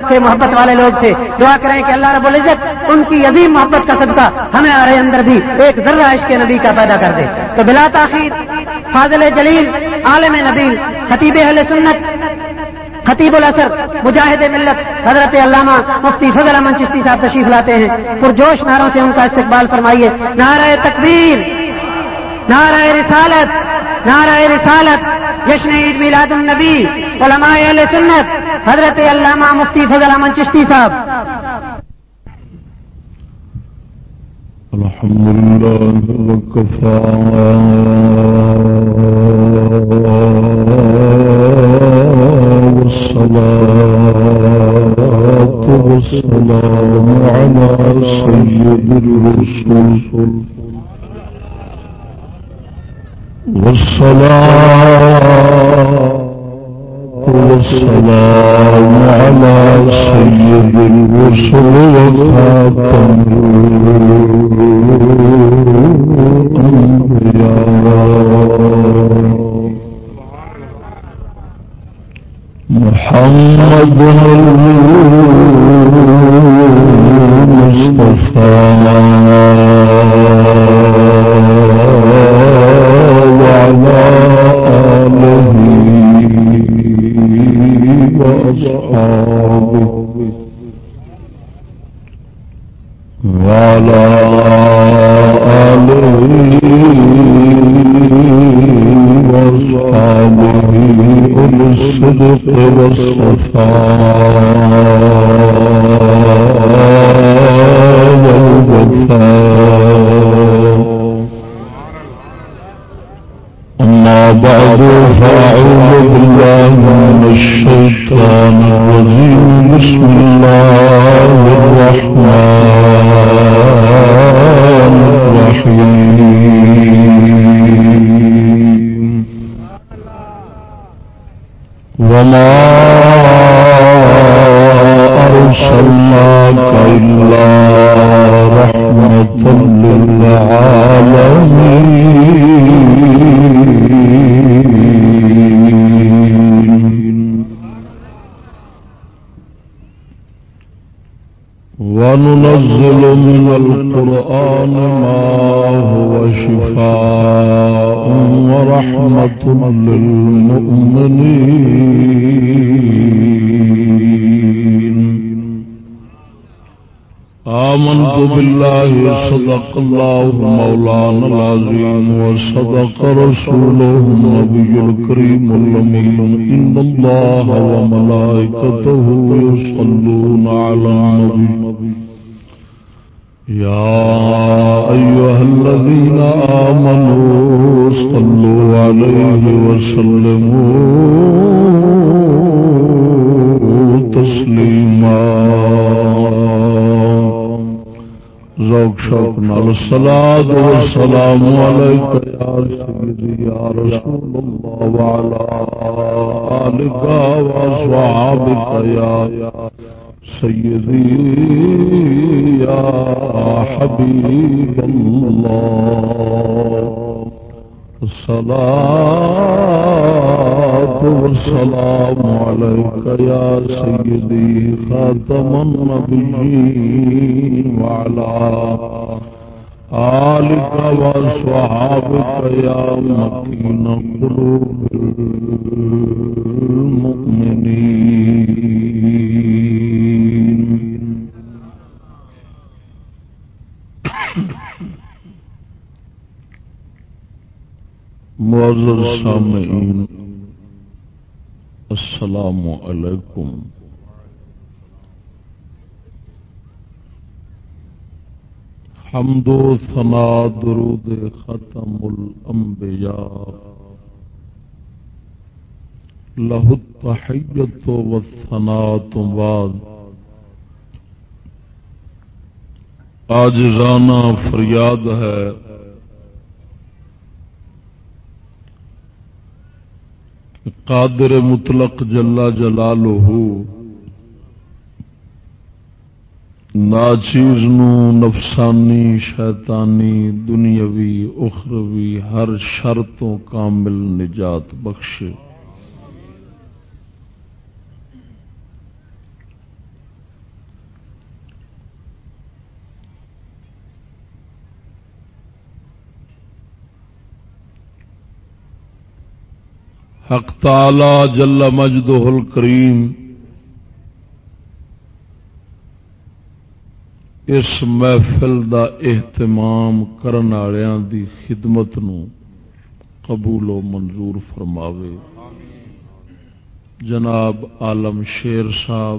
سے محبت والے لوگ تھے. دعا کریں کہ اللہ رب العزت ان کی عظیم محبت کا صدقہ ہمیں ہمارے اندر بھی ایک ذرہ عشق نبی کا پیدا کر دے. تو بلا تاخیر فاضل جلیل عالم نبیل خطیب اہل سنت خطیب الاثر مجاہد ملت حضرت علامہ مفتی فضل احمد چشتی صاحب تشریف لاتے ہیں. پرجوش نعروں سے ان کا استقبال فرمائیے. نعرہ تکبیر، نعرہ رسالت، نعرہ رسالت، جشن عید میلاد النبی، علماء اہل سنت حضرت علامہ مفتی فضل احمد چشتی صاحب. الحمدللہ وکفا والصلاة والسلام على سيد الرسل والسلام على سيد الرسل وخاتم الأنبياء محمد المصطفى وعلى آله وأصحابه وعلى آله وأصحابه أولي الصدق والصفاء والوفاء. أما بعد فأعوذ بالله من الشيطان الرجيم. بسم الله الرحمن الرحيم. وما أرسلناك إلا رحمة للعالمين. وننزل من القرآن ما هو شفاء ورحمة للمؤمنين. آمنت بالله صدق الله مولانا العظيم وصدق رسوله النبي الكريم الأمين. إن الله وملائكته يصلون على النبي يا أيها الذين آمنوا صلوا عليه وسلموا تسليما. ذوق شوق نال الصلاة والسلام عليك يا سيدي يا رسول الله وعلى آلك وأصحابك يا سيدي يا حبيب الله. الصلاة والسلام عليك يا سيدي خاتم النبيين وعلى آلك وأصحابك يا مكين قلوب المؤمنين. معزز سامعین السلام علیکم. حمد و ثنا درود ختم الانبیاء لہ التحیت والثناء. بعد عاجزانہ فریاد ہے قادر مطلق جل جلالہ ناچیز نو نفسانی شیطانی دنیاوی اخروی ہر شرطوں کامل نجات بخشے. حق تعالی جل مجدہ الکریم اس محفل دا اہتمام کرن والےاں دی خدمت نو قبول و منظور فرماوے. جناب عالم شیر صاحب،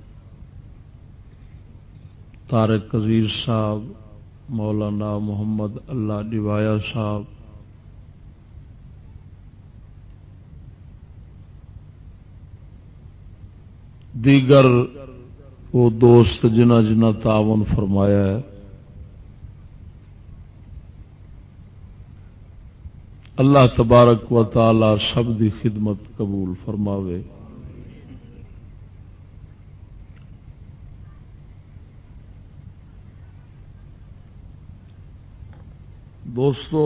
طارق عزیز صاحب، مولانا محمد اللہ ڈوایا صاحب، دیگر وہ دوست جنہ جنہ تعاون فرمایا ہے، اللہ تبارک و تعالی سب دی خدمت قبول فرماوے. دوستو،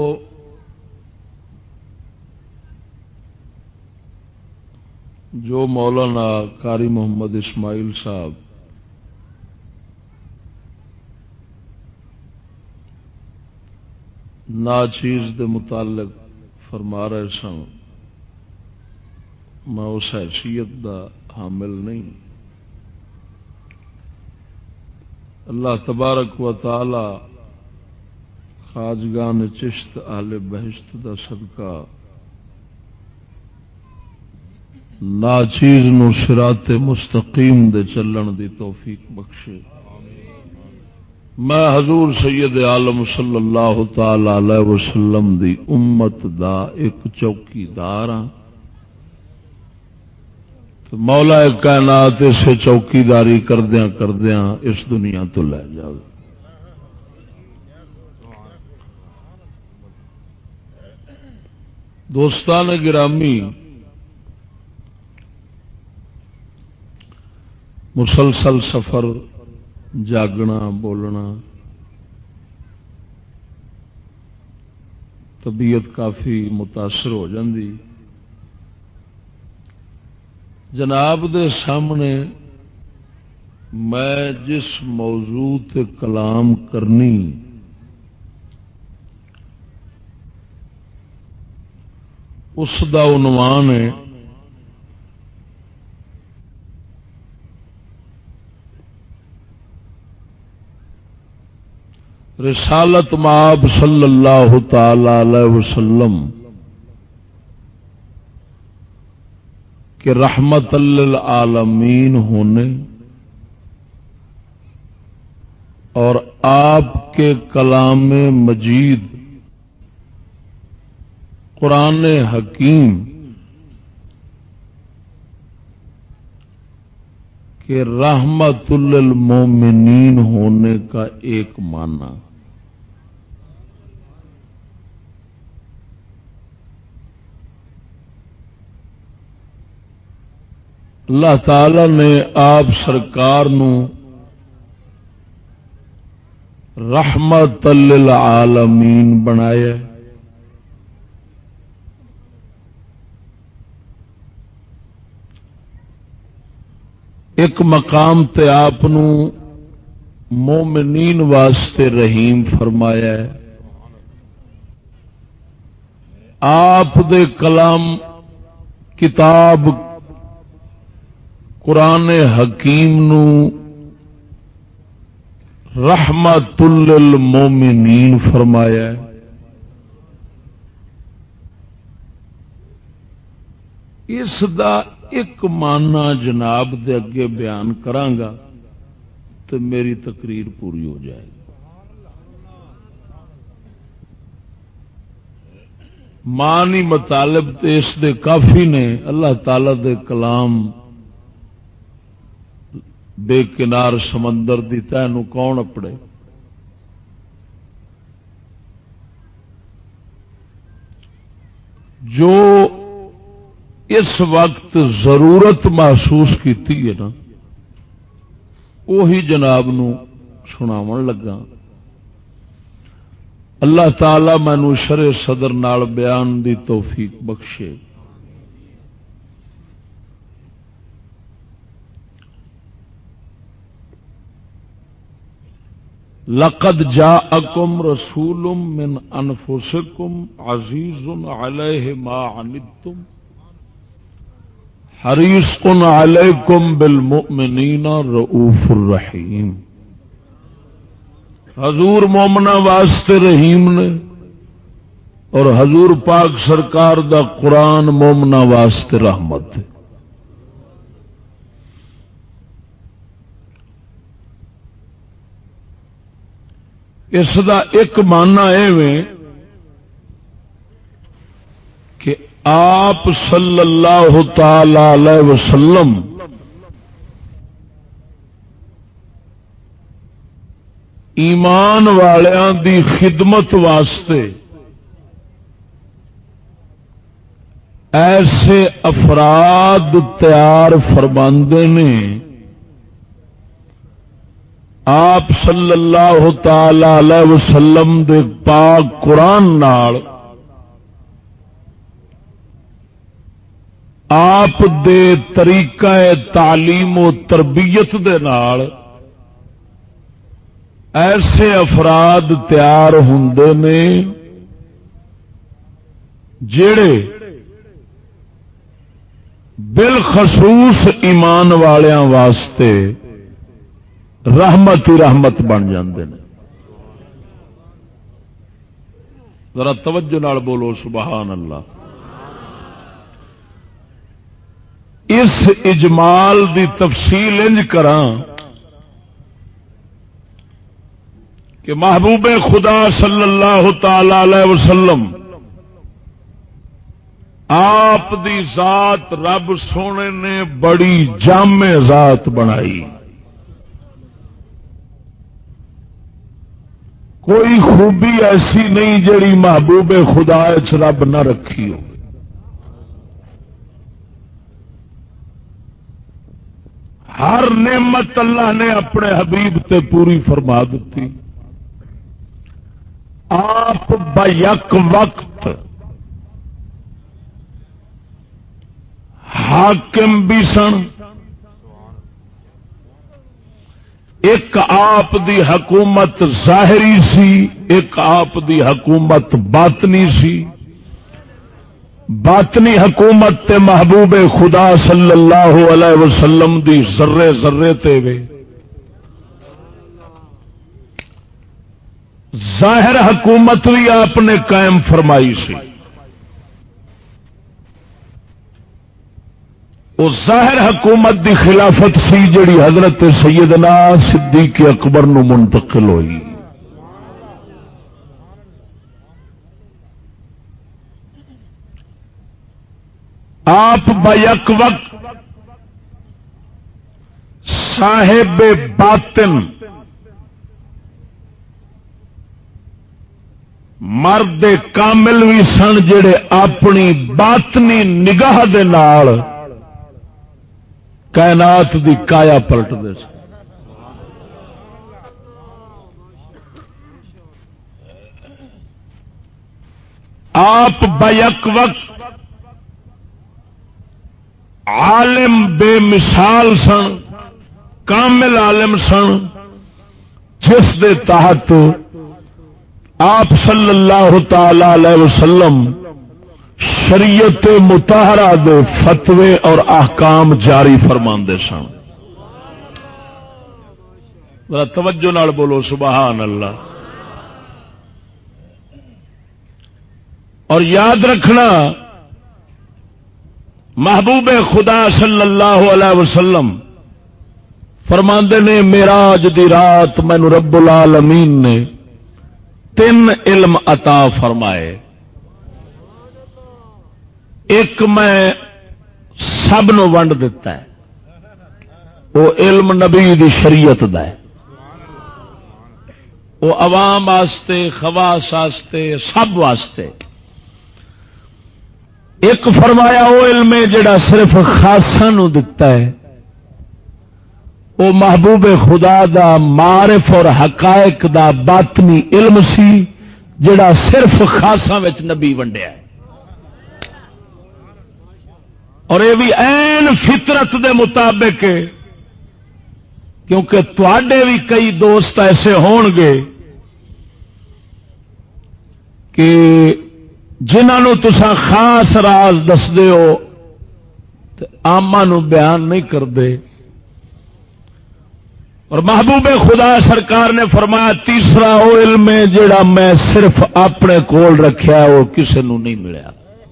جو مولانا قاری محمد اسماعیل صاحب ناچیز دے متعلق فرما رہے سن، میں اس حیثیت دا حامل نہیں. اللہ تبارک و تعالی خواجگان چشت اہل بہشت دا صدقہ ناچیز نو صراط مستقیم دے چلن دی توفیق بخشے. میں حضور سید عالم صلی اللہ تعالی علیہ وسلم دی امت دا ایک چوکیدار ہاں، تو مولا کائنات سے چوکیداری کردیاں کردیاں اس دنیا تو لے جاوے. دوستان گرامی، مسلسل سفر، جاگنا، بولنا، طبیعت کافی متاثر ہو جاندی. جناب دے سامنے میں جس موضوع تے کلام کرنی اس دا عنوان ہے رسالت مآب صلی اللہ تعالی علیہ وسلم کے رحمت للعالمین ہونے اور آپ کے کلام مجید قرآن حکیم کہ رحمت للمومنین ہونے کا ایک معنی. اللہ تعالی نے آپ سرکار نو رحمت للعالمین بنایا. ایک مقام تے آپ مومنین واسطے رحیم فرمایا ہے. آپ دے کلام کتاب قرآن حکیم نو رحمت للمومنین فرمایا ہے. اس دا ایک معنی جناب دے اگے بیان کرانگا تو میری تقریر پوری ہو جائے گی. معنی مطالب تے اس دے کافی نے. اللہ تعالی دے کلام بے کنار سمندر دی تہ نو کون اپڑے. جو اس وقت ضرورت محسوس کیتی ہے نا وہی جناب نو سناون لگا. اللہ تعالی مینو شرع صدر نال بیان دی توفیق بخشے. لقد جاءکم رسول من انفسکم عزیز علیہ ما عنتم حریص علیکم بالمؤمنین رؤوف الرحیم. حضور مومنا واسطے رحیم نے اور حضور پاک سرکار دا قرآن مومنا واسطے رحمت ہے. اس دا ایک معنی ایویں کہ آپ صلی اللہ تعالی علیہ وسلم ایمان والیاں دی خدمت واسطے ایسے افراد تیار فرماندے نے. آپ صلی اللہ تعالی علیہ وسلم دے پاک قرآن نال آپ دے طریقہ تعلیم و تربیت دے نال ایسے افراد تیار ہوندے نے جڑے بالخصوص ایمان والیاں واسطے رحمت ہی رحمت بن جاندے نے. ذرا توجہ نال بولو سبحان اللہ. اس اجمال دی تفصیل انج کراں کہ محبوب خدا صلی اللہ تعالی علیہ وسلم آپ دی ذات رب سونے نے بڑی جامع ذات بنائی. کوئی خوبی ایسی نہیں جڑی محبوب خدا اچ رب نہ رکھی ہو. ہر نعمت اللہ نے اپنے حبیب تے پوری فرما دیتی. آپ بیک وقت حاکم بھی سن. ایک آپ دی حکومت ظاہری سی، ایک آپ دی حکومت باطنی سی. باطنی حکومت تے محبوب خدا صلی اللہ علیہ وسلم دی ذرے ذرے تے وے. ظاہر حکومت بھی آپ نے قائم فرمائی سی. وہ ظاہر حکومت دی خلافت سی جڑی حضرت سیدنا صدیق اکبر نو منتقل ہوئی. آپ بیک وقت صاحب باطن مرد کامل بھی سن جڑے اپنی باطنی نگاہ دے نال کائنات دی کایا پلٹ دے سن. آپ بیک وقت عالم بے مثال سن، کامل عالم سن، جس دے تحت آپ صلی اللہ تعالی علیہ وسلم شریعت مطہرہ دے فتوے اور احکام جاری فرماندے سن. ذرا توجہ نال بولو سبحان اللہ. اور یاد رکھنا محبوب خدا صلی اللہ علیہ وسلم فرماندے نے معراج دی رات مینوں رب العالمین نے 3 علم عطا فرمائے. ایک میں سب نو ونڈ دیتا ہے، وہ علم نبی دی شریعت دا ہے. وہ عوام واسطے، خواص واسطے، سب واسطے. ایک فرمایا وہ علم جڑا صرف خاصاں نو دتا ہے، وہ محبوب خدا دا معارف اور حقائق دا باطنی علم سی جڑا صرف خاصاں وچ نبی ونڈیا ہے. اور یہ بھی عین فطرت دے مطابق ہے، کیونکہ تواڈے بھی کئی دوست ایسے ہون گے کہ جنہاں نو تساں خاص راز دسدے ہو آما نو بیان نہیں کرتے. اور محبوب خدا سرکار نے فرمایا تیسرا وہ علم ہے جڑا میں صرف اپنے کول رکھیا وہ کسی نو نہیں ملیا،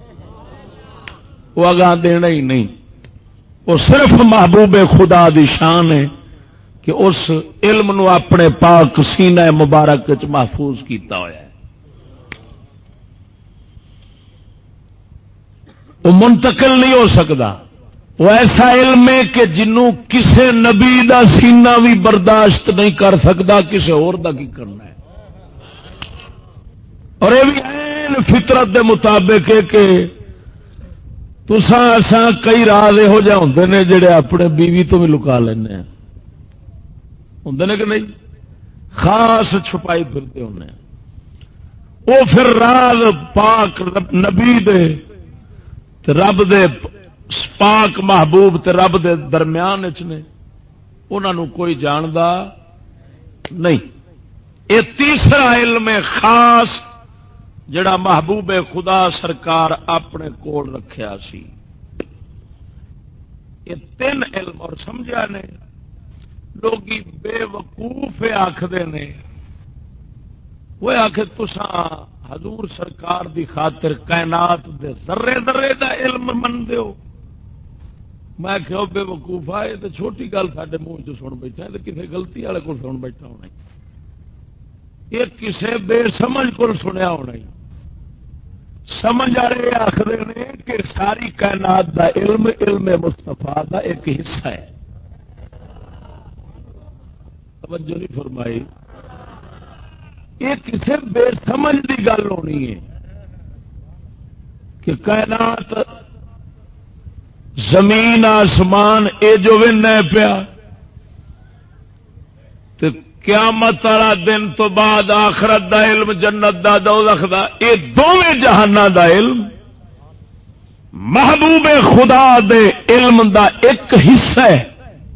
وہ اگاں دینا ہی نہیں. وہ صرف محبوب خدا دی شان ہے کہ اس علم نو اپنے پاک سینہ مبارک وچ محفوظ کیتا ہوا ہے. وہ منتقل نہیں ہو سکتا. وہ ایسا علم ہے کہ جنوں کسے نبی دا سینہ بھی برداشت نہیں کر سکتا، کسے اور دا کی کرنا ہے. اور یہ بھی عین فطرت دے مطابق ہے کہ تساں کئی راز یہو جہ ہوندے نے جڑے اپنے بیوی تو بھی لکا لینے ہوندے نے کہ نہیں، خاص چھپائی پھرتے ہونے. وہ پھر راز پاک نبی دے تے رب دے پاک محبوب تے رب دے درمیان نے، انہوں کوئی جاندا نہیں. یہ تیسرا علم خاص جڑا محبوب خدا سرکار اپنے کول رکھیا سی. یہ تین علم اور سمجھا نے لوگ بے وقوف آخدے نے، وہ آخ تساں حضور سرکار دی خاطر کائنات دے ذرے ذرے دا علم من دیو. میں کہ بے وقوف آئے تو چھوٹی گل سارے منہ چ سن بیٹھا ہے، کسی گلتی والے کو سن بیٹھا ہونا، یہ کسی بے سمجھ کو سنیا ہونا. سمجھ والے آخر نے کہ ساری کائنات دا علم علم مصطفیٰ دا ایک حصہ ہے. توجہ نہیں فرمائی. یہ کسی بے سمجھ دی گل ہونی ہے کہ کائنات زمین آسمان اے جو ونا پیا تے قیامت والا دن تو بعد آخرت دا علم، جنت دا دوزخ دا، اے دونوں جہاناں دا علم محبوب خدا دے علم دا ایک حصہ ہے.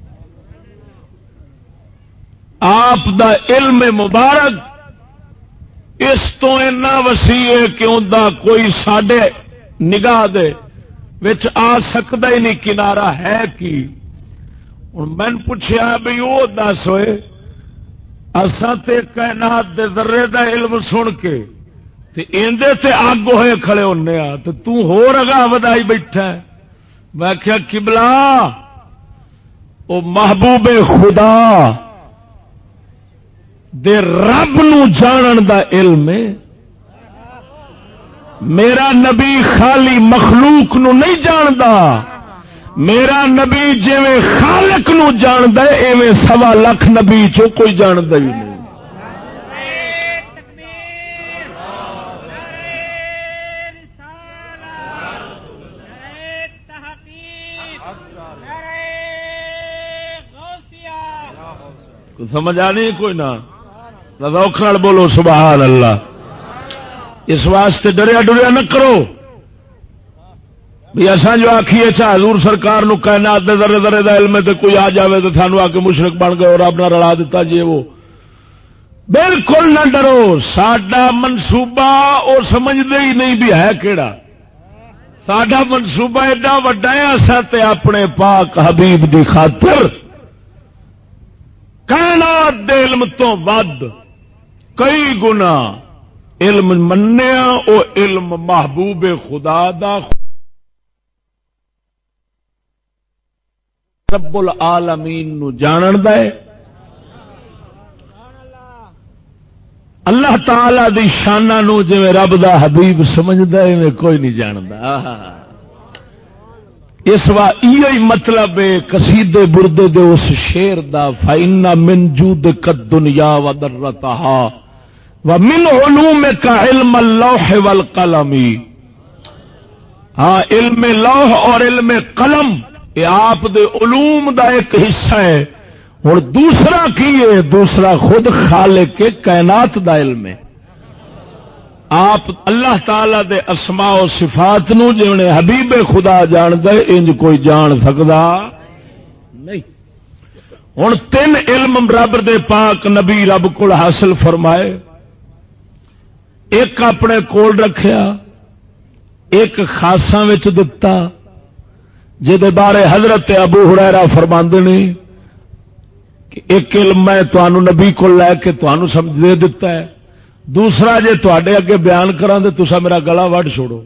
آپ دا علم مبارک اس تو اتنا وسیع ہے کہ اندا کوئی ساڈے نگاہ دے وچ آ سکتا ہی نہیں، کنارہ ہے کی. ہن میں پوچھا بھی وہ دس ہوئے اساں تے کائنات دے ذرے دا علم سن کے تے ایندے تے اگ ہوئے کھڑے ہونے آ تے تو ہور اگاں ودائی بیٹھا ہے. میں کہیا قبلہ او محبوب خدا دے رب نو جانن دا علم ہے. میرا نبی خالی مخلوق نو نہیں جاندا، میرا نبی جویں خالق نو جاندا ہے ایویں 1.25 لاکھ نبی چوں کوئی جاندا ہی نہیں. سمجھ آ نہیں کوئی نہ ذوق نال بولو سبحان اللہ. اس واسطے ڈریا ڈریا نہ کرو بھی اساں جو آکھیے چا حضور سرکار نو کائنات دے ذرے ذرے دا علم تے کوئی آ جاوے تے تھانو آ کے مشرک بن گئے اور رب نہ رلا دیتا جی وہ. بالکل نہ ڈرو. ساڈا منصوبہ او سمجھدے ہی نہیں بھی ہے کیڑا. ساڈا منصوبہ ایڈا وڈا ہے اساں تے اپنے پاک حبیب دی خاطر کائنات دے علم تو ود کئی گنا علم منیا. او علم محبوب خدا دا رب العالمین نو جانن دا ہے. اللہ تعالی دی شاناں نو جویں رب دا حبیب سمجھدا ہے میں کوئی نہیں جاندا. اس وا یہ مطلب ہے قصیدے بردے دے اس شعر دا فإن من جودک الدنیا وضرتها ومن علومک علم اللوح والقلم. ہاں علم لوح اور علم قلم یہ آپ دے علوم دا ایک حصہ ہے. اور دوسرا کی ہے؟ دوسرا خود خالق کے کائنات دا علم ہے. آپ اللہ تعالی دے اسماء و صفات نو جویں حبیب خدا جاندا ہے انج کوئی جان سکدا نہیں. ہن 3 علم رب دے پاک نبی رب کول حاصل فرمائے. ایک اپنے کول رکھیا، ایک خاصاں وچ دتا، جہدے بارے حضرت ابو ہریرہ فرماندے نے کہ ایک علم میں تانوں نبی کو لے کے تانوں سمجھ دے دیتا ہے، دوسرا جے تواڈے اگے بیان کراں تے تساں میرا گلا وڈ چھوڑو۔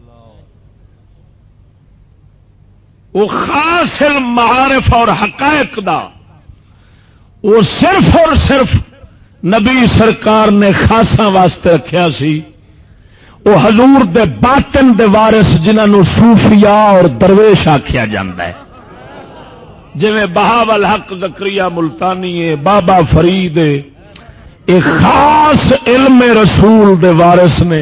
وہ خاص علم معارف اور حقائق دا وہ صرف اور صرف نبی سرکار نے خاصاں واسطے رکھیا سی۔ وہ حضور دے باطن دے وارث جنہاں نو صوفیاء اور درویش آکھیا جاندا ہے، جویں بہاول حق زکریا ملتانی ہے، بابا فرید ہے، ایک خاص علم رسول دے وارث نے،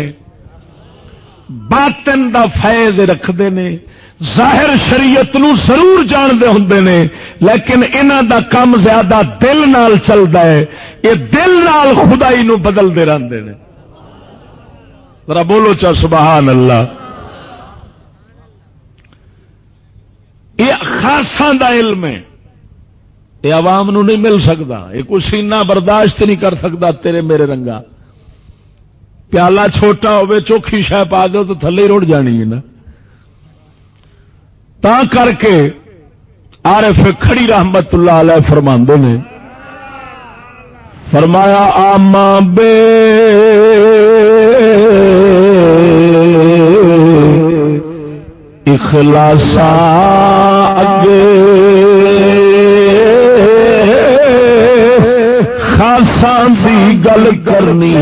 باطن دا فیض رکھدے نے، ظاہر شریعت نو ضرور جاندے ہوندے نے، لیکن انہاں دا کم زیادہ دل نال چلدا ہے، یہ دل نال خدائی نو بدلدے رہندے نے۔ ذرا بولو چا سبحان اللہ۔ یہ خاصاں دا علم ہے، یہ عوام نو نہیں مل سکتا، یہ کوئی سینہ برداشت نہیں کر سکتا تیرے میرے رنگا۔ پیالہ چھوٹا ہوئے چوکھی شے پا دو تو تھلے ہی رڑ جانی ہے نا۔ تا کر کے عارف کھڑی رحمت اللہ علیہ فرماندے نے، فرمایا آما بے اخلاصا اگے خاصاں دی گل کرنی،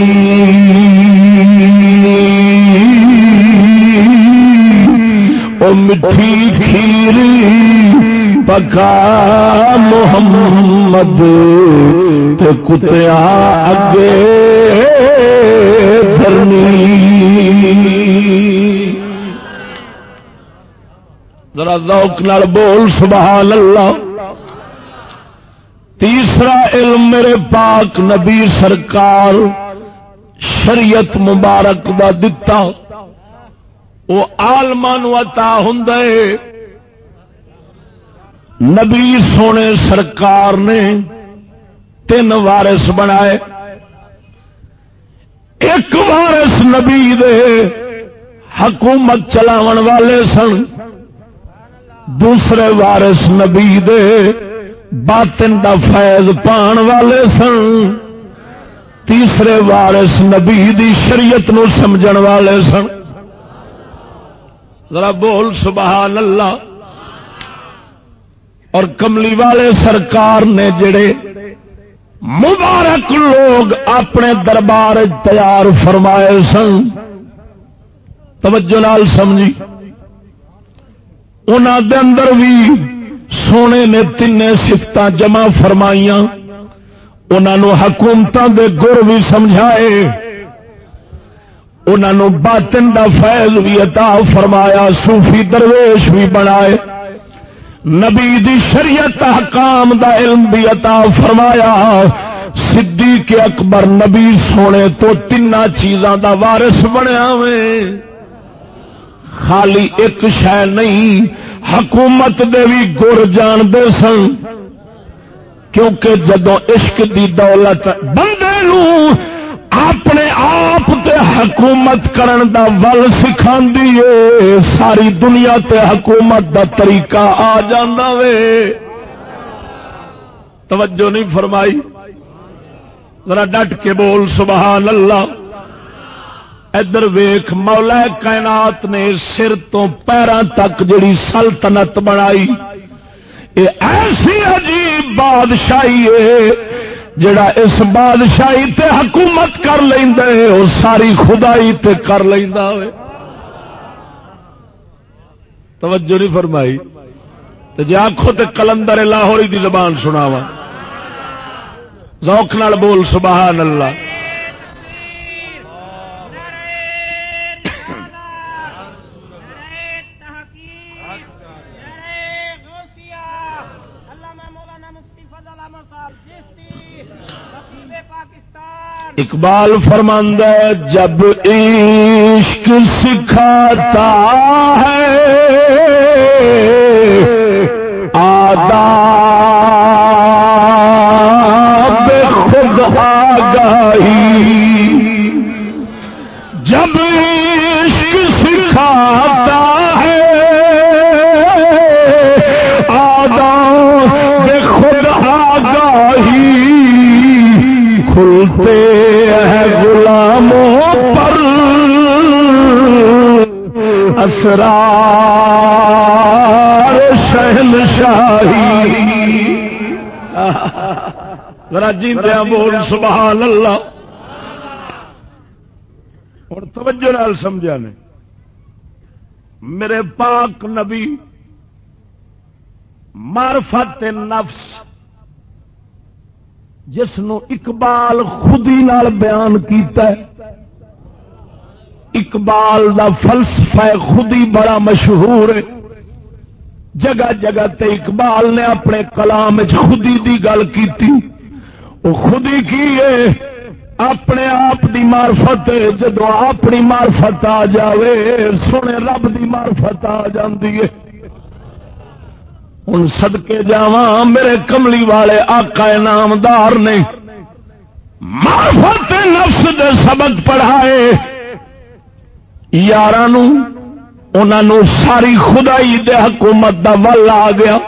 او مٹھی کھیری پکا محمد تے کتیا اگے دھرنی۔ ذرا ذوق نال بول سبحان اللہ۔ تیسرا علم میرے پاک نبی سرکار شریعت مبارک دا دتا، وہ عالماں نو عطا ہوندا ہے۔ نبی سونے سرکار نے 3 وارث بنائے۔ ایک وارث نبی دے حکومت چلاون والے سن، دوسرے وارث نبی دے باطن دا فیض پان والے سن، تیسرے وارث نبی دی شریعت نو سمجھن والے سن۔ ذرا بول سبحان اللہ۔ اور کملی والے سرکار نے جڑے مبارک لوگ اپنے دربار تیار فرمائے سن، توجہ نال سمجھی، انہاں دے اندر بھی سونے نے 3 صفتاں جمع فرمائیاں، انہاں نو حکومتاں دے گر بھی سمجھائے، انہاں نو باطن دا فیض بھی عطا فرمایا، صوفی درویش بھی بنائے، نبی دی شریعت احکام دا علم بھی عطا فرمایا۔ صدیق اکبر نبی سونے تو 3 چیزاں دا وارث بنیا وے، خالی ایک شے نہیں، حکومت دے بھی گر جان دے سن، کیونکہ جدوں عشق دی دولت بندے نو اپنے آپ تے حکومت کرن دا ول سکھاندی ہے، ساری دنیا تے حکومت دا طریقہ آ جاندا وے۔ توجہ نہیں فرمائی، ذرا ڈٹ کے بول سبحان اللہ۔ ادھر ویکھ، مولا کائنات نے سر تو پیراں تک جڑی سلطنت بنائی، یہ ایسی عجیب بادشاہی ہے، جڑا اس بادشاہی تے حکومت کر لیندا ہے او ساری خدائی تے کر لیندا ہے۔ توجہ نہیں فرمائی، تے جے آکھو تے کلندر لاہوری دی زبان سناواں، ذوق نال بول سبحان اللہ۔ اقبال فرماندا ہے، جب عشق سکھاتا ہے آداب خود آگاہی، جب عشق سکھاتا ہے کھلتے ہیں غلاموں پر اسرار شہنشاہی. ذرا جیندیاں بول سبحان اللہ. اور توجہ نال سمجھا نے میرے پاک نبی معرفت نفس جس نو اقبال خودی نال بیان کیتا ہے. اقبال دا فلسفہ خودی بڑا مشہور ہے. جگہ جگہ تے اقبال نے اپنے کلام وچ خودی دی گل کیتی. وہ خودی کی ہے اپنے آپ دی معرفت. جدو اپنی معرفت آ جاوے سونے رب دی معرفت آ جاندی ہے. ہن صدقے جاواں میرے کملی والے آقا نامدار نے معرفت نفس دے سبق پڑھائے یاراں نوں. انہاں نوں ساری خدائی دے حکومت دا ول آ گیا.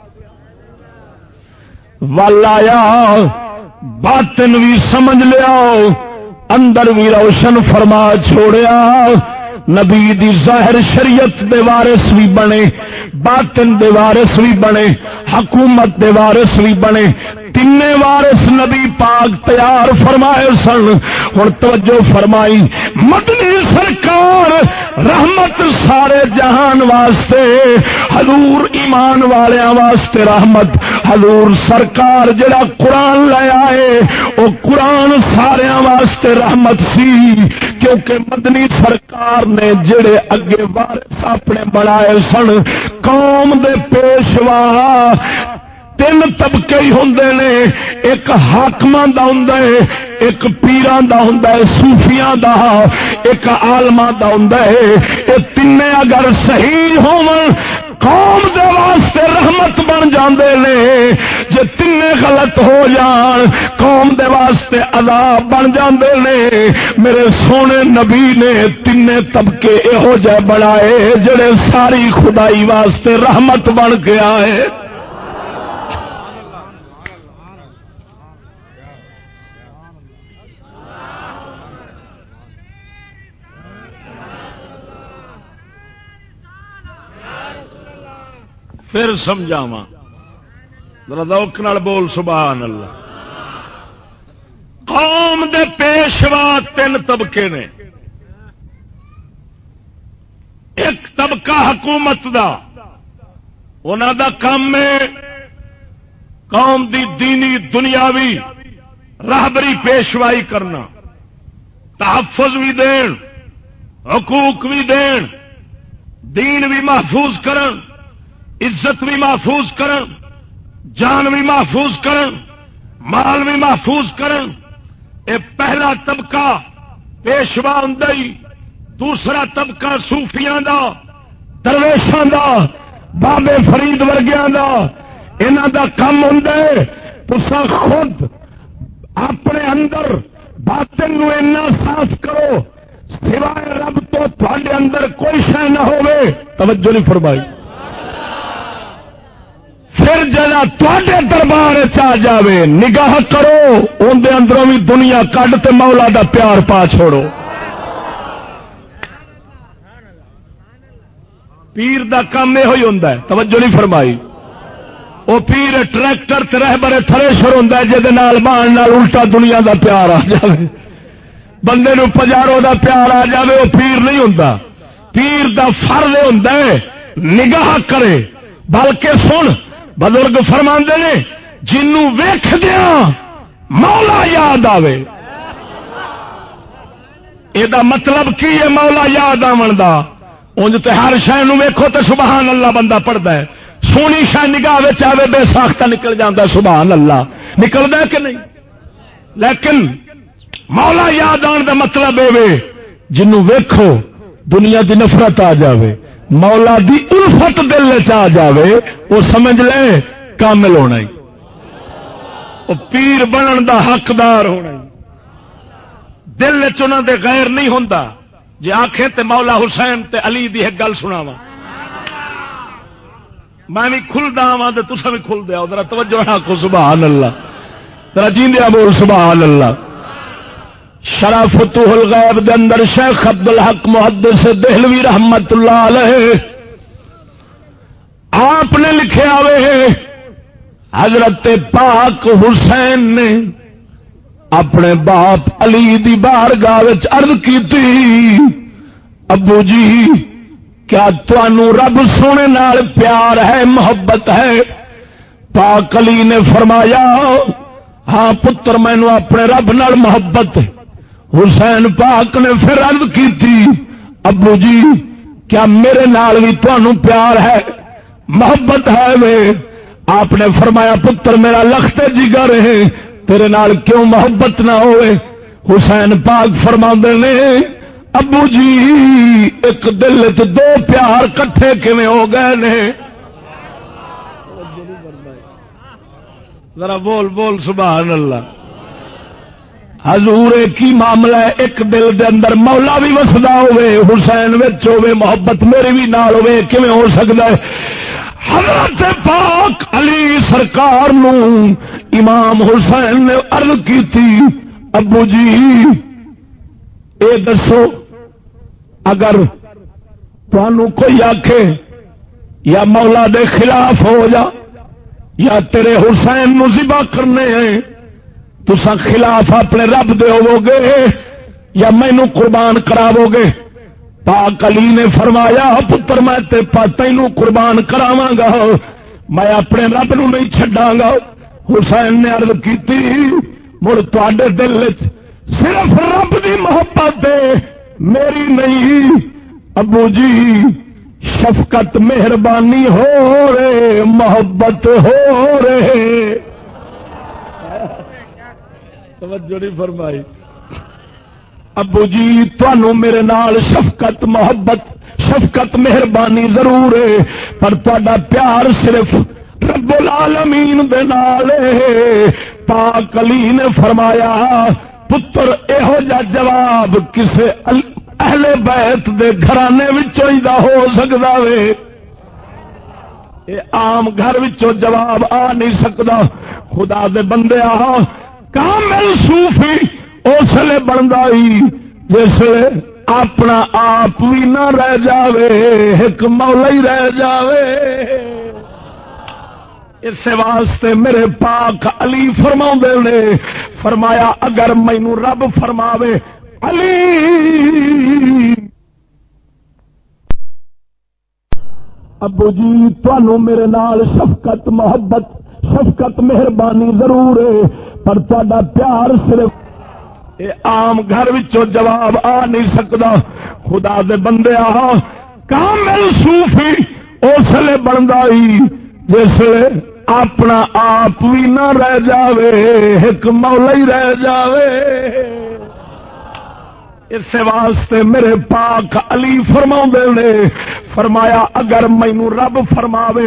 ول آیا باطن بھی سمجھ لیا اندر بھی روشن فرما چھوڑیا. نبی دی ظاہر شریعت دے وارث بھی بنے, باطن دے وارث بھی بنے, حکومت دے وارث بھی بنے. تین وارث نبی پاک تیار فرمائے سن. ہن توجہ فرمائی مدنی سرکار رحمت سارے جہان واسطے, حضور ایمان والیاں واسطے رحمت. حضور سرکار جڑا قرآن لے آئے او قرآن سارے واسطے رحمت سی, کیونکہ مدنی سرکار نے جڑے اگے وارث اپنے بنائے سن قوم دے پیشوا تین طبقے ہی ہوندے نے. ایک حاکماں دا ہوندا ہے, ایک پیراں دا ہوندا ہے, صوفیاں دا, ایک عالماں دا ہوندا ہے. اے تینے اگر صحیح ہون قوم دے واسطے رحمت بن جاندے نے. جے تینے غلط ہو جان قوم دے واسطے عذاب بن جاندے نے. میرے سونے نبی نے تینے طبقے یہو جے بنائے جڑے ساری خدائی واسطے رحمت بن کے آئے. پھر سمجھاواں ذرا ذوق نال بول سبحان اللہ. قوم دے پیشوا تین طبقے نے. ایک طبقہ حکومت دا, انہاں دا کام ہے قوم دی دینی دنیاوی راہبری پیشوائی کرنا, تحفظ بھی دین, حقوق بھی دین, دین بھی محفوظ کرن, عزت بھی محفوظ کرن, جان بھی محفوظ کرن, مال بھی محفوظ کرن. اے پہلا طبقہ پیشوا ہوندا ہی. دوسرا طبقہ صوفیاں دا, درویشاں دا, بابے فرید ورگیاں دا. انہاں دا کم ہوندا ہے تساں خود اپنے اندر باطن نو اتنا صاف کرو سوائے رب تو تھوڑے اندر کوئی شے نہ ہوے. توجہ نہیں فرمائی. پھر جڑا تواڈے دربار چ جاوے نگاہ کرو اندر اندروں بھی دنیا کڈ تے مولا دا پیار پا چھوڑو. پیر دا کام یہ ہوندا ہے. توجہ نہیں فرمائی. وہ پیر ٹریکٹر تے رہبر تھریشر ہوندا ہے جے نال بان نال الٹا دنیا دا پیار آ جاوے, بندے نو پجارو دا پیار آ جاوے. وہ پیر نہیں ہوندا. پیر دا فرض ہوندا ہے نگاہ کرے. بلکہ سن بزرگ فرماندے نے جنوں ویکھدیاں مولا یاد آوے. یہ مطلب کی ہے مولا یاد آون دا؟ انج تے ہر شے نوں ویکھو تے سبحان اللہ بندہ پڑھدا ہے. سونی شے نگاہ وچ آوے بے ساختہ نکل جاندا سبحان اللہ. نکلدا کہ نہیں؟ لیکن مولا یاد آن دا مطلب اے جنوں ویکھو دنیا دی نفرت آ جاوے, مولا دی الفت دل چ آ جاوے, وہ سمجھ لے کامل ہونا ہی. وہ پیر بنن دا حقدار ہونا ہی. دل چ دے غیر نہیں ہوندا. جے آنکھیں تے مولا حسین تے علی دی ایک گل سناواں, میں بھی کھلدا ہاں تے تساں بھی کھل دیا. ذرا توجہ نال کو سبحان اللہ. رجیندیا بول سبحان اللہ. شرح فتوح الغیب دے اندر شیخ عبد الحق محدث دہلوی رحمت اللہ علیہ آپ نے لکھیا وے حضرت پاک حسین نے اپنے باپ علی دی بارگاہ وچ عرض کیتی ابو جی کیا تانوں رب سونے نال پیار ہے محبت ہے؟ پاک علی نے فرمایا ہاں پتر مینوں اپنے رب نال محبت. حسین پاک نے پھر عرض کیتی ابو جی کیا میرے نال بھی تانوں پیار ہے محبت ہے وے؟ آپ نے فرمایا پتر میرا لخت جگر ہے تیرے نال کیوں محبت نہ ہوئے؟ حسین پاک فرماندے نے ابو جی ایک دل چ دو پیار کٹھے کیویں ہو گئے نے؟ ذرا بول بول سبحان اللہ. حضور کی معاملہ ہے ایک دل دے اندر مولا بھی وسدا ہوئے حسین وچ ہوئے محبت میری بھی نال ہوئے کیویں ہو سکدا ہے؟ حضرت پاک علی سرکار نو امام حسین نے عرض کی تھی ابو جی اے دسو اگر تانوں کوئی آکھے یا مولا دے خلاف ہو جا یا تیرے حسین نو ذبح کرنے ہیں تساں خلاف اپنے رب دے ہوو گے یا مینوں قربان کراو گے؟ پاک علی نے فرمایا پتر میں تینوں قربان کراواں گا میں اپنے رب نو نہیں چھڈاں گا. حسین نے عرض کیتی مڑ تواڈے دل وچ صرف رب دی محبت ہے میری نہیں. ابو جی شفقت مہربانی ہو رہے محبت ہو رہے. توجہ نہیں فرمائی. ابو جی تانوں میرے نال شفقت محبت شفقت مہربانی ضرور ہے پر تہاڈا پیار صرف رب العالمین دے نال ہے. پاک علی نے فرمایا پتر یہو جا جواب کسے اہل بیت دے گھرانے وچوں ہی دا ہو سکدا وے. اے عام گھر وچوں جواب آ نہیں سکدا. خدا دے بندے آ کامل صوفی اس لیے بنتا ہی جس اپنا آپ بھی نہ رہ جاوے ایک مولا ہی رہ جاوے. اس واسطے میرے پاک علی فرما نے فرمایا اگر مینوں رب فرماوے علی ابو جی تانوں میرے نال شفقت محبت شفقت مہربانی ضرور ہے پر تہاڈا پیار صرف عام گھر وچوں جواب آ نہیں سکدا. خدا دے بندے آ کامل صوفی اس لیے بنتا ہی جس اپنا آپ بھی نہ رہ جاوے ایک مولا ہی رہ جاوے. اس واسطے میرے پاک علی فرما نے فرمایا اگر مینوں رب فرماوے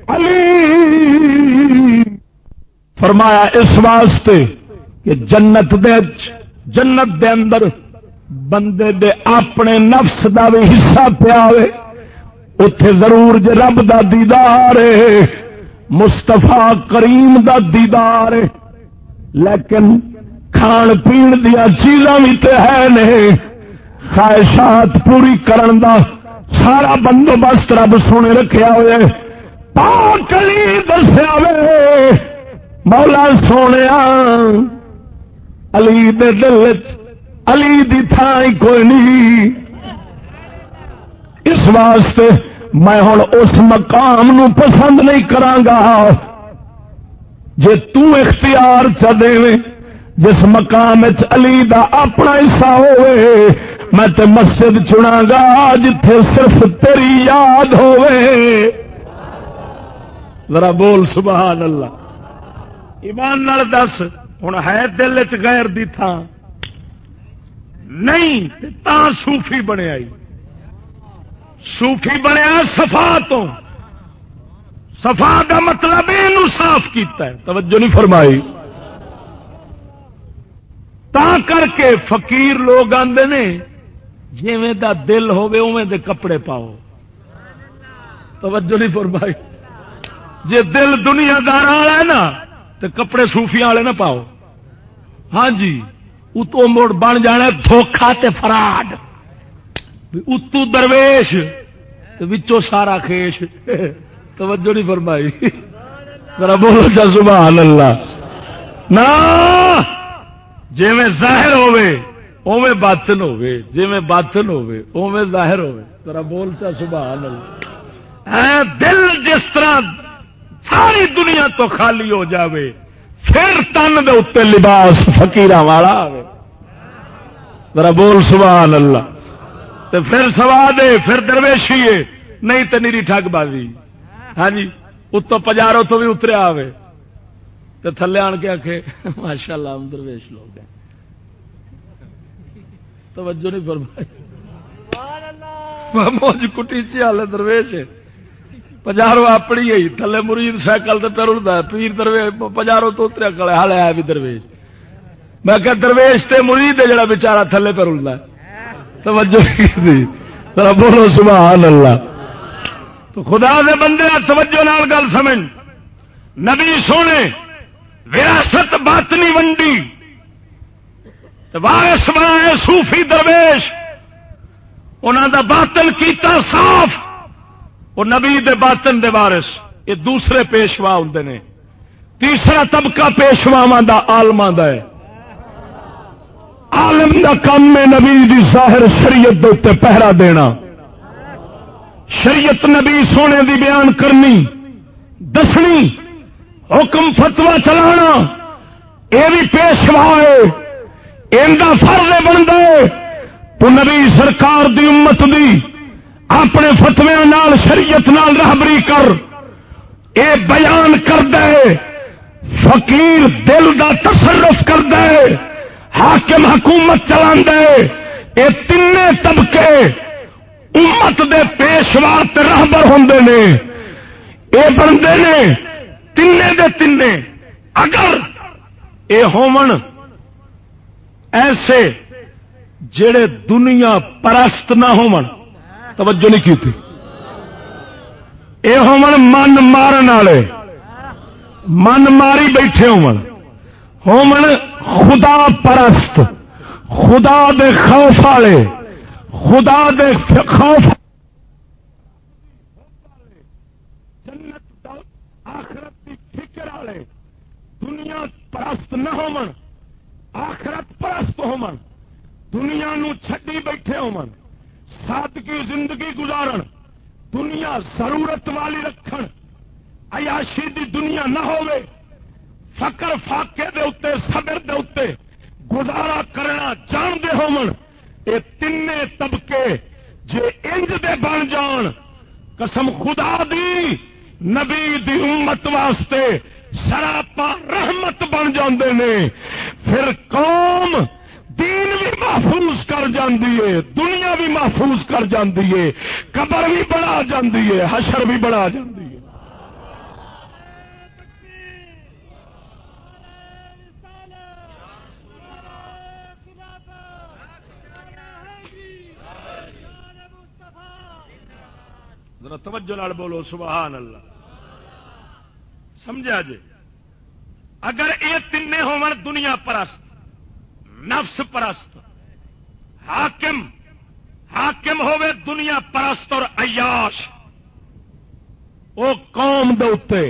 علی فرمایا اس واسطے کہ جنت دے اندر بندے دے اپنے نفس دا بھی حصہ پیا ہوئے اتے ضرور جے رب دا دیدار ہے مصطفیٰ کریم دا دیدار ہے لیکن کھان پین دیا چیزاں بھی تے ہے نہیں. خواہشات پوری کرن دا سارا بندوبست رب سونے رکھیا ہوئے. پاک علی دسیا وے مولا سونے علی دے دل علی دی تھائی کوئی نہیں. اس واسطے میں ہن اس مقام نو پسند نہیں کرانگا جے تو اختیار چا دے جس مقام علی دا اپنا حصہ ہوئے. میں تے مسجد چنا گا جتھے صرف تیری یاد ہوئے. ذرا بول سبحان اللہ. ایمان نال دس ہن ہے دل چ غیر دی تھاں نہیں تا صوفی بنیا. صوفی بنیا صفا تو. صفا دا مطلب اینو صاف کیتا ہے. توجہ نہیں فرمائی. تا کر کے فقیر لوگ آندے نے جویں دا دل ہوے اوویں دے کپڑے پاؤ. توجہ نہیں فرمائی. جے دل دنیا دار والا ہے نا تے کپڑے صوفیاں والے نہ پاؤ. ہاں جی اتو مڑ بن جانا دھوکھا تے فراڈ، اتو درویش وچوں سارا خیش. توجہ نہیں فرمائی؟ ذرا بولو چا سبحان اللہ. نا جویں ظاہر ہوے اوویں باطن ہوے، جویں باطن ہوے اوویں ظاہر ہوے. ذرا بول چا سبحان اللہ. دل جس طرح ساری دنیا تو خالی ہو جاوے پھر تن دے اوتے لباس فقیراں والا آوے. ذرا بول سبحان اللہ. تے پھر سواد ہے، پھر درویشی ہے، نہیں تے نیری ٹھگ بازی. ہاں جی اتو پجاروں تو بھی اتریا آوے تے تھلے آن کے آکھے ماشاء اللہ ہم درویش لوگ ہیں. توجہ نہیں فرمائی؟ موج کٹی چی حال درویش ہے، پجاروں اپنی ہی تھلے مرید سائیکل تے پہ رڑدا ہے، پیر درویش پجاروں تو اتریا کھڑا حال ہے بھی درویش. میں کہ درویش تے مرید ہے جڑا بیچارہ تھلے پہ رڑدا ہے. توجہ نہیں، ذرا بولو سبحان اللہ. تو خدا دے بندے توجہ نال گل سمجھ. نبی سونے وراثت باطنی ونڈی وارث بنائے صوفی درویش، انہاں دا باطن کیتا صاف. وہ نبی دے باطن دے وارث یہ دوسرے پیشوا ہوندے نے. تیسرا طبقہ پیشواواں دا عالماں دا ہے. عالم دا کام ہے نبی دی ظاہر شریعت دے اوتے پہرا دینا، شریعت نبی سونے دی بیان کرنی دسنی، حکم فتوا چلانا، یہ بھی پیشوا ہے. ایندا فرض بنتا ہے تو نبی سرکار دی امت دی اپنے فتویاں نال شریعت نال رہبری کر اے بیان کر دے. فقیر دل دا تصرف کر دے، حاکم حکومت چلا دے. اے تین طبقے امت دے پیشوا تے رہبر ہوندے نے، اے بندے نے تینے دے تینے. اگر اے ہومن ایسے جڑے دنیا پرست نہ ہومن، توجہ نہیں کی تھی، اے ہومن من مارن والے، من ماری بیٹھے ہومن خدا پرست، خدا دے خوف والے، خدا دے خوف جنت آخرت دی فکر والے، دنیا پرست نہ ہومن، آخرت پرست ہومن، دنیا نو چھڈی بیٹھے ہومن، سادگی زندگی گزارن، دنیا ضرورت والی رکھن، عیاشی دی دنیا نہ ہوے، فقر فاقے دے اتے صبر دے اتے گزارا کرنا جاندے ہومن. اے تینے طبقے جے انج دے بن جان، قسم خدا دی نبی دی امت واسطے سراپا رحمت بن جاندے نے. پھر قوم دین بھی محفوظ کر جاندی ہے، دنیا بھی محفوظ کر جاندی ہے، قبر بھی بنا جاندی ہے، حشر بھی بنا جاندی ہے. ذرا توجہ نال بولو سبحان اللہ. سمجھا جی؟ اگر یہ تین ہون دنیا پرست، نفس پرست، حاکم ہوے دنیا پرست اور عیاش، وہ قوم دے اوتے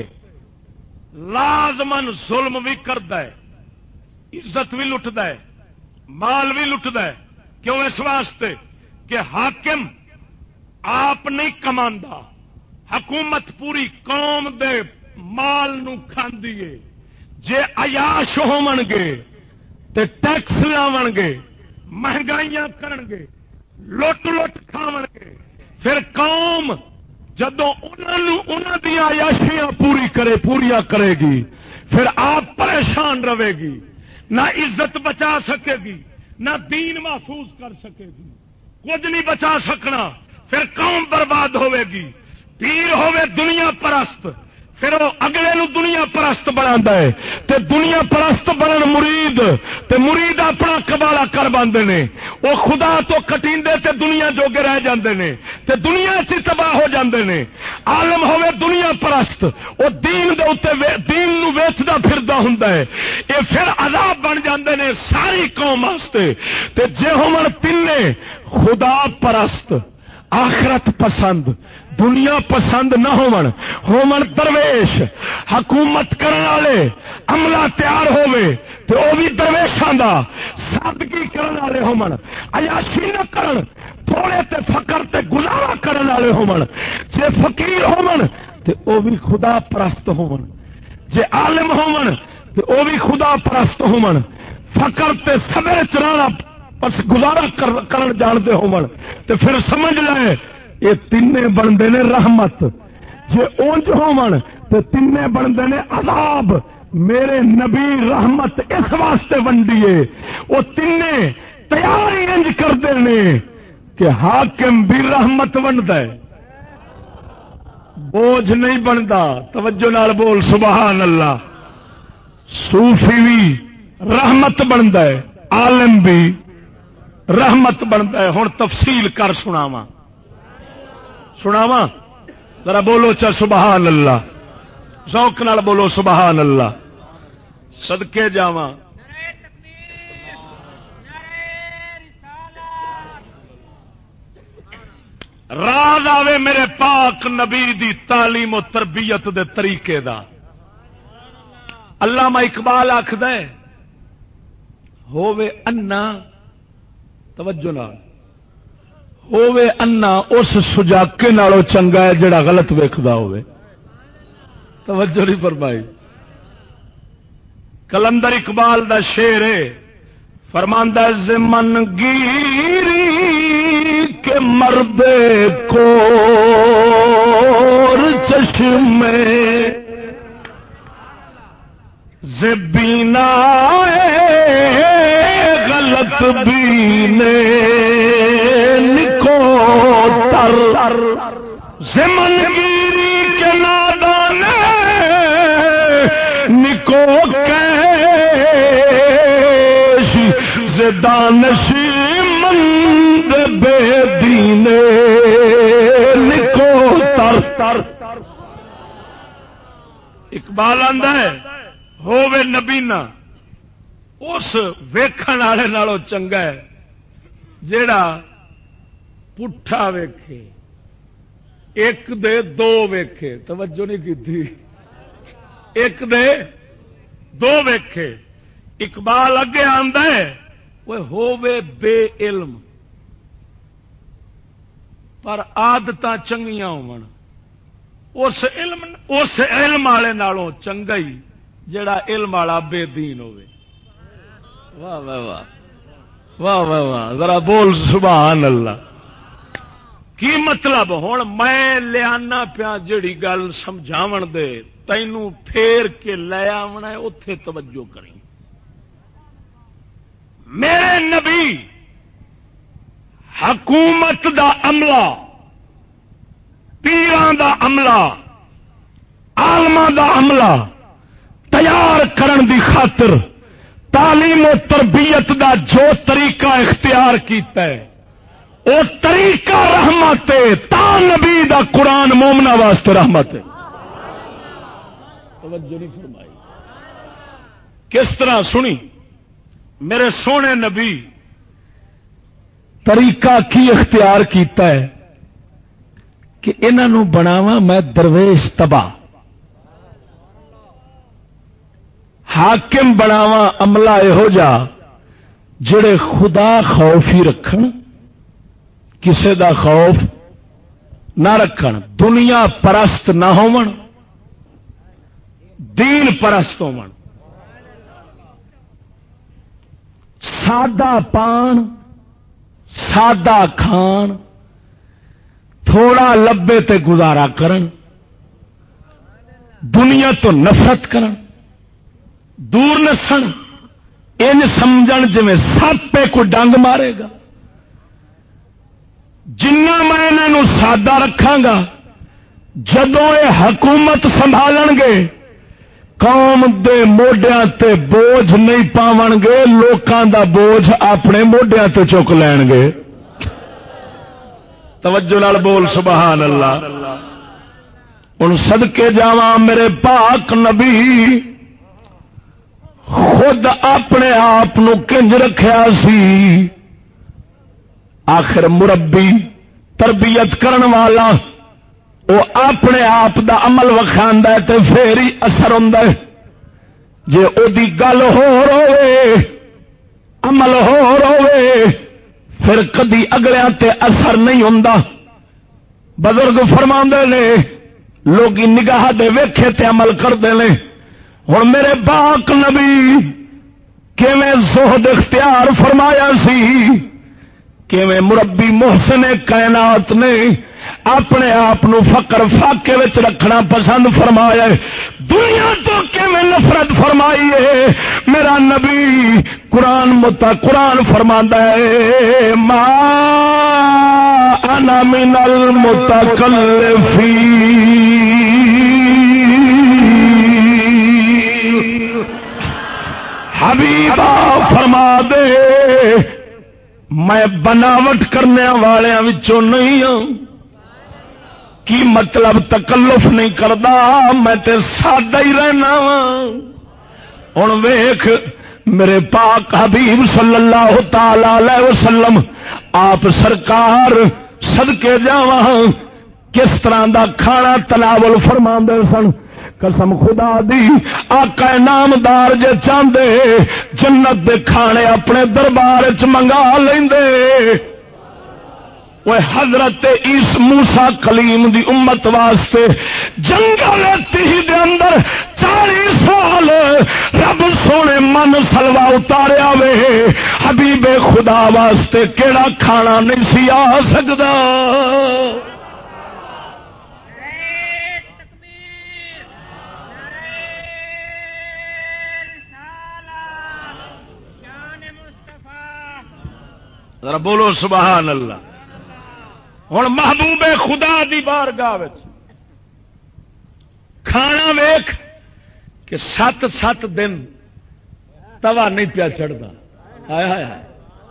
لازمن ظلم بھی کردا ہے، عزت بھی لٹدا ہے، مال بھی لٹدا ہے. کیوں؟ اس واسطے کہ حاکم آپ نہیں کماندا، حکومت پوری قوم دے مال نو کھاندی ہے. جے عیاش ہون گے تے ٹیکس لاون گے، مہنگائیاں کرن گے، لٹ کھاون گے، پھر قوم جدوں انہاں دی عیاشیاں پوریا کرے گی، پھر آپ پریشان رہے گی، نہ عزت بچا سکے گی، نہ دین محفوظ کر سکے گی، کچھ نہیں بچا سکنا. پھر قوم برباد ہوے گی. پیر ہوے دنیا پرست، پھر وہ اگلے نو دنیا پرست بنا ہے تے دنیا پرست بنن مرید تے مرید اپنا کباڑا کر باندھے نے وہ خدا تو کٹیندے تے دنیا جوگے رہ جاندے نے تے دنیا چ تباہ ہو جاندے نے. عالم ہوے دنیا پرست وہ دین دے اوتے دین نو ویچدا پھردا ہوندا ہے اے پھر عذاب بن جاندے نے ساری قوم واسطے. تے جے ہون تینے خدا پرست آخرت پسند دنیا پسند نہ ہون درویش حکومت کرنے والے عملہ تیار ہوئے تے او بھی درویشاں دا سادگی کرنے والے ہون عیاشی نہ کرن تھوڑے تے فقر تے گزارا کرنے والے ہون جے فقیر ہون تے او بھی خدا پرست ہون جے عالم ہون تے او بھی خدا پرست ہون فقر تے صبر چرانا بس گزارا کرن جانتے ہون تے پھر سمجھ لے یہ تینے بنتے نے رحمت جے اونج ہون تے تینے بنتے نے عذاب. میرے نبی رحمت اس واسطے ونڈیے وہ تینے تیاری انج کرتے ہیں کہ حاکم بھی رحمت ونڈتا ہے بوجھ نہیں بنتا. توجہ نال بول سبحان اللہ. صوفی بھی رحمت بنتا ہے عالم بھی رحمت بنتا ہے. ہوں تفصیل کر سناواں ذرا بولو چا سبحان اللہ ذوق نال بولو سبحان اللہ. صدقے جاواں راز آوے میرے پاک نبی دی تعلیم و تربیت دے طریقے دا. علامہ اقبال آکھدا ہے ہووے انا توجہ نال ہووے انا اس سجاکے نالوں چنگا ہے جڑا غلط ویکھدا ہوئے. توجہ نہیں فرمائی. کلندر اقبال دا شعر ہے فرماندا ہے زمن گیری کے مرد کو چشمے زبینا غلط بینے نکو تر زمن گیری کے نادان نکو کیش زدانشی مند بے دینے نکو تر. اقبال آندا ہے ہووے نبینا اس ویکھن والے نالوں چنگا ہے جیڑا پٹھا ویکھے ایک دے دو ویکھے. توجہ نہیں کیتی. ایک دے دو ویکھے. اقبال اگے آندا ہے وہ ہووے بے علم پر عادتاں چنگیاں ہون اس علم والے نالوں چنگا ہی جڑا علم والا بے دین ہوے. واہ واہ واہ واہ واہ واہ ذرا بول سبحان اللہ. کی مطلب ہوں میں لیا پیا جڑی گل سمجھاون دے تینوں پھیر کے لے آونا ہے اتے توجہ کریں. میرے نبی حکومت دا عملہ پیران دا عملہ عالماں دا عملہ تیار کرن دی خاطر تعلیم و تربیت دا جو طریقہ اختیار کیتا ہے وہ طریقہ رحمت ہے. تا نبی دا قرآن مومنا واسطے رحمت ہے. توجہ نہیں فرمائی. کس طرح سنی میرے سونے نبی طریقہ کی اختیار کیتا ہے کہ انہوں بناوا میں درویش تباہ حاکم بناوا عملہ یہو جا جڑے خدا خوف ہی رکھن کسے دا خوف نہ رکھن دنیا پرست نہ ہون دین پرست ہون سادہ پان سادہ کھان تھوڑا لبے تے گزارا کرن دنیا تو نفرت کرن دور نسن ان سمجھن جویں سپ پہ کوئی ڈنگ مارے گا. جنہ میں انہوں سادہ رکھاں گا جدوں یہ حکومت سنبھالن گے قوم دے موڈیاں تے بوجھ نہیں پاون گے، لوکاں دا بوجھ اپنے موڈیاں تے چک لین گے۔ توجہ نال بول سبحان اللہ۔ ہن صدقے جاواں میرے پاک نبی خود اپنے آپ کنج رکھیا سی، آخر مربی تربیت کرن والا وہ اپنے آپ دا عمل وکھاندا ہے تے پھر ہی اثر ہوندا ہے۔ جے او دی گل ہوے عمل ہوے پھر کدی اگلیاں تے اثر نہیں ہوندا۔ بزرگ فرماندے نے لوگی نگاہ دے ویکھے تے عمل کردے نے۔ ہن میرے پاک نبی کیویں زہد اختیار فرمایا سی، کیویں مربی محسن کائنات نے اپنے آپ فقر فاقے وچ رکھنا پسند فرمایا، دنیا تو کیویں نفرت فرمائی ہے۔ میرا نبی قرآن فرماندا ہے ما انا من المتکلفین، حبیبا فرما دے میں بناوٹ کرنے والوں وچوں نہیں ہوں۔ کی مطلب تکلف نہیں کردا، میں تے سادہ ہی رہنا وا۔ ہن ویکھ میرے پاک حبیب صلی اللہ تعالی علیہ وسلم آپ سرکار صدقے جاواں کس طرح دا کھانا تناول فرماندے سن۔ قسم خدا دی آقا نامدار جے چاہندے جنت دے کھانے اپنے دربار وچ منگا لیندے۔ وہ حضرت موسیٰ کلیم دی امت واسطے جنگل تیہ دے اندر 40 سال رب سونے من سلوا اتاریا وے، حبیب خدا واسطے کیڑا کھانا نہیں سی آ سکدا۔ ذرا بولو سبحان اللہ۔ ہن محبوب خدا دی بارگاہ وچ کھانا ویکھ کہ 7 دن توا نہیں پیا چڑھتا۔ ہائے ہائے ہائے،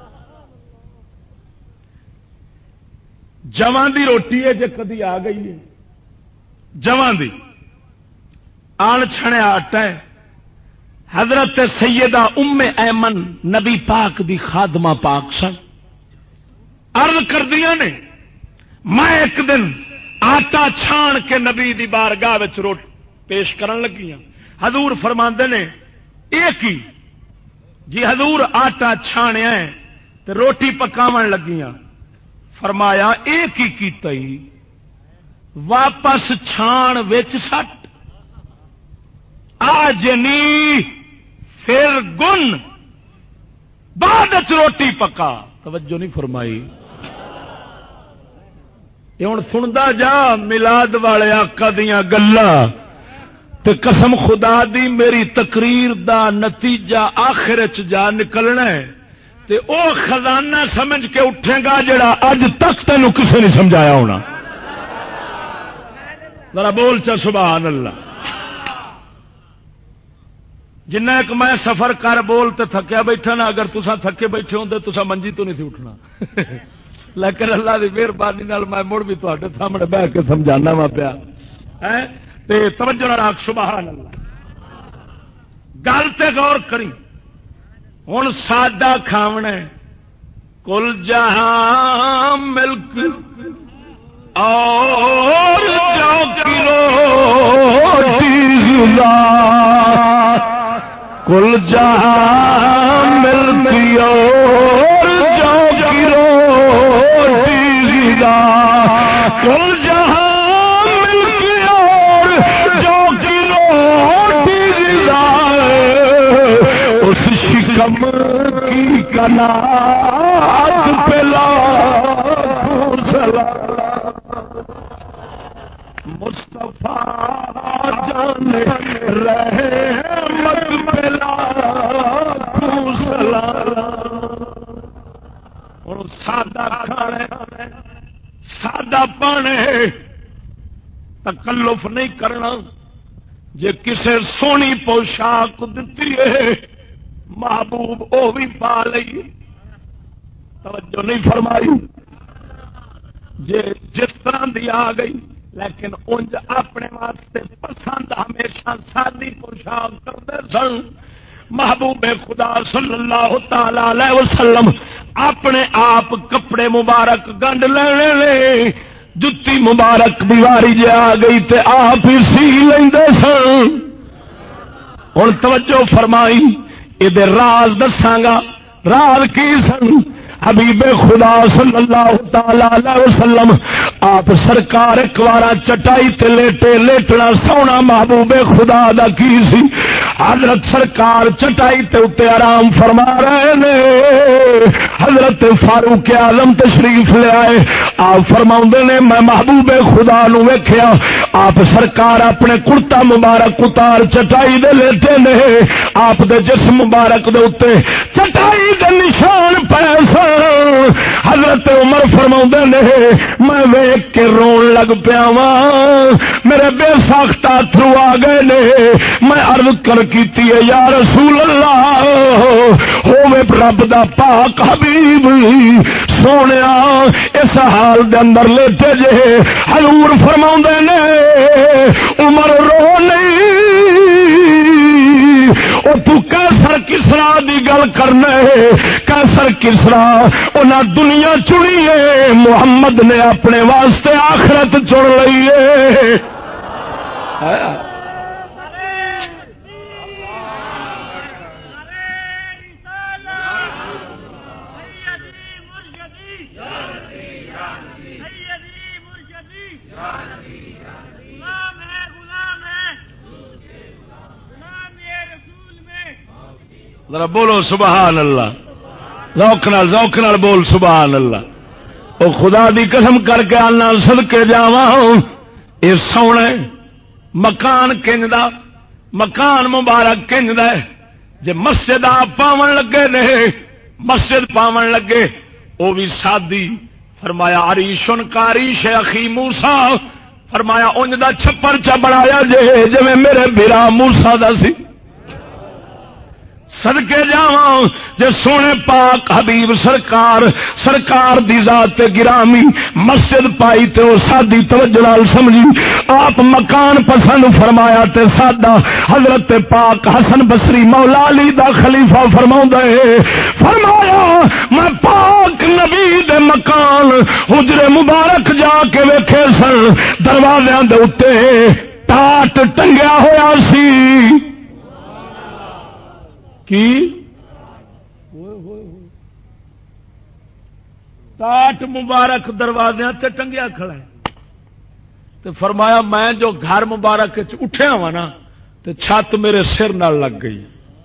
جواں دی روٹی ہے جے کدی آ گئی ہے، جواں دی آن چھڑیا آٹا ہے۔ حضرت سیدہ ام ایمن نبی پاک دی خادمہ پاک سن، عرض کردیاں نے میں ایک دن آٹا چھان کے نبی دی بارگاہ وچ روٹ پیش کرن لگی ہوں۔ حضور فرماندے نے ایک ہی جی حضور آٹا چھانیا ہے تے روٹی پکاون لگی ہوں۔ فرمایا ایک ہی کیتا ہی، واپس چھان وچ سٹ آجنی پھر گن بعد وچ روٹی پکا۔ توجہ نہیں فرمائی۔ یہ ہوں سنتا جا میلاد والے آقا دیاں گلاں تے قسم خدا دی میری تقریر دا نتیجہ آخر چ جا نکلنا ہے تے او خزانہ سمجھ کے اٹھے گا جڑا اج تک تینوں کسے نہیں سمجھایا ہونا۔ ذرا بول چا سبحان اللہ۔ جنہ ایک میں سفر کر بول تے تھکیا بیٹھا نا، اگر تساں تھکے بیٹھے ہوندے تساں منجی تو نہیں تھی اٹھنا، لیکن اللہ دی مہربانی نال میں مڑ بھی تواڈے سامنے بیٹھ کے سمجھانا وا پیا ہے تے توجہ نال آکھ سبحان اللہ۔ گل تے غور کری، ہن سادہ کھاونا ہے، کل جہاں ملک اور جو کلو غذا، کل جہاں ملک اور جو کلو غذا، کل جہاں ملک اور جو کلو غذا، اس شکم کی کنات پہ لاکھوں سلام، مصطفیٰ جان رحمت پہ لاکھوں سلام۔ اور سادہ کھانے سادہ پانے تکلف نہیں کرنا. جے کسے سونی پوشاک دتی ہے محبوب او بھی پا لئی. توجہ نہیں فرمائی. جے جس طرح دی آ گئی لیکن انج اپنے واسطے پسند ہمیشہ سادی پوشاک کرتے سن. محبوب خدا صلی اللہ تعالی علیہ وسلم اپنے آپ کپڑے مبارک گنڈ لینے جتی مبارک دیواری جے آ گئی تے آپ ہی سی لیندے سن. ہن توجہ فرمائی یہ راز دساگا. راز کی سن؟ حبیب خدا صلی اللہ تعالی علیہ وسلم آپ سرکار ایک بار چٹائی تے لیٹے. لیٹنا سونا محبوب خدا دا کی سی. حضرت سرکار چٹائی تے اتے آرام فرما رہے نے. حضرت فاروق اعظم تشریف لے آئے. آپ فرماؤندے نے میں محبوب خدا نو ویکھیا آپ سرکار اپنے کرتا مبارک اتار چٹائی دے لیٹے نے. آپ دے جسم مبارک دے اتے چٹائی دے نشان پے سن. حضرت عمر فرماؤندے نے میں ویکھ کے رون لگ پیا واں. میرے بے ساختہ اتھرو آ گئے نے. میں عرض کر کیتی ہے یا رسول اللہ ہوے رب دا پاک حبیب سونیا اس حال دے اندر لیٹے جے. حضور فرماؤندے نے عمر رو نہیں او تو کیسر کسرا دی گل کرنا ہے. کیسر کسرا انہاں دنیا چنی ہے محمد نے اپنے واسطے آخرت چن لئی ہے. ذرا بولو سبحان اللہ. ذوق نال بول سبحان اللہ. او خدا دی قسم کر کے آنا صدقے جاواں اے سونے مکان کنج دا مکان مبارک کنج دا جے مسجد آپ پاون لگے نے مسجد پاون لگے او بھی سادی. فرمایا عریشن کاریش اخی موسیٰ. فرمایا اونج دا چھپر چا بنایا جے میرے بھرا موسیٰ دا سی. صدقے جاواں جے سونے پاک حبیب سرکار دی ذات گرامی مسجد پائی تے او سادی. توجہ نال سمجھی. آپ مکان پسند فرمایا تے سادہ. حضرت پاک حسن بصری مولا علی دا خلیفہ فرماوندا ہے فرمایا میں پاک نبی دے مکان حجرے مبارک جا کے ویکھے سن. دروازیاں دے اوتے ٹاٹ ٹنگیا ہویا سی. کی ٹاٹ مبارک دروازے تے ٹنگیا کھڑا ہے. تو فرمایا میں جو گھر مبارک اٹھیا ہوا نا تو چھت میرے سر نال لگ گئی.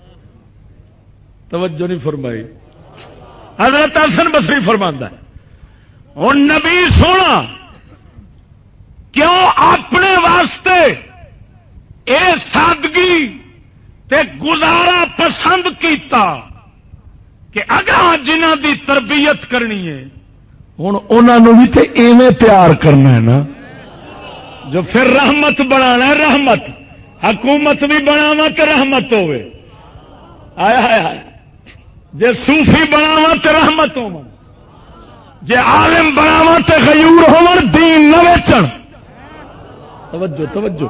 توجہ نہیں فرمائی. حضرت حسن بصری فرماندا ہے ہن نبی سونا کیوں اپنے واسطے اے سادگی تے گزارا پسند کیتا کہ اگاں جنہاں دی تربیت کرنی ہے ہن انہاں نوں بھی تے ایویں تیار کرنا ہے نا جو پھر رحمت بنانا ہے. رحمت حکومت بھی بناواں تے رحمت ہوے. آیا ہایا جے صوفی بناواں تے رحمت ہو. جے عالم بناواں تے غیور ہون دین نہ ویچن. توجہ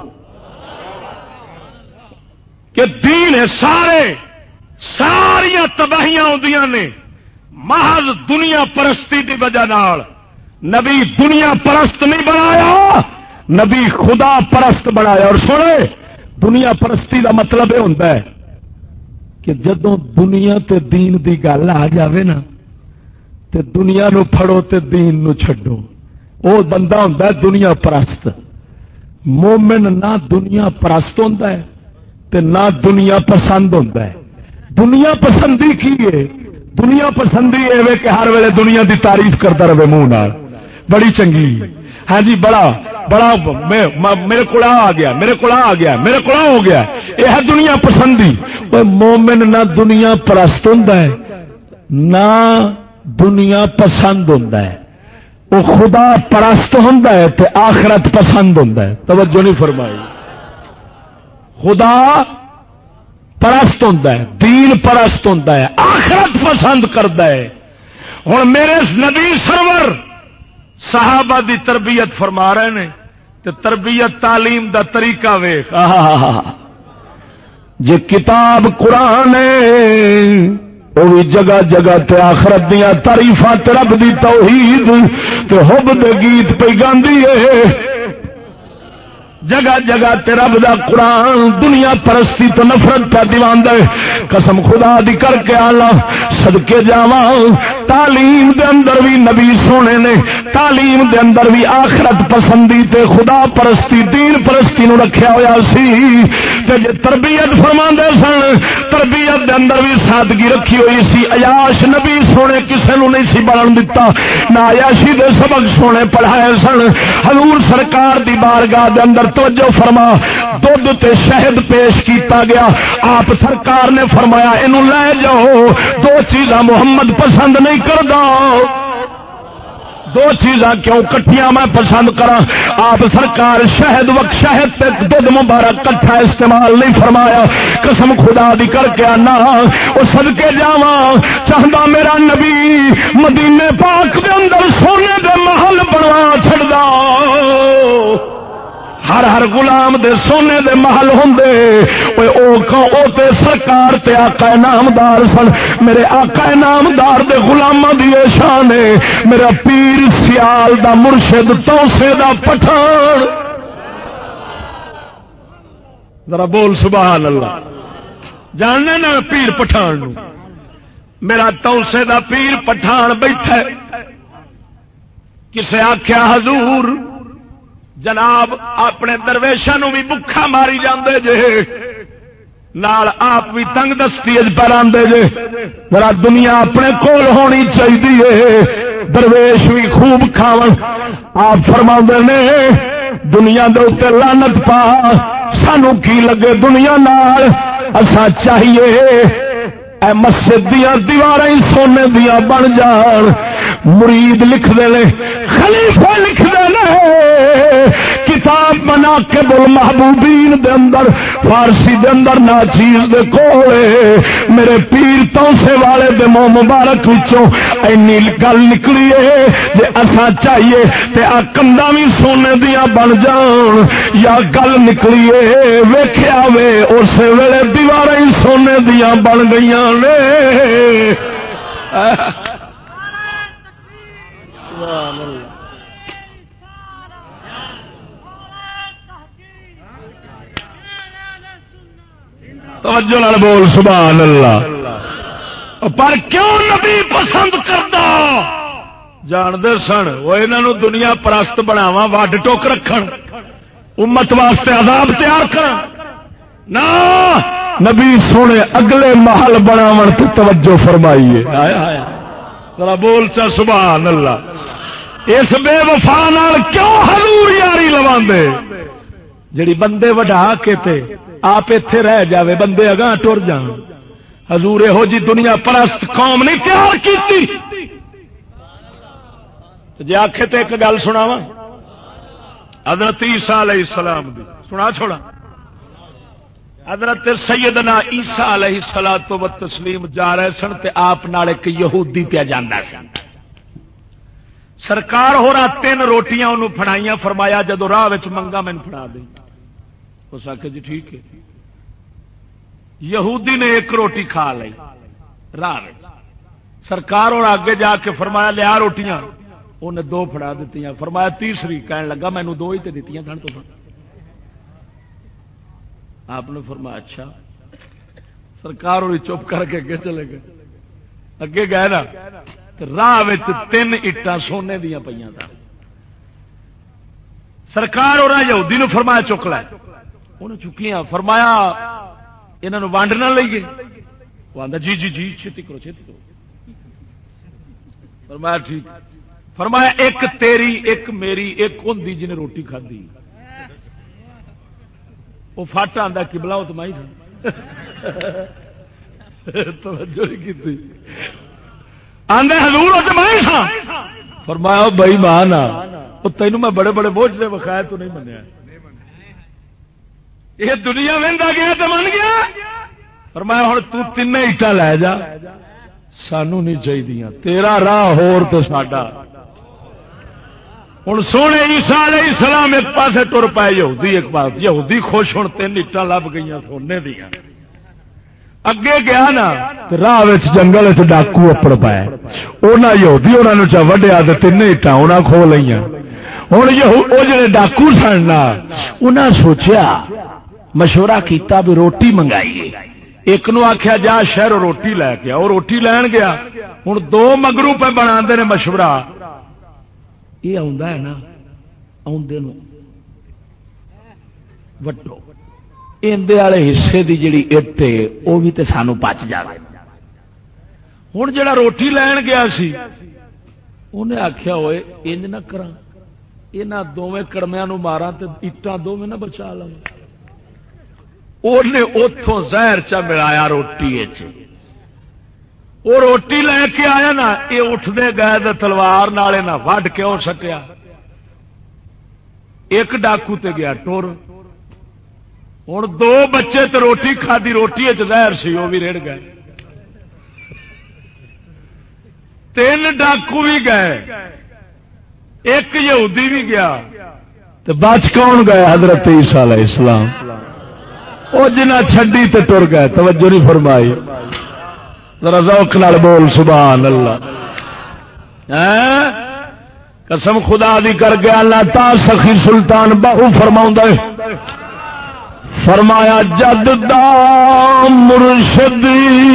کہ دین ہے ساریاں تباہیاں ہوندیاں نے محض دنیا پرستی کی وجہ نال. نبی دنیا پرست نہیں بنایا نبی خدا پرست بنایا. اور سنے دنیا پرستی دا مطلب یہ ہوتا ہے کہ جدوں دنیا تے دین دی گل آ جاوے نا تے دنیا نو پھڑو تے دین نو چھڈو. وہ بندہ ہوتا ہے دنیا پرست. مومن نہ دنیا پرست ہوتا ہے تے نہ دنیا پسند ہوتا ہے. دنیا پسندی کی ہے؟ دنیا پسندی ہے کہ ہر ویلے دنیا دی تعریف کرتا رہے منہ نال بڑی چنگی. ہاں جی بڑا میرے کو آ گیا میرے کو آ گیا میرے کو ہو گیا. یہ ہے دنیا پسندی. مومن نہ دنیا پرست ہوتا ہے نہ دنیا پسند ہوتا ہے. وہ خدا پرست ہوندا ہے تے آخرت پسند ہوندا ہے. توجہ نہیں فرمائی. خدا پرست ہوندا ہے، دین پرست ہوندا ہے، آخرت پسند کردا ہے. ہن میرے نبی سرور صحابہ دی تربیت فرما رہے نے تے تربیت تعلیم دا طریقہ ویکھ. جے کتاب قرآن ہے وہ بھی جگہ جگہ تے آخرت دیا تعریفاں تے رب دی توحید تے حب دے گیت پہ گاندی ہے. جگہ جگہ تے رب دا قرآن دنیا پرستی تو نفرت پہ دیوان دے. قسم خدا دی کر کے آلہ صدقے جاواں تعلیم دے اندر بھی نبی سونے نے تعلیم دے اندر بھی آخرت پسندی تے خدا پرستی دین پرستی نو رکھیا ہویا سی. تے جے تربیت فرماندے سن تربیت دے اندر بھی سادگی رکھی ہوئی سی. عیاش نبی سونے کسے نو نہیں سی بنن دتا، نہ عیاشی دے سبق سونے پڑھائے سن. حضور سرکار دی بارگاہ دے اندر توجہ فرما دودھ تے شہد پیش کیتا گیا. آپ سرکار نے فرمایا اینو لے جاؤ، دو چیزاں محمد پسند نہیں کردا. دو چیزاں کیوں کٹھیاں میں پسند کراں؟ آپ سرکار شہد وقت شہد تے دودھ مبارک کٹھا استعمال نہیں فرمایا. قسم خدا دی کر کے آنا او صدقے جاواں چاہندا میرا نبی مدینے پاک دے اندر سونے دے محل بنوا چھڑدا. ہر ہر غلام دے سونے دے محل ہوندے. او تے سرکار تے آقا نامدار سن. میرے آقا نامدار دے غلاماں دی شان ہے. میرا پیر سیال دا مرشد توسے دا پٹھان. ذرا بول سبحان اللہ. جاننے نا پیر پٹھان نو؟ میرا توسے دا پیر پٹھان بیٹھا ہے. کسے آکھیا حضور جناب اپنے درویشاں نو بھی بکھا ماری جاندے جے، نال آپ بھی تنگ دستی پر آندے جے. ذرا دنیا اپنے کول ہونی چاہیے، درویش بھی خوب کھاون. آپ فرماندے نے دنیا دے اوتے لعنت پا، سانو کی لگے دنیا نال. اساں چاہیے اے مسجد دیاں دیواراں ہی سونے دیاں بن جان. مرید لکھ دے لے، خلیفہ لکھ دے لے کتاب مناقب المحبوبین دے اندر فارسی دے اندر ناچیز دے کولے میرے پیر توسے والے دے منہ مبارک وچوں اینی گل نکلی ہے جے اساں چاہیے تے آ کندا وی سونے دیاں بن جان. یا گل نکلی ہے ویکھیا وے اس ویلے دیواراں ہی سونے دیاں بن گئیاں نے. توجہ نال بول سبحان اللہ. پر کیوں نبی پسند کردا؟ جاندے سن وہ انہاں نو دنیا پرست بناواں وڈ ٹوک رکھن امت واسطے عذاب تیار کرن. نا نبی سونے اگلے محل بناون تے توجہ فرمائیے. ذرا بول چا سبحان اللہ. اس بے وفا نال کیوں حضور یاری لواندے؟ جڑی بندے وڈا کے تے آپ ایتھے رہ جاوے بندے اگاں ٹر جان. حضور ہو جی دنیا پرست قوم نہیں تیار کیتی. جی آخے تے ایک گل سناواں حضرت عیسیٰ علیہ السلام دی سنا چھوڑا. حضرت سیدنا عیسیٰ علیہ الصلوۃ والتسلیم جا رہے سن تے آپ نال ایک یہودی پیا جاندا سن. سرکار ہو رہا 3 روٹیاں انہوں پھڑائیاں. فرمایا جدو راہ وچ منگا مین پھڑا دیں. اس آخر جی ٹھیک ہے. یہودی نے 1 روٹی کھا لی راہ. سرکار اور آگے جا کے فرمایا لیا روٹیاں. انہیں 2 پھڑا دیتی. فرمایا تیسری کہنے لگا مینوں 2 ہی تے دیتی سن تو. آپ نے فرمایا اچھا. سرکار اور چپ کر کے اگے چلے گئے. اگے گئے نا راہ 3 اٹاں سونے دیا پہ. سرکار اور یہودی نے فرمایا چک لے. انہیں چکیاں. فرمایا انہوں ونڈ نہ لئیے. وہ آندا جی جی جی چھتی کرو چھتی کرو. فرمایا ٹھیک. فرمایا ایک تیری ایک میری ایک ہوندی جنہیں روٹی کھادی. وہ فٹ آندا قبلہ وہ تو میں ہی تھا. توجہ نہیں کی آندے حضور وہ تو میں ہی تھا. فرمایا بھائی مان وہ تینوں میں بڑے بڑے بوجھ سے بخایا تو نہیں منیا یہ دنیا وہدا گیا تو من گیا فرمایا ہوں تو تین اٹا لے جا سانو نہیں چاہیے تیرا راہ ہور تو ساڈا ہوں سونے عیسیٰ علیہ السلام ایک پاسے ٹر پائے یہودی ایک پاس یہودی خوش ہوں 3 اٹا لب گئی سونے دیا اگے گیا نا راہ جنگل ڈاکو اپڑ پایا انہیں یہودی انہوں چا وڈیا تو 3 اٹا انہیں کھو لیا ہوں وہ جڑے ڈاکو سن انہیں سوچیا مشورہ کیتا بھی روٹی منگائیے ایک نو آخیا جا شہر روٹی لے کے وہ روٹی لین گیا ہوں 2 مگرو پہ بنا نے مشورہ یہ ہے نا آدھے وٹو اندر والے حصے کی جڑی اٹ ہے وہ بھی تو سانو پچ جائے ہوں جڑا روٹی لین گیا سی انہیں آخیا ہوئے انج نہ کرا یہاں دونوں کڑمیا مارا تو اٹان دونوں نہ بچا لوں اتوں زہر چا ملایا روٹی وہ روٹی لے کے آیا نا یہ اٹھتے گئے تو تلوار نالے نہ وڈ کے ہو سکیا ایک ڈاکو تے گیا ٹور ہوں 2 بچے تو روٹی کھادی روٹی زہر سی وہ بھی رڑ گئے 3 ڈاکو بھی گئے ایک یہودی بھی گیا تو بچ کون گئے حضرت عیسیٰ علیہ السلام وہ جنہ چھڈی تے ٹر گئے توجہ نہیں فرمائی ذرا ذوق نال بول سبحان اللہ قسم خدا دی کر گیا اللہ تا سخی سلطان باہو فرماؤں فرمایا جد دا مرشد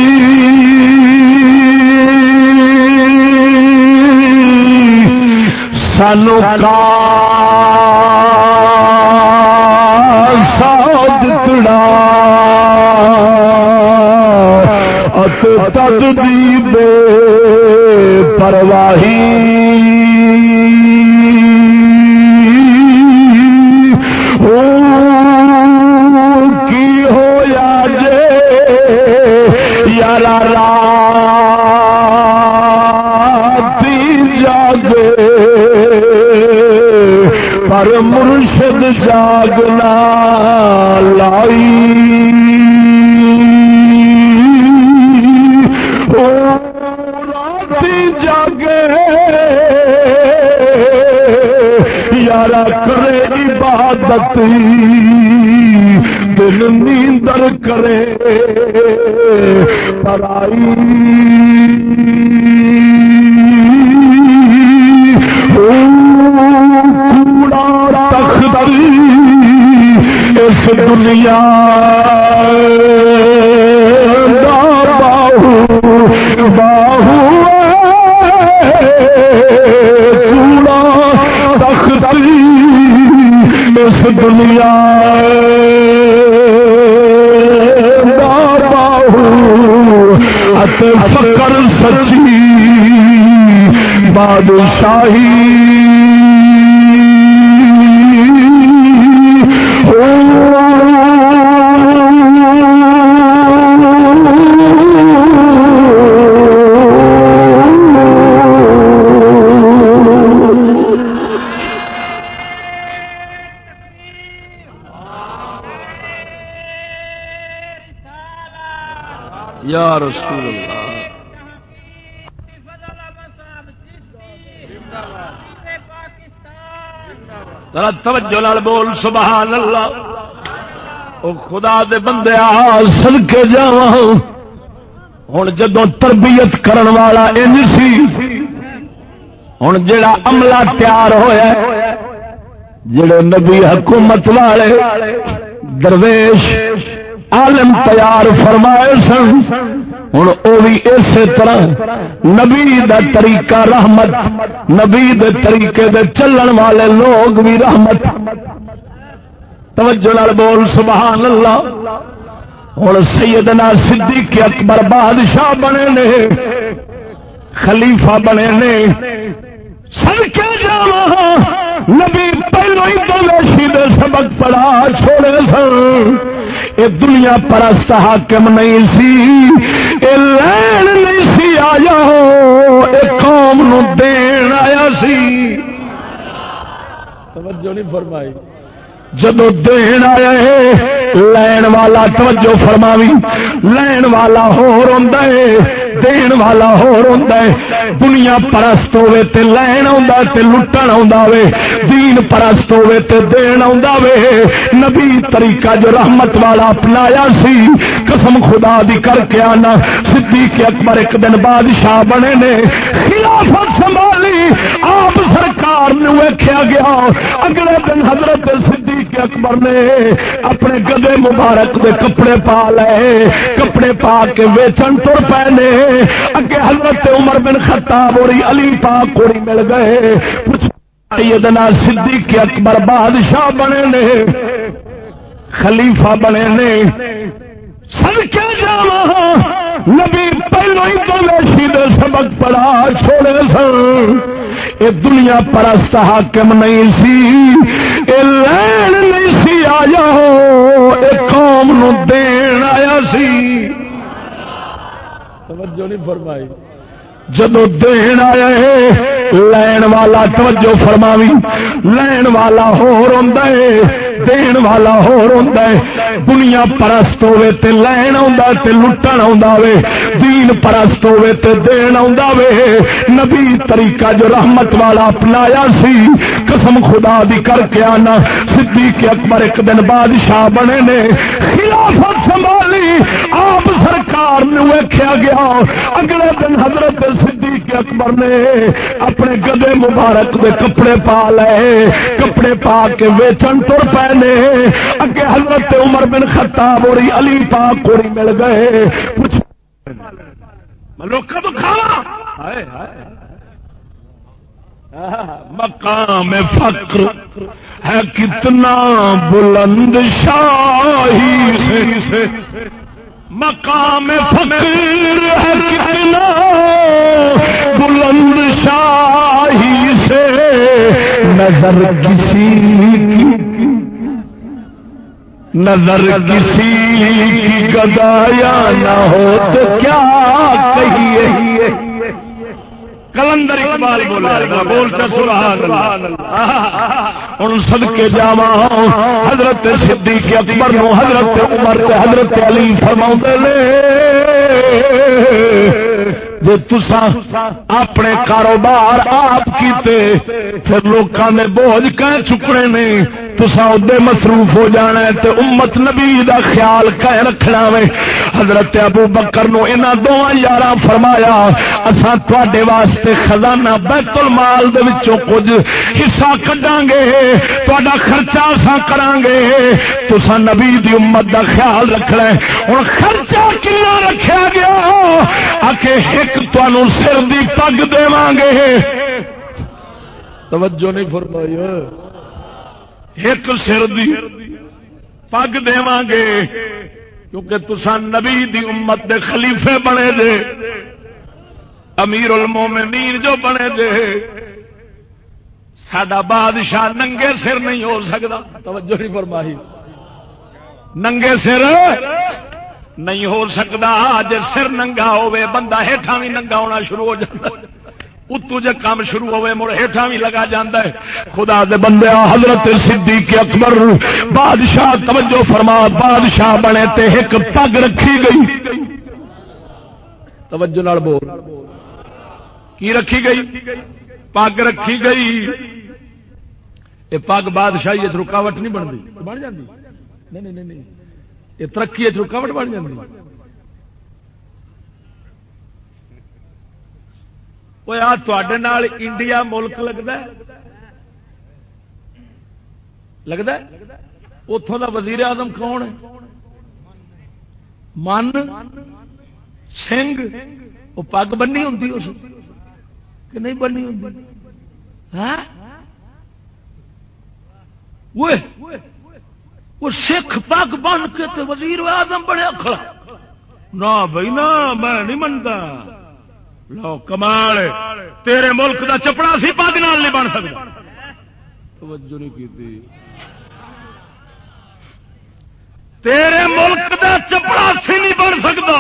سانو کا ساجتڑا تد دی بے پرواہی کی ہویا جے یارا راتی جاگے پر مرشد جاگنا لائی یارا کرے عبادت دل نیندر کرے پرائی کوڑا تختی اس دنیا باہو باہو کوڑا تختی اس دنیا باہو ات فکر سچی بادشاہی یا رسول اللہ ذرا توجہ نال بول سبحان اللہ او خدا دے بندے صدقے جاواں ہن جدوں تربیت کرن والا انج سی ہن جڑا عملہ تیار ہویا جڑے نبی حکومت والے درویش عالم تیار فرمائے سن ہوں وہ بھی اسی طرح نبی دا طریقہ رحمت نبی دے طریقے دے چلن والے لوگ بھی رحمت توجہ نال بول سبحان اللہ ہوں سیدنا صدیق اکبر بادشاہ بنے نے خلیفہ بنے نے صدقے جاواں نبی پہلو ہی دویشی دے سبق پڑھا چھوڑے سن اے دنیا پرست حاکم نہیں سی اے لین نہیں سی آیا اے قوم نو دین آیا سی توجہ نہیں فرمائی. جدو دین آیا ہے لین والا توجہ فرماوی لین والا ہور ہوندا ہے دین والا ہور ہوندا ہے. دنیا پرست ہوے تے لین آوندا تے لٹن آوندا وے دین پرست ہوے تے دین آوندا وے. نبی طریقہ جو رحمت والا اپنایا سی قسم خدا دی کر کے آنا صدیق اکبر ایک دن بادشاہ بنے نے خلافت سنبھالی آپ سرکار نے ویکھیا گیا اگلے دن حضرت صدیق اکبر نے اپنے گدے مبارک دے کپڑے پا لے کپڑے پا کے ویچن تر پے نے اگے حضرت عمر بن خطاب اور علی پاک کو مل گئے. سیدنا صدیق اکبر بادشاہ بنے نے خلیفہ بنے نے. صدقے جاواں نبی پہلو ہی تو ویشی دے سبق پڑھا چھوڑے سن. اے دنیا پرست حاکم نہیں سی اے لین نہیں سی آیا اے قوم نو دین آیا سی. توجہ نہیں فرمائی. جدو دین آیا ہے لین والا توجہ فرماوی لین والا ہور ہوندا ہے دین والا ہور ہوندا ہے. دنیا پرست ہوے تے لین آوندا تے لٹن آوندا وے دین پرست ہوے تے دین آوندا وے. نبی طریقہ جو رحمت والا اپنایا سی قسم خدا دی کر کے آنا صدیق اکبر ایک دن بادشاہ بنے نے خلافت سنبھالی آپ سرکار نے ویکھیا گیا اگلے دن حضرت صدیق اکبر نے اپنے گدے مبارک دے کپڑے پا لے کپڑے پا کے ویچن تر پے نے اگے حضرت عمر بن خطاب اور علی پاک کو مل گئے. تو کھاوا مقام فقر ہے کتنا بلند شاہی سے مقام فقر ہے کتنا بلند شاہی سے نظر کسی کی گدایا نہ ہو تو کیا کہیے. کلندر اقبال بولا بولتا سبحان اللہ. ان صدقے جاواں حضرت صدیق اکبر نو حضرت عمر تے حضرت علی فرماؤندے نے جے تساں اپنے کاروبار آپ کیتے پھر لوکاں نے بوجھ کہیں چکنے نہیں تساں اودے مصروف ہو جانا ہے تے امت نبی دا خیال کہیں رکھنا وے. حضرت ابو بکر نو انہاں دوواں یاراں فرمایا اساں تواڈے واسطے خزانہ بیت المال دے وچوں کچھ حصہ کڈاں گے تواڈا خرچہ اساں کراں گے تساں نبی دی امت دا خیال رکھنا ہے. ہن خرچہ کنا رکھیا گیا آکے ایک تانوں سر دی پگ دیواں گے. توجہ نہیں فرمائی. ایک سر دی پگ دیواں گے کیونکہ تساں نبی دی امت دے خلیفے بنے دے امیر المومنین جو بنے دے. ساڈا بادشاہ ننگے سر نہیں ہو سکتا. توجہ نہیں فرمائی. ننگے سر نہیں ہو سکتا. جے سر ننگا ہوئے بندہ ہیٹھاں بھی ننگا ہونا شروع ہو جاتا ہے اتو جے کام شروع ہوئے مڑ ہیٹھاں بھی لگا جاتا ہے. خدا دے بندے حضرت صدیق اکبر بادشاہ توجہ فرما بادشاہ بنے تے ایک پگ رکھی گئی. توجہ نال بول کی رکھی گئی پگ رکھی گئی. یہ پگ بادشاہی رکاوٹ نہیں بنتی بن جاتی نہیں یہ ترقی رکاوٹ بن جاتی. انڈیا ملک لگتا ہے اتوں کا وزیر اعظم کون ہے؟ من سنگھ. وہ پگ بننی ہوں اس کہ نہیں بننی ہوں؟ وہ سکھ پگ بن کے تے وزیر اعظم بنیا کھڑا. نہ بھائی نہ میں نہیں منتا. لو کمال تیرے ملک دا چپڑا سی پگ نال نہیں بن سکتا. توجہ نہیں کی. تیرے ملک دا چپڑا سی نہیں بن سکتا.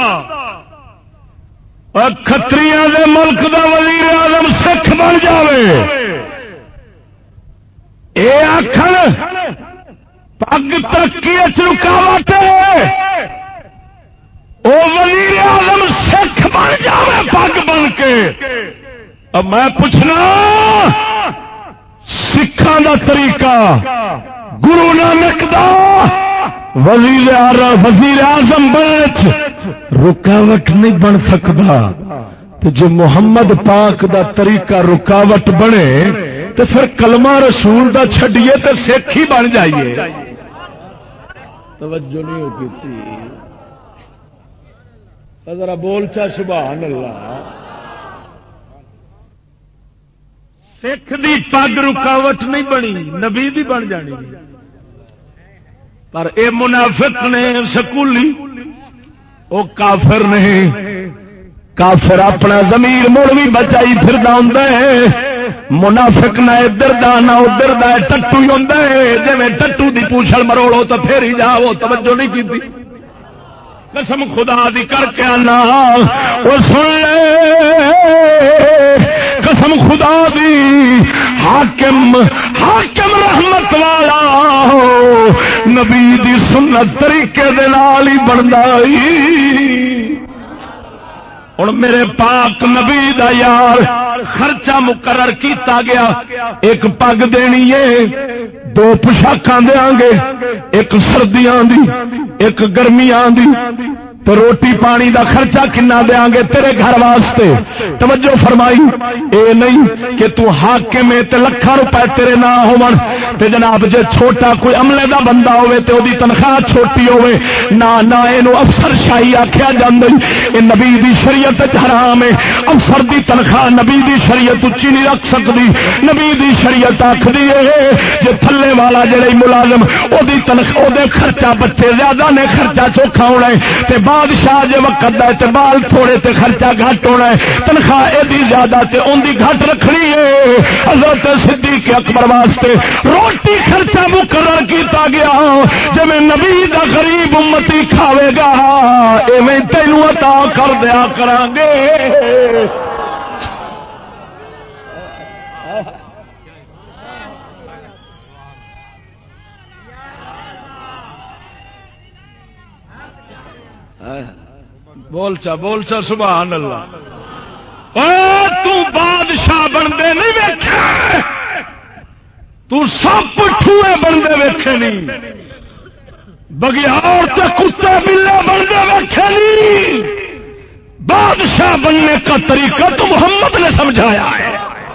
کھتریاں دے ملک دا وزیر اعظم سکھ بن جاوے اے آخر پگ ترقی رکاوٹ او وزیر اعظم سکھ بن جائے پگ بن کے. اب میں پوچھنا سکھاں دا طریقہ گرو نانک دا وزیر اعظم بننے رکاوٹ نہیں بن سکتا. تو جو محمد پاک دا طریقہ رکاوٹ بنے تو پھر کلمہ رسول دا چھڈیے تو سکھ ہی بن جائیے. توجہ نہیں ہوتی تھی ذرا بول چا سبحان اللہ. سکھ دی پگ رکاوٹ نہیں بنی نبی دی بن جانی. پر اے منافق نے سکولی او کافر نہیں. کافر اپنا ضمیر مڑ بھی بچائی پھردا ہوندا ہے. منافق نہ ادھر دا نہ ادھر دا ٹٹو ہی ہوندا ہے. جویں ٹٹو دی پوچھل مروڑو تو پھر ہی جاؤ. توجہ نہیں کیتی. قسم خدا دی کر کے آنا او سن لے قسم خدا دی حاکم رحمت والا نبی دی سنت طریقے دے نال ہی بندا ہی. ہن میرے پاک نبی دا یار خرچہ مقرر کیتا گیا. ایک پگ دینی ہے 2 پوشاکاں دیاں گے ایک سردیاں دی ایک گرمیاں دی. تو روٹی پانی دا خرچہ کنا دیاں گے تیرے گھر واسطے. توجہ فرمائی. اے نہیں کہ تو حاکم ہے تے لاکھاں روپے تیرے نہ ہون تے جناب جے چھوٹا کوئی عملے دا بندہ ہوے تے اودی تنخواہ چھوٹی ہوے نہ اینو افسر شاہی آکھیا جاندا. اے نبی دی شریعت وچ حرام ہے. افسر دی تنخواہ نبی دی شریعت اونچی نہیں رکھ سکدی. نبی دی شریعت آکھدی ہے جے تھلے والا جڑے ملازم اودی تنخواہ اودے خرچہ بچے زیادہ نے خرچہ چوکھا ہونا ہے تے بادشاہ جے وقت ہے تے بال تھوڑے تے خرچہ گھٹ ہونا ہے. تنخواہ ایدی زیادہ تے اون دی گھٹ رکھنی ہے. حضرت صدیق اکبر واسطے روٹی خرچہ مقرر کیتا گیا. جویں نبی دا غریب امتی کھاوے گا ایویں تینوں عطا کر دیا کران گے. بول چا سبحان اللہ. تو بادشاہ بنتے نہیں ویکھے تو سپ ٹھوئے بنتے ویکھے نہیں. بگیار تے کتے بلے بنتے ویکھے نہیں. بادشاہ بننے کا طریقہ تو محمد نے سمجھایا ہے.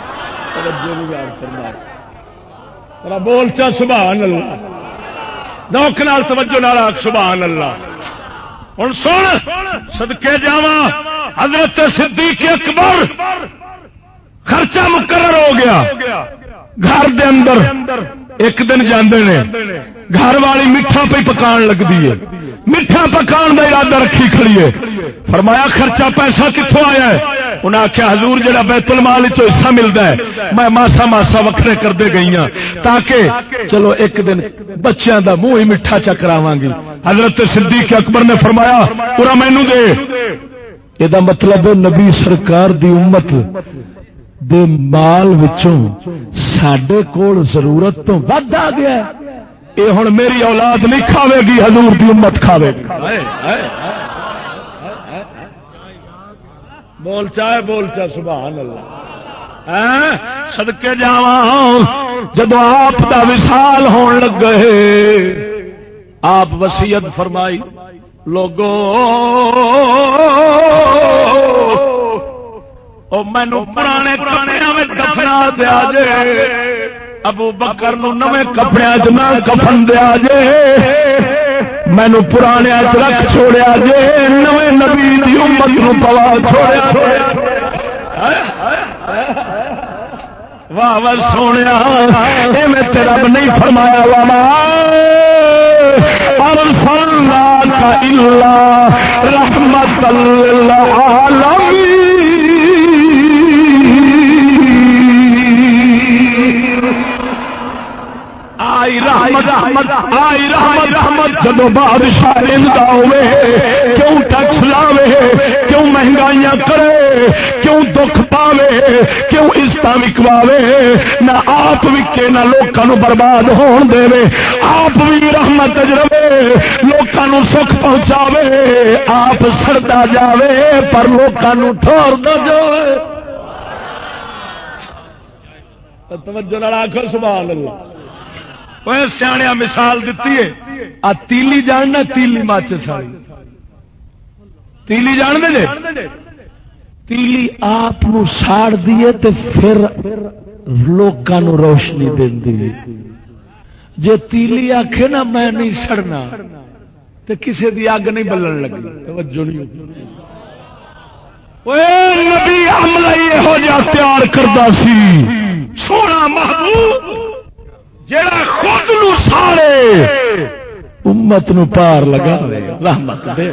بول چا سبحان اللہ. ذوق نال توجہ نال آکھ سبحان اللہ. ہوں سن صدقے جاواں حضرت صدیق اکبر خرچہ مقرر ہو گیا. گھر دے اندر ایک دن جاندے نے گھر والی میٹھا پہ پکان لگتی ہے. میٹھا پکان کا ارادہ رکھی کھڑی ہے. فرمایا خرچہ پیسہ کتوں آیا ہے؟ انہیں آخیا حضور جڑا بیت المال چ حصہ ملتا ہے میں ماسا ماسا وکھرے کرتے گئی ہوں تاکہ چلو ایک دن بچیاں دا منہ ہی میٹھا چکراواں گی. حضرت صدیق اکبر نے فرمایا پورا مینو دے. یہ مطلب نبی سرکار دی امت دے مال وچوں ساڈے کول ضرورت تو ود آ گیا. یہ ہن میری اولاد نہیں کھاوے گی حضور دی امت کھاوے گی. بول چا سبحان اللہ. صدقے جاواں جدو آپ دا وصال ہون لگے آپ وصیت فرمائی لوگو او مینو پرانے کپڑیاں میں دفنا دیا جے. ابو بکر نو نویں کپڑیاں چ نہ کفن دیا جے. مینو پرانے چ رکھ چھوڑیا جے. نویں نبی دی امت نو پوا چھوڑیا. واہ واہ سونیا میں تیرا نہیں فرمایا واما ارسلناک الا رحمۃ للعالمین. آئی رحمت جدو بادشاہ رندا ہوے کیوں ٹیکس لاوے کیوں مہنگائیاں کرے کیوں دکھ پاوے کیوں عزت وکواوے نہ آپ وکے نہ لوکاں نو برباد ہون دے آپ بھی رحمت رہے لوکاں نو سکھ پہنچاوے آپ سڑدا جاوے پر لوکاں نو ٹھوردا جاوے توجہ نال آکھو سبحان اللہ اوے سیاںیا مثال دتی ہے آ تیلی جاننا تیلی ماچس والی تیلی جان دے تیلی آپ نو ساڑ دیے تے پھر لوکاں نو روشنی دیندی جے تیلی آکھے نا میں نہیں سڑنا تے کسے دی اگ نہیں بلن لگی توجہ نہیں اوے نبی عملہ یہو جہا تیار کردا سی سونا محبوب جڑا خود نو ساڑے امت نو پار لگا رحمت دے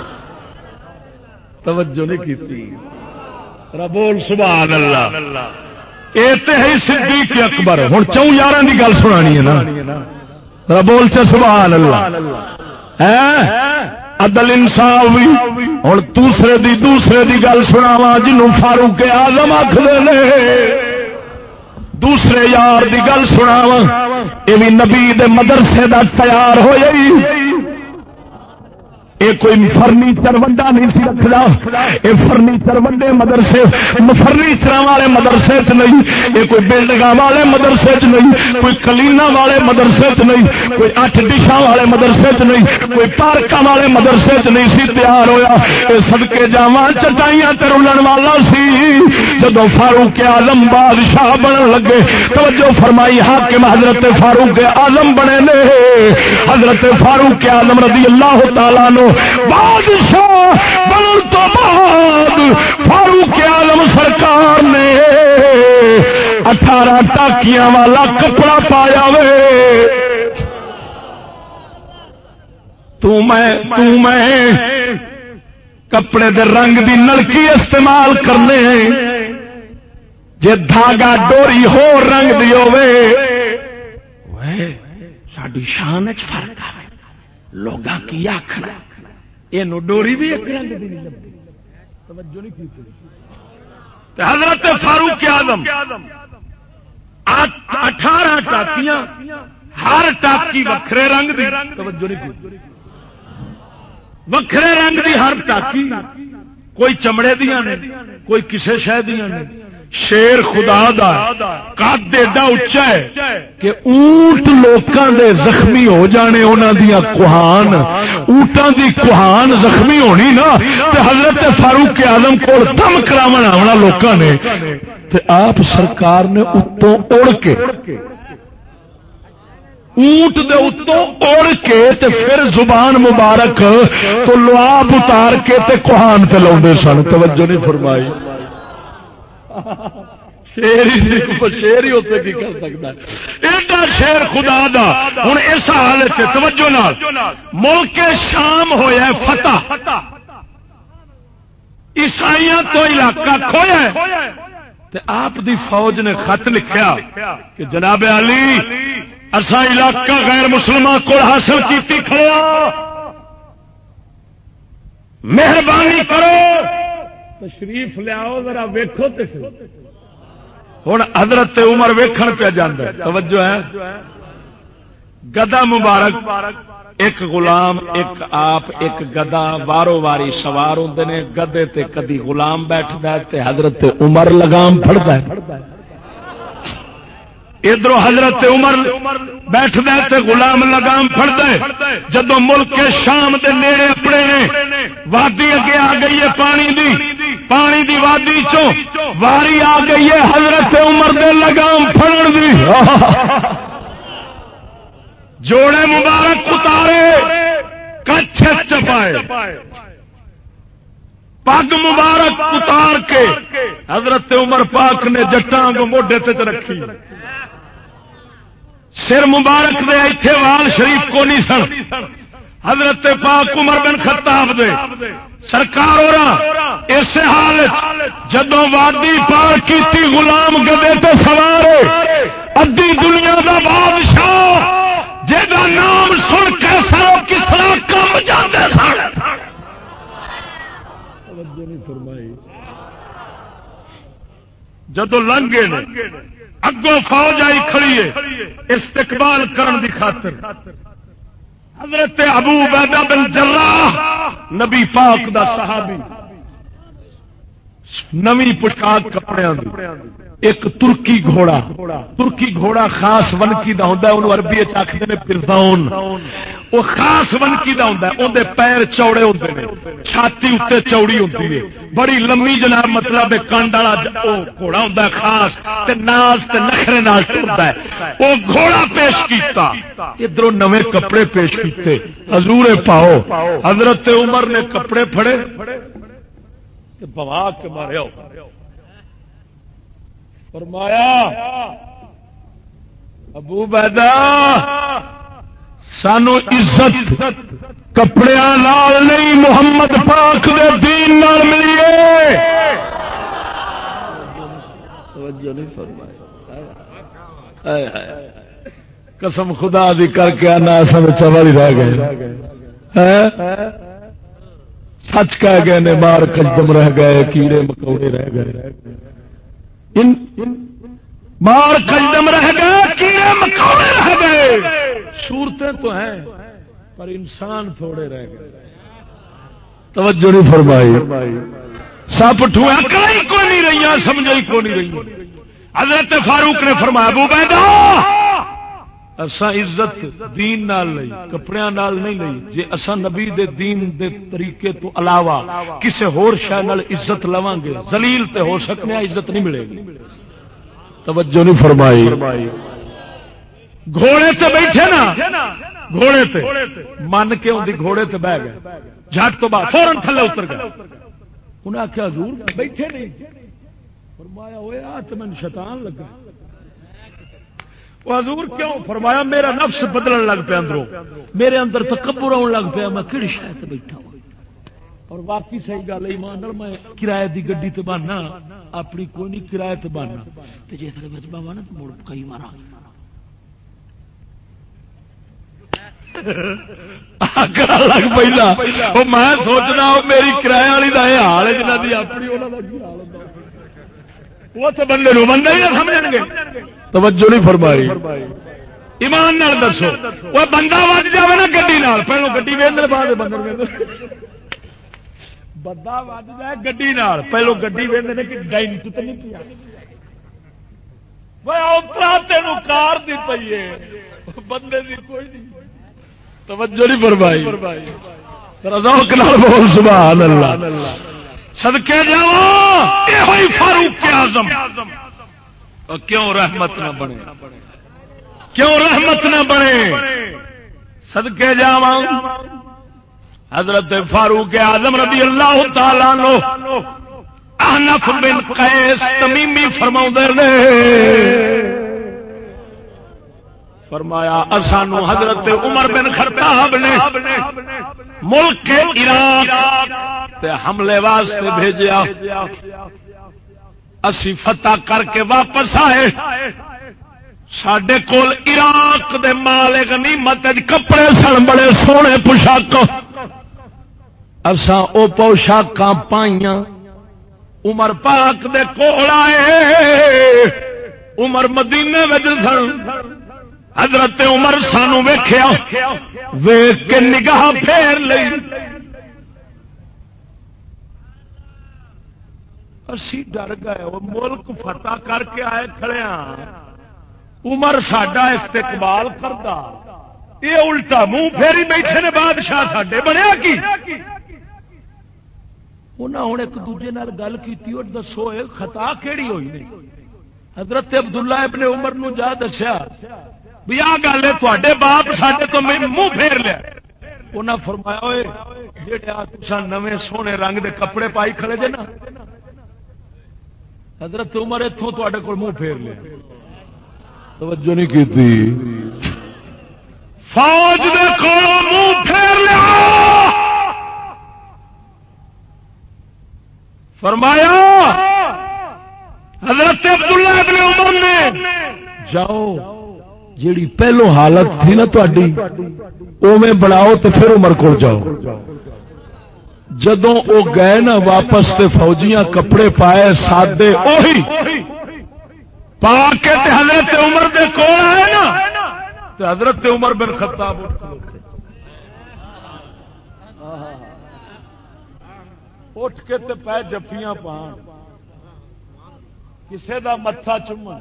توجہ نہیں کیتی ربول سبحان اللہ اے تے ہے صدیق اکبر ہن 4 یاراں دی گل سنانی ہے نا ربول چ سبحان اللہ عدل انصاف بھی ہن دوسرے دی گل سناواں جنوں فاروق اعظم آکھدے نے دوسرے یار دی گل سناواں اے وی نبی دے مدرسے دا تیار ہوئی یہ کوئی فرنیچر ونڈا نہیں سی رکھدا یہ فرنیچر ونڈے مدرسے فرنیچر والے مدرسے چ نہیں یہ کوئی بلڈنگ والے مدرسے چ نہیں کوئی کلینا والے مدرسے چ نہیں کوئی 8 ڈشاں والے مدرسے چ نہیں کوئی پارکاں والے مدرسے چ نہیں سی تیار ہویا یہ صدقے جاواں چٹائیاں تے رلن والا سی جدوں فاروق اعظم بادشاہ بنن لگے توجہ فرمائی حاکم حضرت فاروق اعظم بنے نے حضرت فاروق اعظم رضی اللہ تعالی عنہ بادشاہ بنن تو بعد فاروق اعظم سرکار نے 18 ٹاکیاں والا کپڑا پایا وے تو میں کپڑے دے رنگ دی نلکی استعمال کرنے جے دھاگا ڈوری ہو رنگ دی ہوے ساڈی شان وچ فرق آوے لوگاں کی آکھنا یہ ڈوری بھی ایک رنگ دی نہیں لبھی توجہ نہیں کی حضرت فاروق اعظم 18 ٹاکیاں ہر ٹاکی وکھرے رنگ دی توجہ نہیں کی وکھرے رنگ دی ہر ٹاکی کوئی چمڑے دیاں نے کوئی کسے شے دیاں نے شیر خدا دا قد ایڈا اچا ہے کہ اونٹ لوکاں دے زخمی ہو جانے انہاں دیاں کوہان اونٹاں دی کوہان زخمی ہونی نا تے حضرت فاروق اعظم کول دم کراون آونا لوکاں نے تے آپ سرکار نے اتوں اڑ کے اونٹ دے اتوں اڑ کے تے پھر زبان مبارک تو لعاب اتار کے تے کوہان تے لاؤندے سن توجہ نہیں فرمائی شیر ہی ہوتے کی کر سکتا ہے ایڈا شیر خدا دا ہن اس حال سے توجہ نال ملک شام ہویا فتح عیسائیاں تو علاقہ کھویا تے آپ دی فوج نے خط لکھیا کہ جناب علی اساں علاقہ غیر مسلمان کو حاصل کیتی کھڑا مہربانی کرو تشریف لیاؤ ذرا ویکھو تے ہن حضرت عمر ویکھن پہ جاندا ہے توجہ ہے گدا مبارک ایک غلام ایک آپ ایک گدا وارو واری سوار ہوندے نے گدے تے کدی غلام بیٹھدا ہے تے حضرت عمر لگام پھڑدا ہے ادھر حضرت عمر بیٹھدا ہے تے غلام لگام پھڑدا ہے جدوں ملک کے شام دے نیڑے اپنے نے وادی اگے آ گئی ہے پانی دی وادی چوں واری آ گئی ہے حضرت عمر دے لگام پھڑن دی جوڑے مبارک اتارے کچھ چپائے پگ مبارک اتار کے حضرت عمر پاک نے جٹاں کو موڈے تے رکھی سر مبارک دے ایتھے وال شریف کو نہیں سن حضرت پاک عمر بن خطاب دے سرکار اور اس حال جدوں وادی پار کیتی غلام گدے تے سوار ادھی دنیا دا بادشاہ جہاں نام سن کے سرو کس جاندے سن توجہ نہیں فرمائی جدو لنگے نے اگوں فوج آئی کھڑی ہے استقبال کرن دی خاطر حضرت ابو عبیدہ بن جراح نبی پاک دا صحابی نویں پوشاک کپڑیاں دی ایک ترکی گھوڑا خاص ونکی دا ہوندا ہے اونوں عربی وچ آکھدے نے پرزون وہ خاص ونکی دا ہوندا ہے اودے پیر چوڑے ہوندے نے چھاتی اوتے چوڑی ہوندی ہے بڑی لمبی جناب مطلب کنڈ والا او گھوڑا ہوندا ہے خاص تے ناز تے نخرے نال ٹردا ہے او گھوڑا پیش کیتا ادھروں نویں کپڑے پیش کیتے حضور پاؤ حضرت عمر نے کپڑے پھڑے تے بوا کے ماریا فرمایا ابو عبیدہ سانو عزت کپڑے نال نہیں محمد پاک دے دین نال ملی ہے توجہ نہیں فرمائی قسم خدا دی کر کے آنا سب چوڑ ہی رہ گئے سچ کہہ گئے نے مار کجدم رہ گئے کیڑے مکوڑے رہ گئے مار کجدم رہ گئے کیڑے مکوڑے رہ گئے صورتیں تو ہیں پر انسان تھوڑے رہ گئے توجہ نہیں فرمائی سب ٹھویا کئی کو نہیں رہی سمجھائی کو نہیں رہی حضرت فاروق نے فرمایا ابو عبیدہ اساں عزت دین نال لئی کپڑیاں نال نہیں لئی جے اساں نبی دے دین دے طریقے تو علاوہ کسے ہور شے نال عزت لواں گے ذلیل تے ہو سکنے عزت نہیں ملے گی توجہ نہیں فرمائی گھوڑے تے بیٹھے نا گھوڑے تے من کے اندی گھوڑے تے بہ گئے جھٹ تو بعد فوراً تھلے اتر گئے انہاں کیا حضور بیٹھے نہیں فرمایا ہوئے آ تے میں شیطان لگا وہ حضور کیوں فرمایا میرا نفس بدلن لگ پیا اندروں میرے اندر تکبر آن لگ پیا میں کہڑی شاید بیٹھا ہوں اور واقعی صحیح گل ایمان نال میں کرایے دی گڈی تے بہنا اپنی کوئی نہیں کرایے تے بہنا تے جے تھے بچ باوا نا تے مڑ کئی مارا لگ پہلا وہ میں سوچنا میری کرایہ والی دا یہ حال ہے جنہاں دی اپنی انہاں دا کی حال ہوندا وہ تے بندے نو بندہ ہی نہ سمجھن گے توجہ نہیں فرمائی ایمان نال دسو وہ بندہ وج جاوے نا گڈی نال پہلو گڈی ویندے بعد بندے ویندے بندہ وج جائے گڈی نال پہلو گڈی ویندے نے کہ ڈینٹ تے نہیں پیا وہ اوپر تینوں کار دی پئی ہے بندے دی کوئی نہیں توجہ نہیں فرمائی ذرا ذوق نال بول سبحان اللہ صدقے جاواں اے ہوئی فاروق اعظم کیوں رحمت نہ بنے کیوں رحمت نہ بنے صدقے جاواں حضرت فاروق اعظم رضی اللہ تعالی عنہ احنف بن قیس تمیمی فرماؤندے نے فرمایا اسانو حضرت عمر بن خطاب نے ملک عراق تے حملے واسطے بھیجیا اسی فتح کر کے واپس آئے ساڈے کول عراق دے مال غنیمت کپڑے سن بڑے سونے پوشاک اساں او پوشاکاں پائیاں عمر پاک دے کول آئے عمر مدینے وچ سن حضرت عمر سانو ویکھیا ویکھ کے نگاہ پھیر لئی اسی ڈر گئے وہ ملک فتح کر کے آئے کھڑے ہاں عمر ساڈا استقبال کردا یہ الٹا منہ پھیری بیٹھے نے بادشاہ ساڈے بنیا کی انہاں ہن ایک دوجے نال گل کیتی اور دسو اے خطا کیڑی ہوئی نے حضرت عبداللہ ابن عمر نو جا دسیا بھی آ گل ہے تواڈے باپ ساڈے تو منہ پھیر لیا انہاں فرمایا اوئے جڑے آ تساں نویں سونے رنگ دے کپڑے پائی کھڑے جے نا حضرت عمر اتوں تے کو منہ پھیر لیا توجہ نہیں کی فوج دے کولوں منہ پھیر لیا فرمایا حضرت عبداللہ ابن عمر نے جاؤ جیڑی پہلو حالت تھی نا تہاڈی اوویں بناؤ تے پھر عمر کول جاؤ. جدوں او گئے نا واپس تے فوجیاں کپڑے پائے سادے اوہی پا کے تے حضرت عمر دے کول آئے نا تے حضرت عمر بن خطاب اٹھ کے تے پے جفیاں پان کسے دا متھا چومن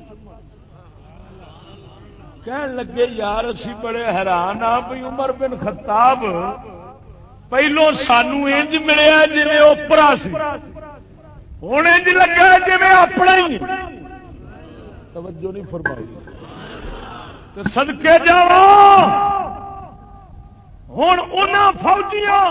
کہن لگے یار اسی بڑے حیران ہاں بھئی عمر بن خطاب پہلو سانو انج ملیا جی اوپرا سی ہوں انج لگا جی اپنا ہی. توجہ نہیں فرمائی تو صدقے جاواں ہوں انہاں فوجیاں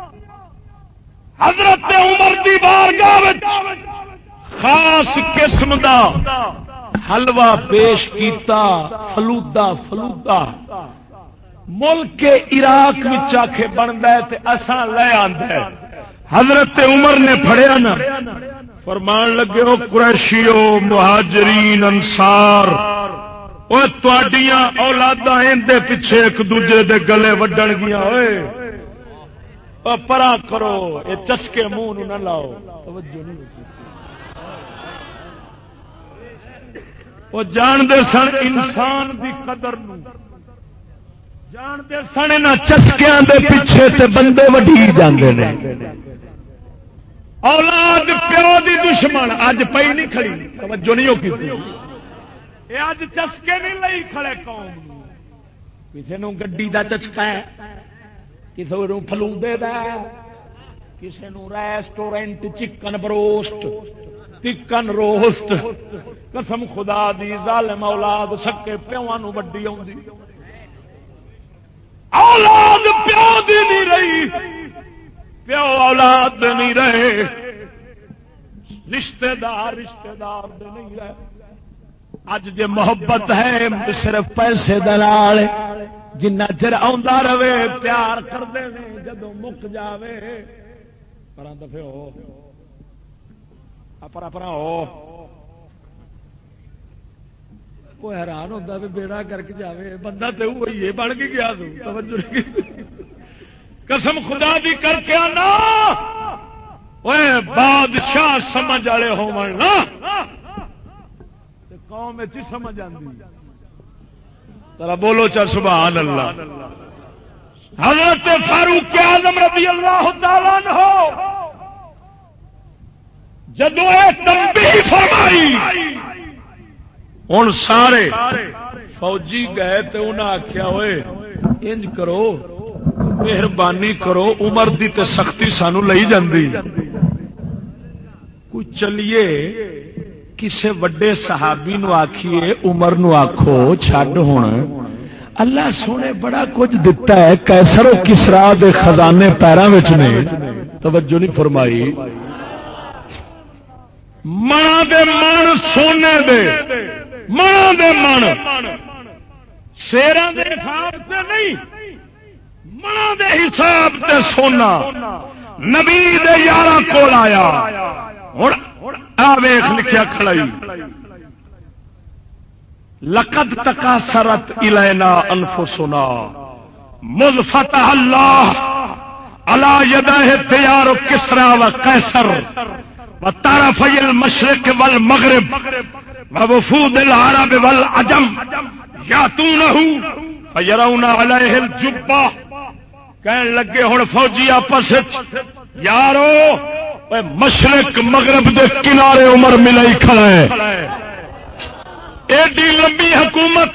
حضرت عمر دی بارگاہ وچ خاص قسم دا حلوہ پیش کیتا فلودا ملک عراق وچ آکھے بندا ہے تے اساں لے آندا ہے. حضرت عمر نے پھڑیا نا فرمان لگے او قریشیو مہاجرین انصار او تواڈیاں اولاداں ایندے پیچھے ایک دوجے دے گلے وڈن گیاں اوئے او پرا کرو اے چسکے منہ نو نہ لاؤ. توجہ نہیں وہ جاندے سن انسان دی قدر نو جاندے سن نہ چسکیاں دے پیچھے تے بندے وڈی جاندے نے. اولاد پیو دی دشمن اج پئی نہیں کھڑی. توجہ نہیں ہو کیتی اے اج چسکے نہیں لئی کھڑے قوم کسے نو گڈی دا چسکا ہے کسے نو فلودے دا کسے نو restaurant chicken broast chicken roast. قسم خدا دی ظالم اولاد سکے پیواں نو وڈی آوندی اولاد پیو دی نہیں رہی پیو اولاد دے نہیں رہے رشتہ دار دے نہیں رہے. اج جے محبت ہے صرف پیسے دے نال جنہ چر آندا رہے پیار کردے نے جدوں مک جاوے پراں دفے ہو اپنا ہو وہ حیران ہوتا بھی بیڑا کر کے جاوے بندہ تو وہی ہے بن کے گیا. توجہ قسم خدا دی کر کے آنا بادشاہ سمجھ والے ہون نا قوم چ سمجھ آتی. ذرا بولو چل سبحان اللہ. حضرت فاروق اعظم رضی اللہ تعالیٰ عنہ جدو تنبیہ فرمائی ہوں سارے فوجی گئے تو انہیں آخیا ہوئے انج کرو مہربانی کرو عمر دی تے سختی سانو لئی جاندی کوئی چلیے کسے وڈے صحابی نو آکھیے عمر نو آکھو چھڈ ہن اللہ سونے بڑا کچھ دتا ہے قیصر و کسرا دے خزانے پیراں وچ نے. توجہ نہیں فرمائی. ماں دے من سونے دے ماں دے من شیراں دے حساب سے نہیں ماں دے حساب سے سونا نبی دے یاراں کول آیا. ہن آ ویکھ لکھیا کھڑائی لقد تکاثرت الینا انفسنا مذ فتح اللہ علی یدہ دیار کسرا و قیصر وطرفی المشرق والمغرب ووفود العرب والعجم یاتونہ فیرون علیہ الجبہ. کہنے لگے ہن فوجی آپس یارو مشرق مغرب دے کنارے عمر ملائی کھڑا ہے ایڈی لمبی حکومت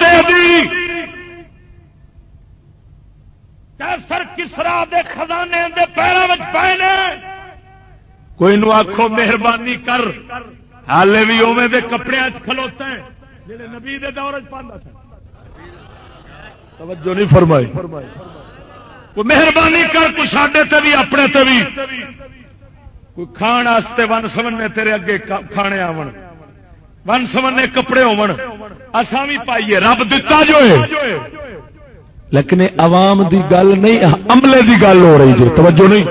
قیصر کسرا دے خزانے دے پیراں وچ پے نے. کوئی نو آکھو مہربانی کر حالے بھی اوویں دے کپڑے کھلوتا ہے جڑے نبی دے دور وچ پاندا سی. توجہ نہیں فرمائی. کوئی مہربانی کر کوئی ساڈے تے بھی اپنے تے بھی کوئی کھان واسطے ون سمنے تیرے اگے کھانے آون ون سمنے کپڑے ہون اساں بھی پائیے رب دتا جو ہے لیکن عوام دی گل نہیں عملے دی گل ہو رہی ہے. توجہ نہیں.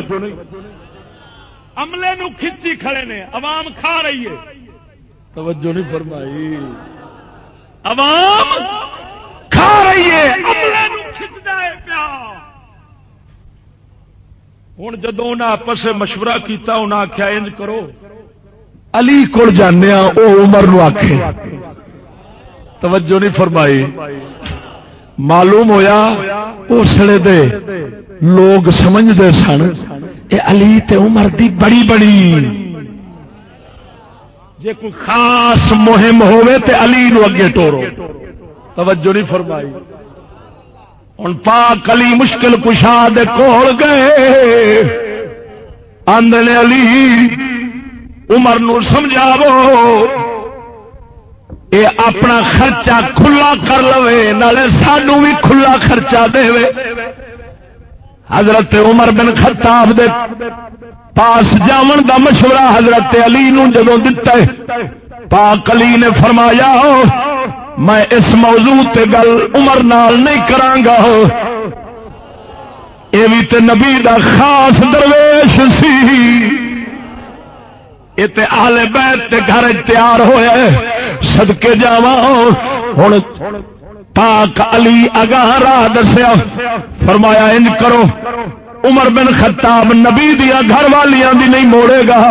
عملے نو کھچی کھڑے نے عوام کھا رہی ہے. توجہ نہیں فرمائی. عوام کھا رہیے عملے نوں کھچدا ہے پیا. ہن جدوں انہاں آپس وچ مشورہ کیتا انہاں آکھیا انج کرو علی کول جانے او عمر نو آکھے. توجہ نہیں فرمائی. معلوم ہویا اسلے دے لوگ سمجھدے سن اے علی تے عمر دی بڑی بڑی جے کوئی خاص مہم ہوئے تے علی نو اگے ٹورو. توجہ نہیں فرمائی. ہن پاک علی مشکل کشا دے کول گئے آندے علی عمر نو سمجھاو اے اپنا خرچہ کھلا کر لوے نالے سانو بھی کھلا خرچہ دے. حضرت عمر بن خطاب دے پاس جاون دا مشورہ حضرت علی نو جدوں دتا ہے پاک علی نے فرمایا میں اس موضوع تے گل عمر نال نہیں کراں گا. اے وی تے نبی دا خاص درویش سی. اے تے اہل بیت تے گھر تیار ہوئے صدقے جاواں. ہن پاک علی اگاں راہ دسیا فرمایا انج کرو عمر بن خطاب نبی دیا گھر والیاں دی نہیں موڑے گا.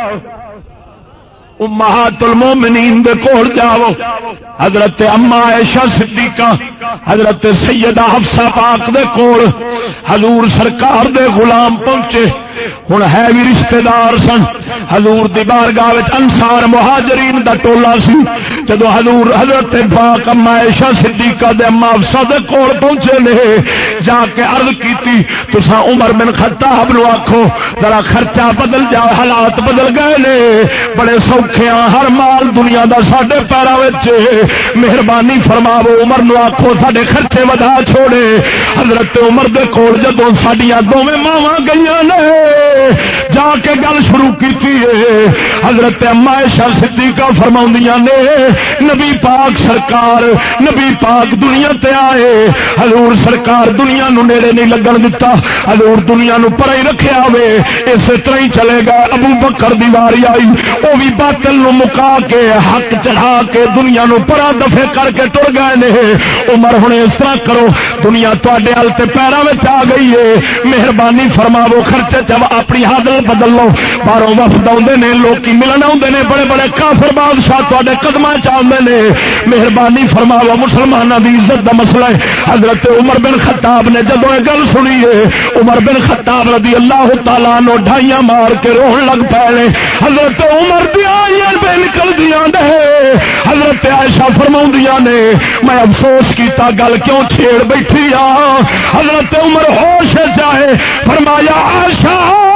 امہات المومنین دے کول جاؤ. حضرت اما عائشہ صدیقہ حضرت سیدہ حفصہ پاک دے کول حضور سرکار دے غلام پہنچے. ہن ہے بھی رشتہ دار سن. حضور دی بارگاہ وچ انصار مہاجرین دا ٹولا سی. جدو حضور حضرت پاک اما عائشہ صدیقہ دے اما حفصہ دے کول پہنچے نے جا کے عرض کیتی تساں عمر بن خطاب نو آکھو ذرا خرچہ بدل جا حالات بدل گئے نے بڑے سوکھے ہر مال دنیا دا ساڈے پیراں وچ مہربانی فرماو عمر نو آکھو ساڈے خرچے ودا چھوڑے. حضرت عمر دے کول جدوں ساڈیاں دوویں ماواں گئیاں نے جا کے گل شروع کیتی ہے حضرت اما عائشہ صدیقہ فرماؤندیاں نے نبی پاک سرکار نبی پاک دنیا تے آئے حضور سرکار دنیا نو نیڑے نہیں لگن دتا. حضور دنیا نو پرے ہی رکھیا وے اسی طرح ہی چلے گا. ابو بکر دی واری آئی او بھی باطل نو مکا کے حق چڑھا کے دنیا نو پرا دفے کر کے ٹر گئے نے. عمر ہن اس طرح کرو دنیا تواڈے ال تے پیراں وچ آ گئی ہے مہربانی فرماو خرچے چ اپنی حادل بدل لو. باہروں وفد آندے نے لوکی ملن آندے نے بڑے بڑے کافر بادشاہ تواڈے قدماں چ آندے نے مہربانی فرماو مسلماناں دی عزت دا مسئلہ ہے. حضرت عمر بن خطاب نے جدوں یہ گل سنی ہے عمر بن خطاب رضی اللہ تعالی عنہ ڈھائیاں مار کے رون لگ پے. حضرت عمر دی آئیاں بے نکل دیاں نے. حضرت عائشہ فرماؤندیاں نے میں افسوس کیتا گل کیوں چھیڑ بیٹھی آ. حضرت عمر ہوش جائے فرمایا عائشہ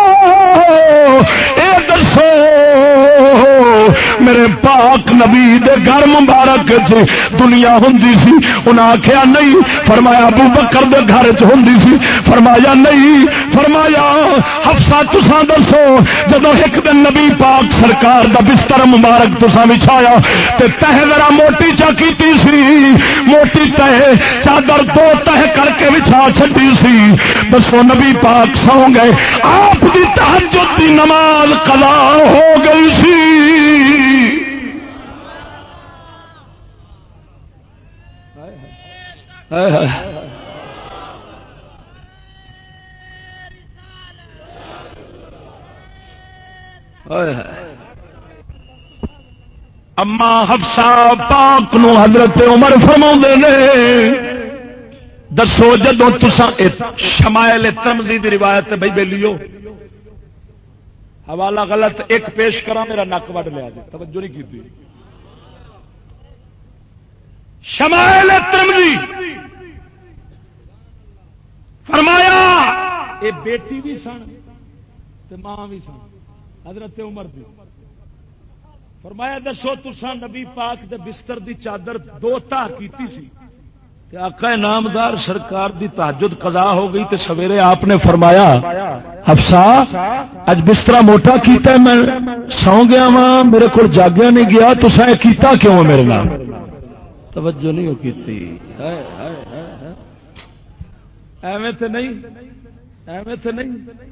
اے دسو میرے پاک نبی دے گھر مبارک چ دنیا ہوندی سی؟ انہاں آکھیا نہیں. فرمایا ابو بکر دے گھر چ ہوندی سی؟ فرمایا نہیں. فرمایا حفصہ تساں دسو جدوں ایک دن نبی پاک سرکار دا بستر مبارک تساں بچھایا تے تہ ذرا موٹی چا کیتی سی موٹی تہ چادر دو تہ کر کے بچھا چھڈی سی. دسو نبی پاک سو گئے آپ دی تہجد دی نماز قضا ہو گئی سی. اما حفصہ پاک نو حضرت عمر فرماوندے نے دسو جدوں تساں شمائل ترمذی دی روایت بھائی بیلیو حوالہ غلط ایک پیش کرا میرا نک وڈ لیا جی توجہ نہیں کی. شمائل ترمذی فرمایا اے بیٹی بھی سن تے ماں بھی سن حضرت عمر دی. فرمایا دسو تساں نبی پاک دے بستر دی چادر دو تاہ کیتی سی تے آقا نامدار سرکار دی تہجد قضا ہو گئی تے سویرے آپ نے فرمایا حفصہ اج بستر موٹا کیتا ہے میں سو گیا ہاں میرے کو جاگیا نہیں گیا تساں کیتا کیوں میرے نام؟ توجہ نہیں ہو کیتی. ایویں تے نہیں ایویں تے نہیں.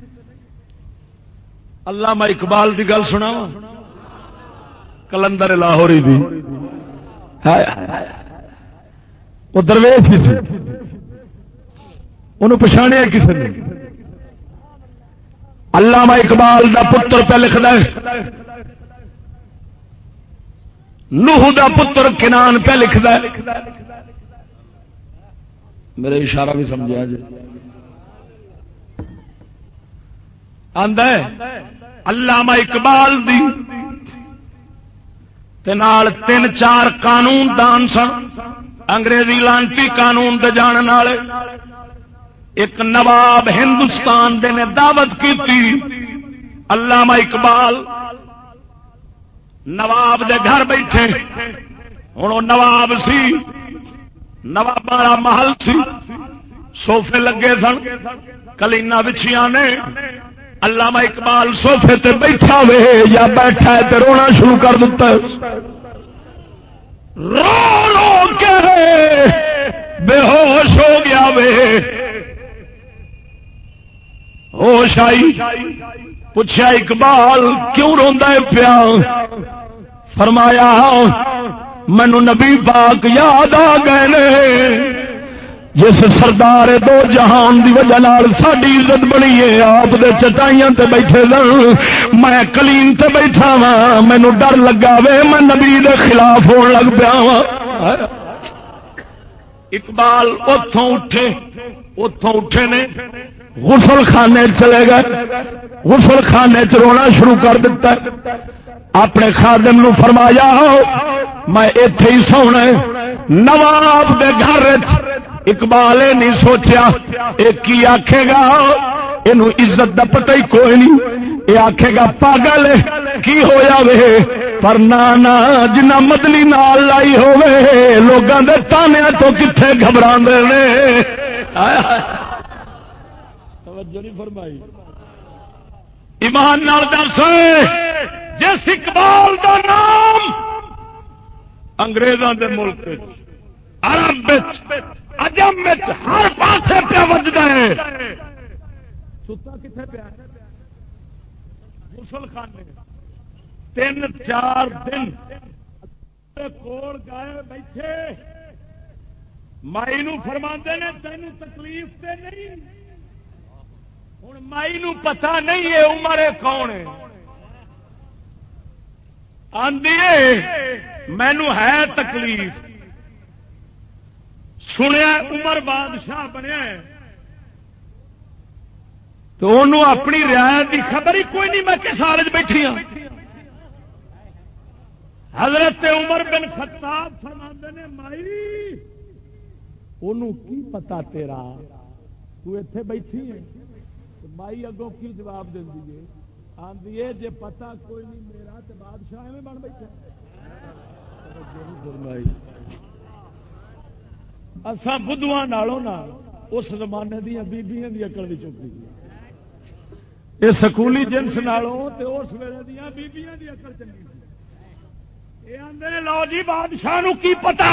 علامہ اقبال دی گل سناواں کلندر لاہوری دی وہ درویش ہی سی، انہوں پچھاڑیا کسی نے. علامہ اقبال دا پتر پہ لکھدا ہے، نوح دا پتر کنان پہ لکھدا ہے. میرے اشارہ بھی سمجھا جی. آندا ہے علامہ اقبال دی تے نال 3-4 قانون دان سن، انگریزی لانتی قانون دے جانن والے. ایک نواب ہندوستان دے نے دعوت کی تھی. علامہ اقبال نواب دے گھر بیٹھے، ہن وہ نواب سی، نواب والا محل سی، سوفے لگے سن، کلینا بچھیاں نے. علامہ اقبال سوفے تے بیٹھا وے یا بیٹھا ہے تے رونا شروع کر دیتا ہے. رو رو کے بے ہوش ہو گیا وے. ہوش آئی، پوچھا اقبال کیوں روندا ہے پیا؟ فرمایا مینوں نبی پاک یاد آ گئے نے، جس سردار دو جہان دی وجہ نال ساڈی عزت بنی ہے. آپ دے چٹائیاں تے بیٹھے سن، میں کلین تے بیٹھا وا، مینوں ڈر لگا وے میں نبی دے خلاف ہون لگ پیا وا. اقبال اتوں اٹھے نے، غسل خانے چلے گئے، غسل خانے چ رونا شروع کر دیتا ہے. اپنے خادم نو فرمایا میں ایتھے ہی سونا ہے. نواب دے گھر اقبال نہیں سوچیا ایک کی آکھے گا، اینو عزت دا پتہ ہی کوئی نہیں، یہ آکھے گا پاگل کی ہویا وے. پر نانا جنہ مدلی نال لائی ہوئے لوگاں دے تانیاں تو کتھے گھبراندے نے. توجہ نہیں فرمائی. ایمان نال دس جس اقبال دا نام انگریزاں دے ملک عرب عجم ہر پاسے پہ وجدا ہے، ستا کتنے پیا؟ غسل خانے. 3-4 دن کول گئے بیٹھے، مائی نو فرماندے نے تینوں تکلیف تے نہیں. ہوں مائی نو پتہ نہیں ہے عمر کون ہے. آندی مینو ہے تکلیف، سنیا عمر بادشاہ بنیا تو انہوں اپنی رعایت کی خبر ہی کوئی نہیں، میں کس حالت بیٹھی ہوں. حضرت عمر بن خطاب فرماندے نے مائی انہوں کی پتا تیرا تو ایتھے بیٹھی ہے. مائی اگوں کی جواب دے دیے، آندی ہے جے پتا کوئی نہیں میرا تے بادشاہ میں بن بیٹھا. اساں بدھواں نالوں نال اس زمانے دیا بیبیاں دی عقل دی چکی، یہ سکولی جنس نالوں تے اس ویلے دیا بیبیاں دی عقل چنگی. یہ آندے نے لو جی بادشاہ نو کی پتا،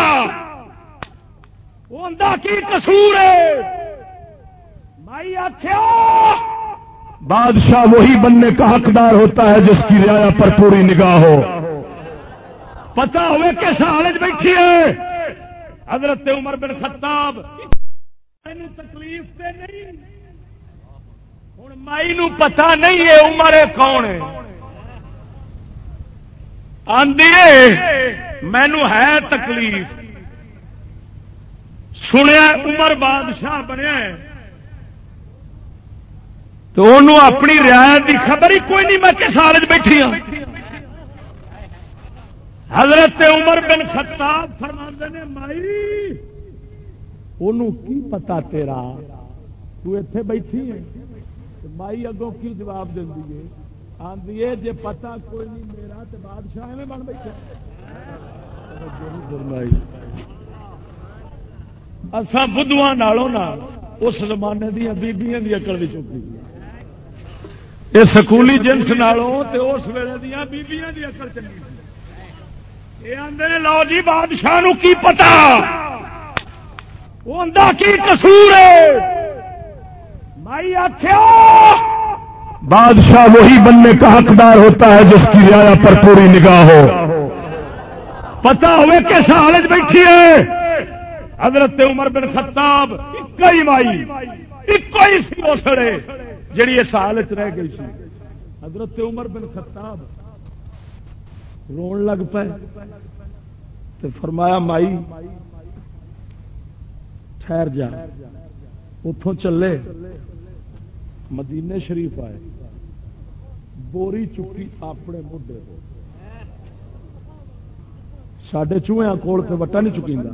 وہ اندا کی قصور ہے. مائی آکھیا بادشاہ وہی بننے کا حقدار ہوتا ہے جس کی رعایا پر پوری نگاہ ہو. پتا ہوئے کس حالت بیٹھی ہے. حضرت عمر بن خطاب تکلیف تے نہیں، ہوں مائی نو پتا نہیں ہے عمر کون ہے. آندی مینو ہے تکلیف، سنیا عمر بادشاہ بنیا تو انہوں اپنی رعایت کی خبر ہی کوئی نہیں، میں کس حالت بیٹھی ہوں. حضرت عمر بن خطاب فرماندے نے مائی انہوں کی پتا تیرا تو ایتھے بیٹھی ہے. مائی اگوں کی جواب دے دیے، آندی ہے جے پتا کوئی نہیں میرا تے بادشاہ میں بن بیٹھا. اساں بدھواں نالوں نال اس زمانے دیا بیبیاں دی عقل دی چکی، یہ سکولی جنس نالوں تے اس ویلے دیا بیبیاں دی عقل چنگی. یہ آندے نے لو جی بادشاہ نو کی پتا، وہ اندا کی قصور ہے. مائی آکھیا بادشاہ وہی بننے کا حقدار ہوتا ہے جس کی رعایا پر پوری نگاہ ہو. پتا ہوئے کس حالت بیٹھی ہے. حضرت عمر بن خطاب اکئی مائی اکئی سی اسڑے جڑی اس حالت رہ گئی سی. حضرت عمر بن خطاب رون لگ پے تو فرمایا مائی ٹھہر جا. اتوں چلے مدینے شریف آئے, بوری چکی اپنے موڈے کو. ساڈے چوہیاں کول تے وٹا نہیں چکیندا,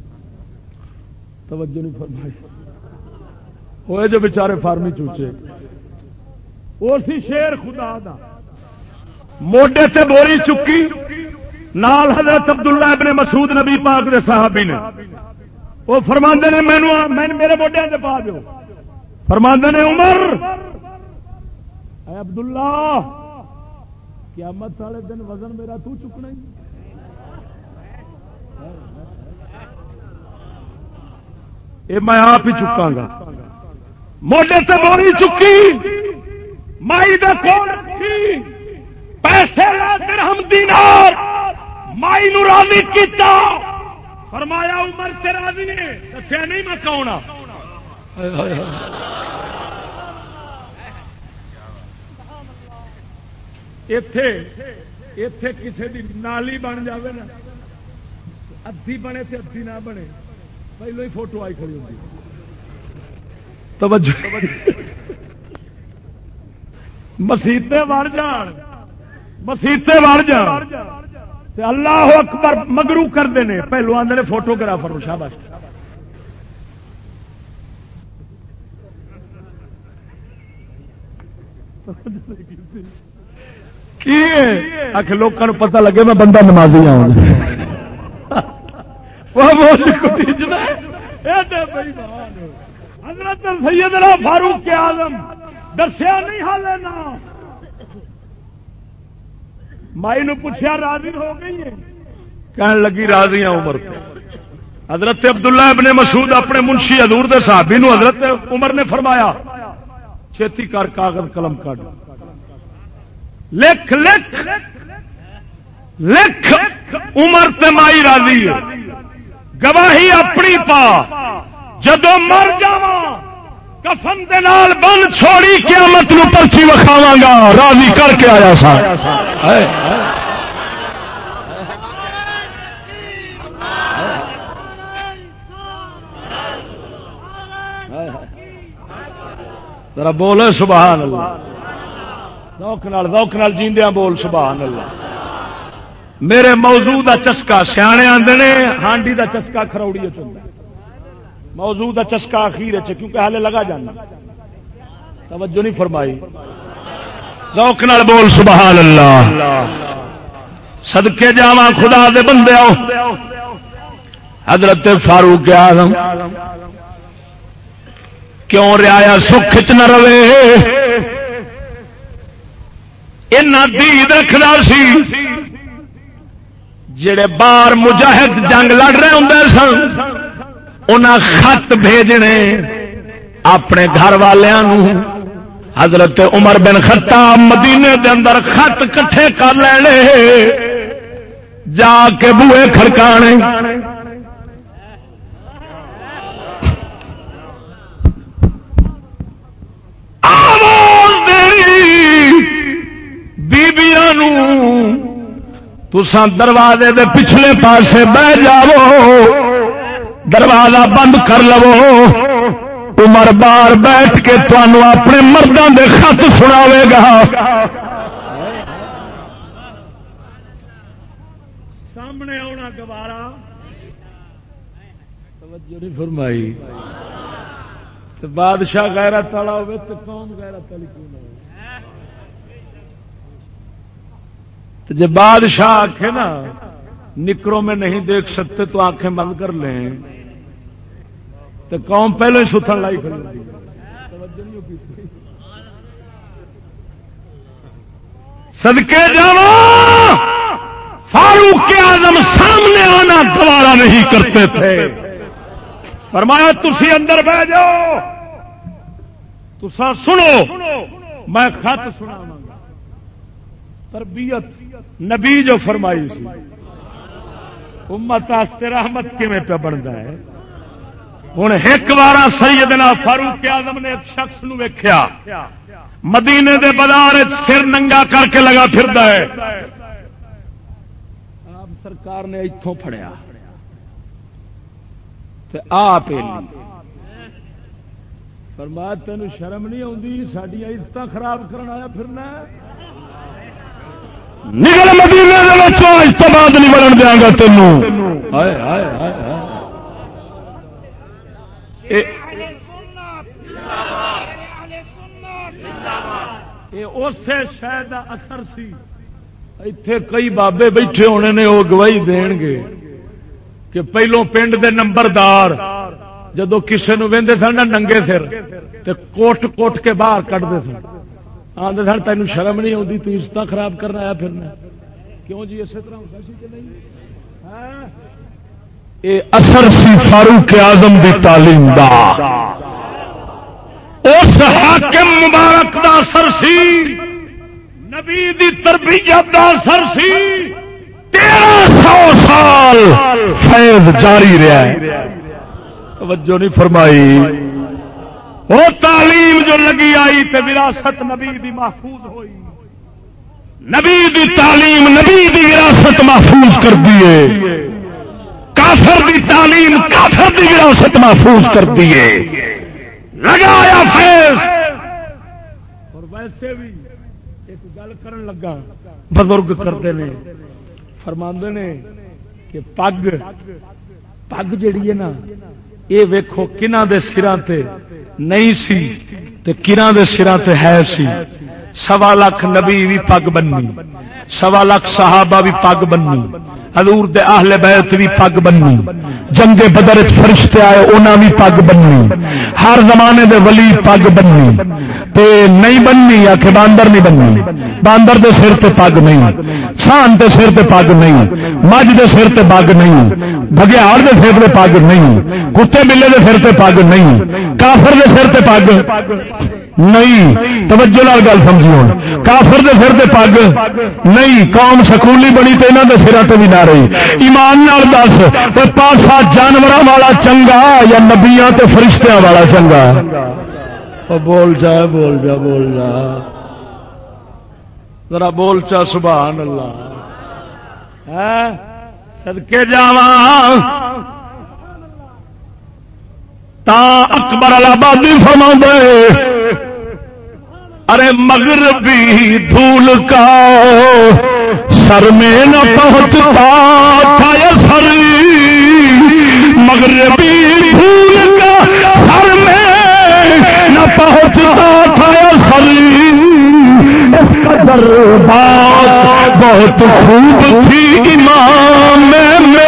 توجہ نہیں فرمائی. ہوئے جو بیچارے فارمی چوچے, وہ سی شیر خدا دا, موڈے تے بوری چکی, نال حضرت عبداللہ ابن مسعود نبی پاک دے صحابی نے. وہ فرماندے نے میرے موڈے تے پا دیو. فرماندے نے عمر اے عبداللہ قیامت والے دن وزن میرا تو چکنا ہی. یہ میں آپ ہی چکاں گا. موڈے تے بوری چکی, مائی دے کول رکھی, پیسے درہم دینار مائی نو راضی کیتا. فرمایا عمر سے راضی نے دسیا نہیں میں کون ہاں. ایتھے کسی دی نالی بن جاوے نا, ادھی بنے تے ادھی نہ بنے, پہلو ہی فوٹو آئی کھڑی ہوتی. توجہ مسیتے وڑ جان, مسیتے وڑ جان, اللہ اکبر مگرو کرتے ہیں. پہلو آدھے فوٹوگرافر شاباش. لوگوں پتہ لگے میں بندہ نمازی آؤں. حضرت سیدنا فاروق اعظم دسیا نہیں حالے نا. مائی نو پوچھا راضی ہو گئی ہے, کہنے لگی راضی ہوں عمر پہ. حضرت عبداللہ ابن مسعود اپنے منشی حضور دے صحابی نو حضرت عمر نے فرمایا چھتی کر کاغذ قلم کاٹ, لکھ لکھ لکھ عمر تے مائی راضی ہے, گواہی اپنی پا, جدو مر جاواں کفن دے نال بن چھوڑی قیامت نو پرچی وکھاواں گا راضی کر کے آیا سا. ذرا بولے سبحان اللہ, ذوق نال جیندیاں بول سبحان اللہ. میرے موضوع دا چسکا سیانے آندے نے ہانڈی دا چسکا کھروڑی چ ہوندا, موضوع دا چسکا اخیر ہے کیونکہ حالے لگا جانا. توجہ نہیں فرمائی. ذوق نال بول سبحان اللہ. صدقے جاواں خدا دے بندے آؤ. حضرت فاروق اعظم کیوں رعایا سکھ چ نہ رہے, اینا دید رکھدا سی. جڑے بار مجاہد جنگ لڑ رہے ہوندے سن انہاں خط بھیجنے اپنے گھر والیاں. حضرت عمر بن خطاب مدینے دے اندر خط کٹھے کر لینے, جا کے بوئے کھڑکانے. آواز دینی بیبیاں نو تساں دروازے دے پچھلے پاسے بہ جاؤ, دروازہ بند کر لو. عمر بار بیٹھ کے تانوں اپنے مردوں دے خط سناوے گا. سامنے آنا گوارا. توجہ نہیں فرمائی. تو بادشاہ غیرت والا ہوے تو قوم غیرت والی کیوں نہ ہو. جب بادشاہ آنکھیں نا نکروں میں نہیں دیکھ سکتے تو آنکھیں بند کر لیں تو قوم پہلے ہی ستھن لائی کھڑی ہوتی ہے. صدقے جاواں فاروق اعظم سامنے آنا گوارا نہیں کرتے تھے. فرمایا تسی اندر بیٹھ جاؤ, تساں سنو میں خط سناواں گا. تربیت نبی جو فرمائی سی امت واسطے رحمت کیویں پہ بنتا ہے. ہوں ایک بار سیدنا فاروق اعظم نے ایک شخص نو ویکھیا مدینے دے بازار سر ننگا کر کے لگا پھردا ہے. آپ سرکار نے اتوں پھڑیا تے آپ فرمایا تینوں شرم نہیں آتی ساڈیاں عزت خراب کرنا آیا پھرنا نکل مدینے دے وچوں اج تو بعد نہیں بڑھن دیاں گا تینوں. ہائے ہائے ہائے اسے شاید اثر سی. ایتھے کئی بابے بیٹھے ہونے نے وہ گواہی دین گے کہ پہلو پنڈ دے نمبردار جدو کسے نو ویندے سن ننگے سر تے کوٹ کوٹ کے باہر کڈتے سن آندے سن تینوں شرم نہیں آتی تو عزت خراب کرنا آیا پھرنا. کیوں جی اسی طرح ہوتا سی کہ نہیں؟ اے اثر سی فاروق اعظم دی تعلیم دا اس حاکم مبارک دا اثر سی نبی دی تربیت دا اثر سی. 1300 سال فیض جاری رہا ہے. توجہ نہیں فرمائی. وہ تعلیم جو لگی آئی تے وراثت نبی دی محفوظ ہوئی. نبی دی تعلیم نبی دی وراثت محفوظ کر دیے. کافر دی تعلیم کافر دی وراثت محفوظ کر دیے. لگایا فیض. اور ویسے بھی ایک گل کرن لگا بزرگ کرتے ہیں فرماندے نے کہ پگ جڑی ہے نا یہ ویکھو کناں دے سراں تے نہیں سی تے کناں دے سراں تے ہے سی. 1.25 لاکھ نبی بھی پگ بننی 1.25 لاکھ صحابہ بھی پگ بننی حضور دے اہل بیت بھی پگ بننی جنگ بدر فرشتے آئے انہاں بھی پگ بننی ہر زمانے دے ولی پگ بننی تے نہیں بننی یا کہ باندر نہیں بننی. باندر دے سر تے پگ نہیں سان دے سر تے پگ نہیں مجھ دے سر تے پگ نہیں بگیاڑ دے سر تے پگ نہیں کتے بلے دے سر تے پگ نہیں کافر دے سر تے پگ نہیں. توجہ نال گل سمجھی ہوں کافر دے سر تے پگ نہیں. قوم سکولی بنی تے انہاں دے سراں تے بھی نہ رہی. ایمان نال دس تے پاسا جانوراں والا چنگا یا نبیاں تے فرشتیاں والا چنگا؟ بول جا بول جا بول جا ذرا بول چا سبحان اللہ. صدقے جاواں تا اکبر الآبادی فرماندے ارے مغربی دھول کا سر میں نہ پہنچتا تھا یہ سر. مغربی دھول کا سر میں نہ پہنچتا تھا یہ سر. اس قدر بات بہت خوب تھی امام میں.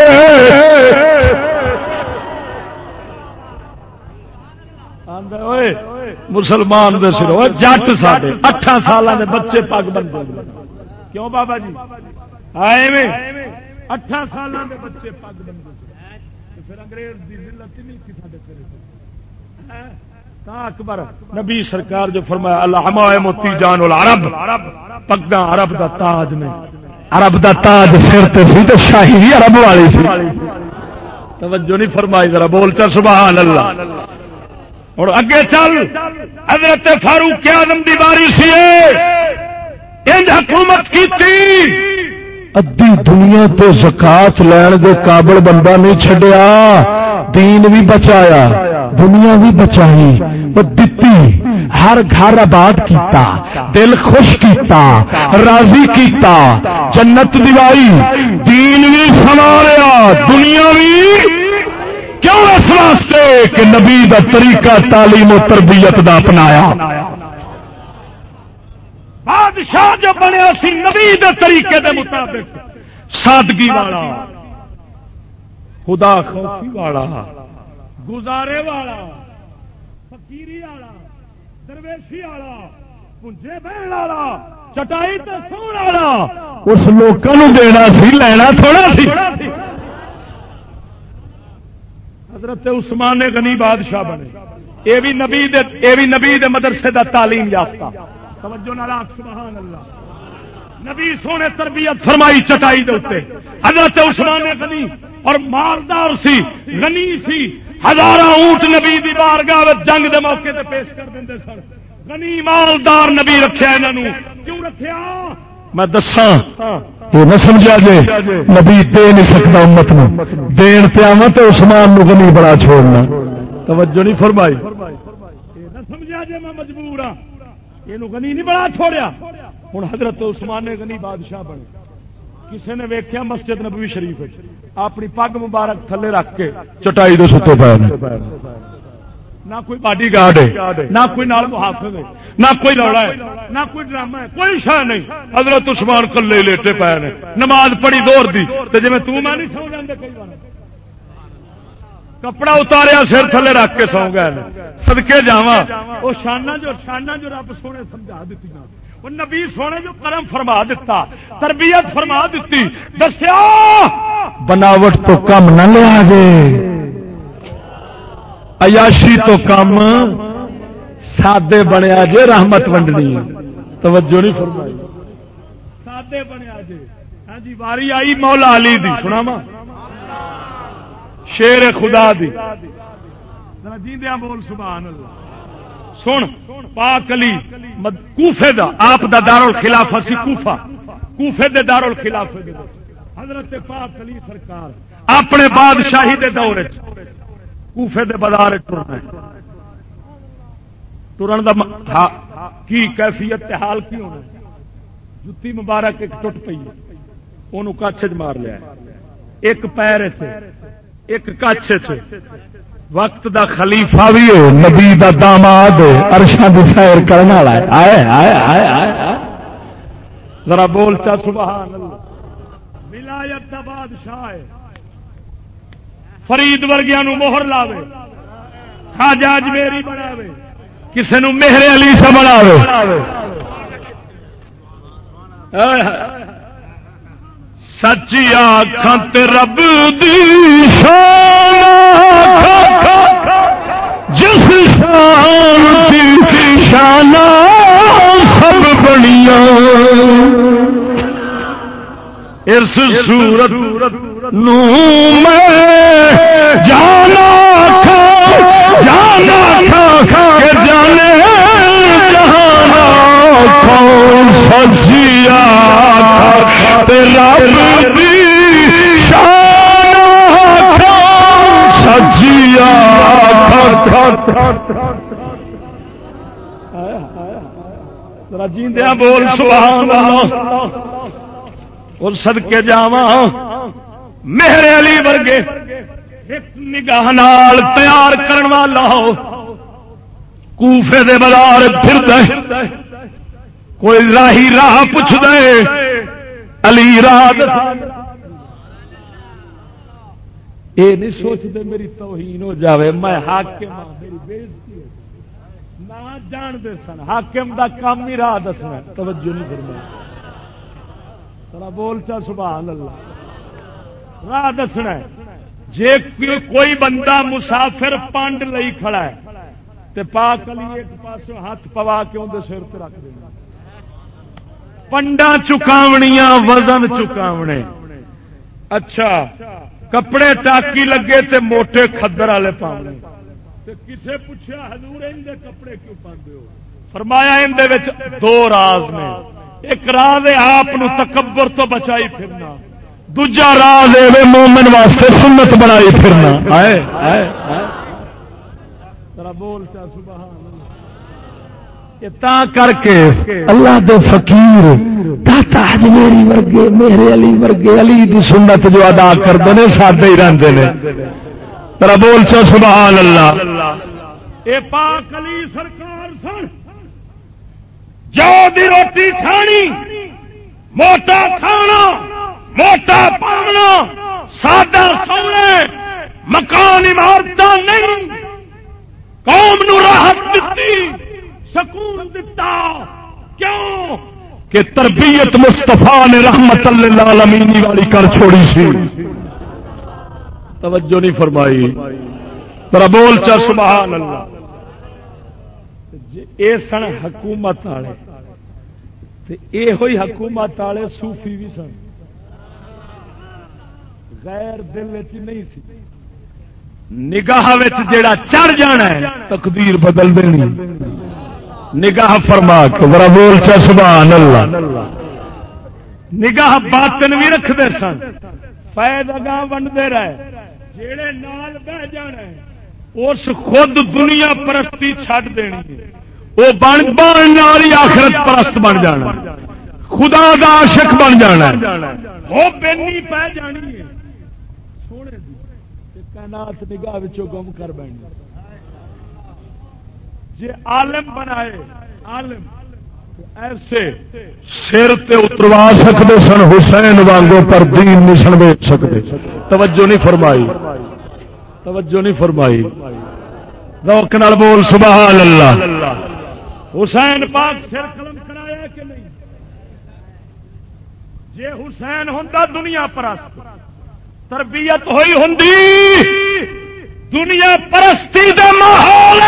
مسلمان دے سر جٹ ساڈے 8 سال دے بچے پگ بنتے کیوں بابا جی آئے میں 8 سال دے بچے پگ بنتے پھر انگریز دی ذلت نہیں تھی ساڈے سر. اکبر نبی سرکار جو فرمایا الحمائم تیجان العرب پگاں عرب دا تاج نے. عرب دا تاج سر تے سی تے شاہی بھی عرب والی سی. توجہ نہیں فرمائی ذرا بول چل سبحان اللہ. اور اگے چل حضرت فاروق اعظم دی باری سی انج حکومت کیتی. ادھی دنیا تے زکات لین دے قابل بندہ نہیں چھڈیا. دین بھی بچایا دنیا بھی بچائی وہ دتی ہر گھر آباد کیتا دل خوش کیتا راضی کیتا جنت دیوائی دین بھی سنواریا دنیا بھی. کیوں؟ اس واسطے کہ نبی دا طریقہ تعلیم و تربیت دا اپنایا. بادشاہ جو بنیا سی نبی دے طریقے دے مطابق سادگی والا خدا خوفی والا گزارے والا فقیری والا درویشی والا پنجے بہن والا چٹائی تے سون والا اس لوکاں نوں دینا سی لینا تھوڑا سی. حضرت عثمان غنی بادشاہ بنے اے بھی نبی دے مدرسے دا تعلیم یافتہ. توجہ نال سبحان اللہ. نبی سونے تربیت فرمائی چٹائی دے اوتے. حضرت عثمان غنی اور مالدار سی غنی سی ہزاراں اونٹ نبی دی بارگاہ وچ جنگ دے موقع تے پیش کر دیندے سن. غنی مالدار نبی رکھیا انہاں نوں. کیوں رکھیا؟ میں دساں یہ نہ سمجھا جے نبی دے نہیں سکتا امت نو، دین تے آواں تے عثمان نو غنی بڑا چھوڑنا. توجہ نہیں فرمائی. یہ نہ سمجھا جے میں مجبور ہاں، یہ غنی نہیں بڑا چھوڑیا. ہوں حضرت عثمان نے غنی بادشاہ بنے. کسی نے ویکھیا مسجد نبوی شریف اپنی پگ مبارک تھلے رکھ کے چٹائی دے ستے پے، نہ کوئی باڈی گارڈ ہے، نہ کوئی نال محافظ ہے، نہ کوئی لوڑا ہے، نہ کوئی ڈرامہ ہے، کوئی شے نہیں. حضرت عثمان کلے لیٹے پے نے، نماز پڑھی دور دی تے جویں تو میں نہیں سو جاندے کئی بار. کپڑا اتاریا سر تھلے رکھ کے سو گئے. صدقے جاواں وہ شاناں جو رب سونے سمجھا دتی، وہ نبی سونے جو کرم فرما دیتا، تربیت فرما دیتی، دسیا بناوٹ تو کم نہ لیا جے، عیاشی تو کم سادے بنیا جے، رحمت ونڈنی. توجہ نہیں فرمائی. سادے بنیا جے. ہاں جی واری آئی مولا علی دی، سناواں شیر خدا دی. جیندیاں بول سبحان اللہ. سن پاک علی کوفے دا آپ دا دارالخلافہ سی. کوفے دے دارالخلافے دے حضرت پاک علی سرکار اپنے بادشاہی دے دور وچ کوفے دے بازار ٹرن دا کی کیفیت تے حال کی ہونا. جتی مبارک ایک ٹوٹ پئی، اونوں کچھ وچ مار لیا، ایک پیر وچ ایک کچھ وچ. وقت دا خلیفہ بھی ہے، نبی دا داماد عرشاں دی سیر کرن والا ہے. آئے آئے آئے آئے ذرا بول چا سبحان اللہ. ولایت دا بادشاہ ہے، فرید ورگیاں نو مہر لاوے، خواجہ اجمیری بناوے، کسے نو مہر علی سے بناوے. سچی آنکھاں تے رب دی شان، جس شان کی شان سب بڑیاں، اس صورت نو میں جانا کہ جانے جہانا کون سچیا تیرا شان سچیا. جیندیاں بول سبحان اللہ. اور صدقے جاواں مہر علی ورگے ایک نگاہ نال تیار کرن والا کوفے دے بازار پھردا، کوئی راہی راہ پوچھ دے علی راہ. یہ نہیں سوچتے میری توہین ہو جاوے، میں حاکم ہاں میری بےزتی ہے. نہ جانتے سن حاکم دا کام ہی راہ دسنا. توجہ نہیں فرمائی. ذرا بول چا سبحان اللہ. راہ دسنا ہے. جے کوئی بندہ مسافر پانڈ لئی کھڑا ہے تے پاک علی ایک پاسوں ہاتھ پوا کے اندر سر تے رکھ دینا. پنڈا چکاونیاں وزن چکاونے. اچھا کپڑے ٹاکی لگے تے موٹے کھدر والے پاونے. کسے پوچھا حضور ان دے کپڑے کیوں پاندے ہو؟ فرمایا ان دے وچ دو راز نے. ایک راز ہے آپ نو تکبر تو بچائی پھرنا، دوجا راز ہے مومن واسطے سنت بنائی پھرنا. ذرا بول چا سبحان اللہ. تا کر کے اللہ دے فقیر داتا اجمیری ورگے مہر علی ورگے علی دی سنت جو ادا کرتے ہیں سادے ہی رہتے ہیں. ذرا بول چا سبحان اللہ. اے پاک علی سرکار سن جو دی روٹی کھانی، موٹا کھانا، موٹا پانا، سادہ سونے، مکان عمارت نہیں. قوم نو راحت دتی، سکون دتا. کیوں کہ تربیت مصطفیٰ نے رحمت للعالمین والی کر چھوڑی سی. توجہ نہیں فرمائی. ذرا بول چا سبحان اللہ. اے سن حکومت والے، یہ ہوئی حکومت والے صوفی بھی سن. غیر دل چ نہیں سی. نگاہ جیڑا چڑھ جانا ہے تقدیر بدل دینی نگاہ فرما کے ذرا بول چا سبحان اللہ نگاہ باطن بھی رکھتے سن فائد اگاں ونڈتے رہے جیڑے نال بہ جانا ہے اس خود دنیا پرستی چھڈ دینی وہ بن نال آخرت پرست بن جانا خدا دا عاشق بن جانا وہ بینی پہ جانی ہے سونے دی کائنات نگاہ وچوں گم کر بینی جے عالم بنائے عالم ایسے سر تے اتروا سکتے سن حسین وانگوں پر دین نہیں سن بیچ سکتے توجہ نہیں فرمائی توجہ نہیں فرمائی ذوق نال بول سبحان اللہ حسین پاک سر قلم کرایا کہ نہیں جے حسین ہوندا دنیا پرست تربیت ہوئی ہوندی دنیا پرستی دے ماحول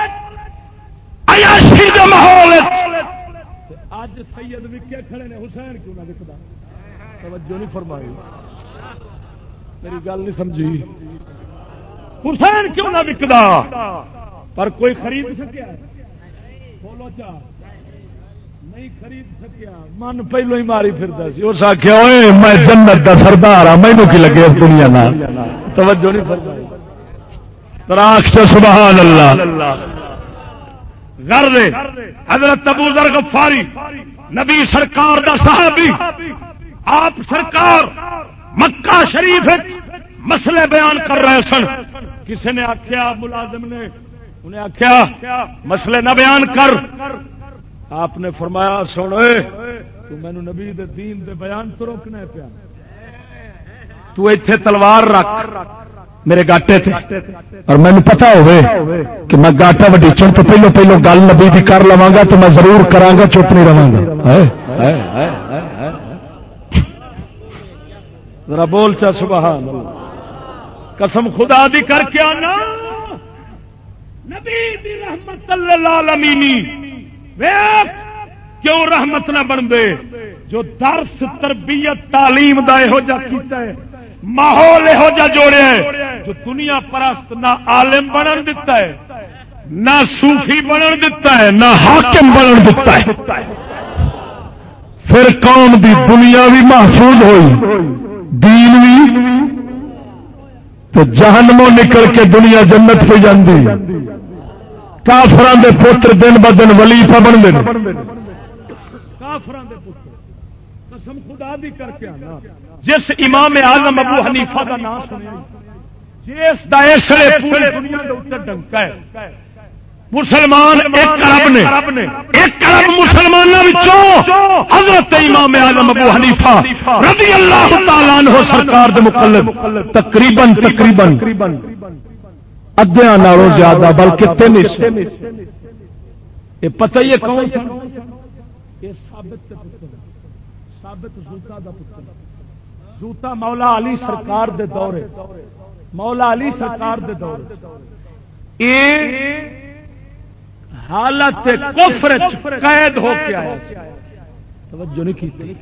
عیاشی دے ماحول اج سید وکے کھڑے نے حسین کیوں نہ وکدا توجہ نہیں فرمائی میری گل نہیں سمجھی حسین کیوں نہ وکدا پر کوئی خرید سکیا بولو چا نہیں خرید سکیا من پہلو ہی ماری پھردا سی اس آکھیا اوئے میں جنت دا سردار ہاں مینوں کی لگے اس دنیا نال توجہ نہیں فرمائی تراخ سبحان اللہ غرض حضرت ابو ذر غفاری نبی سرکار دا صحابی آپ سرکار مکہ شریف مسئلے بیان کر رہے سن کسی نے آخیا ملازم نے انہیں آخیا مسئلے نہ بیان کر آپ نے فرمایا سن تو مینو نبی دے دین دے بیان تو روکنا ہے پیا تو ایتھے تلوار رکھ میرے گاٹے تھے اور مجھے پتا ہوئے کہ میں گاٹا وڈیچن تو پہلو پہلو گل نبی دی کر لواں گا تو میں ضرور کراں گا چپ نہیں رہاں گا ذرا بول چا سبحان اللہ قسم خدا دی کر کے آنا نبی دی رحمت للعالمین ویکھ کیوں رحمت نہ بن دے جو درس تربیت تعلیم دا ہو جا کیتا ہے ماحول یہو جا جوڑے جو دنیا پرست نہ عالم بنن دیتا ہے نہ صوفی بنن دیتا ہے نہ حاکم بنن دیتا ہے پھر قوم دی دنیا بھی محفوظ ہوئی دین بھی تو جہنموں نکل کے دنیا جنت پہ جاندی کافران دے پتر دن ب دن ولی پہ بن دے کافران دے پتر قسم خدا دی کر کے آنا جس امام اعظم ابو حنیفہ کا نام سنیا جس دا اسلے پوری دنیا دے اوپر ڈنکا ہے مسلمان ایک ارب مسلمانوں وچوں حضرت امام اعظم ابو حنیفہ رضی اللہ تعالی عنہ سرکار دے مقلد تقریباً ادھیاں نالوں زیادہ بلکہ تین حصے یہ پتہ ہی ہے کون سن یہ ثابت زوتا دا پتر زوتا مولا علی سرکار دے دور مولا علی سرکار دے دور اے حالت کفر قید ہو کے آیا توجہ نہیں کی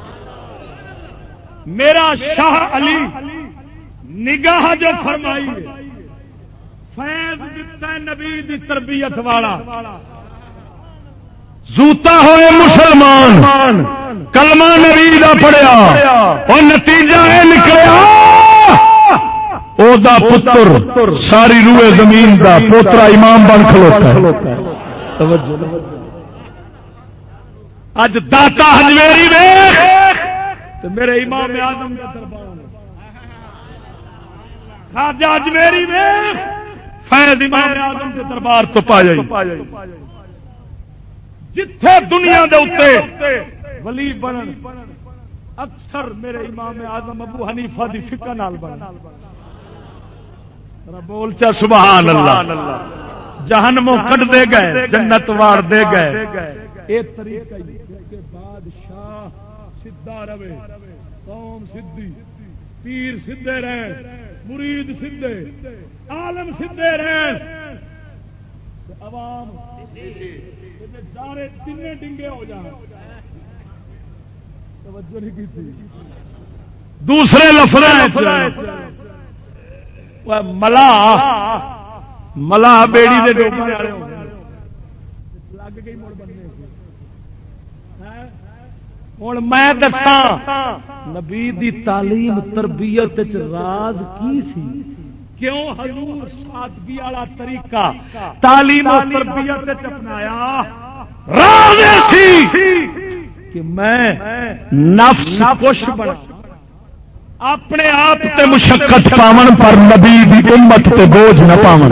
میرا شاہ علی نگاہ جو فرمائی فیض دیتا ہے نبی دی تربیت والا زوتا ہوئے مسلمان کلمہ نبی دا پڑھیا اور نتیجہ ہے نکلیا او دا پتر ساری روئے زمین دا پوترا امام بن کھلوتا ہے اج داتا ہجویری ویکھ میرے امام اعظم کا دربار خواجہ ہجویری ویکھ فیض امام اعظم کے دربار تو پا جائی جتھے دنیا دے اوتے ولی بنن اکثر میرے امام اعظم ابو حنیفہ دی فقہ نال بنن بول چا سبحان اللہ جہنموں کٹ دے گئے جنت وار دے گئے اے طریقہ کہ بادشاہ سیدھا رہے قوم سیدھی پیر سیدھے رہے مرید سیدھے عالم سیدھے رہے عوام سارے تین ڈنگے ہو جائیں توجہ نہیں کی تھی دوسرے لفظ ملا بیڑی دے ڈوبنے والے لگ گئی مڑ بننے ہوں میں دساں نبی دی تعلیم تربیت راز کی سی کیوں حضور سادگی والا طریقہ تعلیم و تربیت اپنایا راز سی کہ میں نفس خوش بنا اپنے آپ تے مشقت پاون پر نبی دی امت تے بوجھ نہ پاون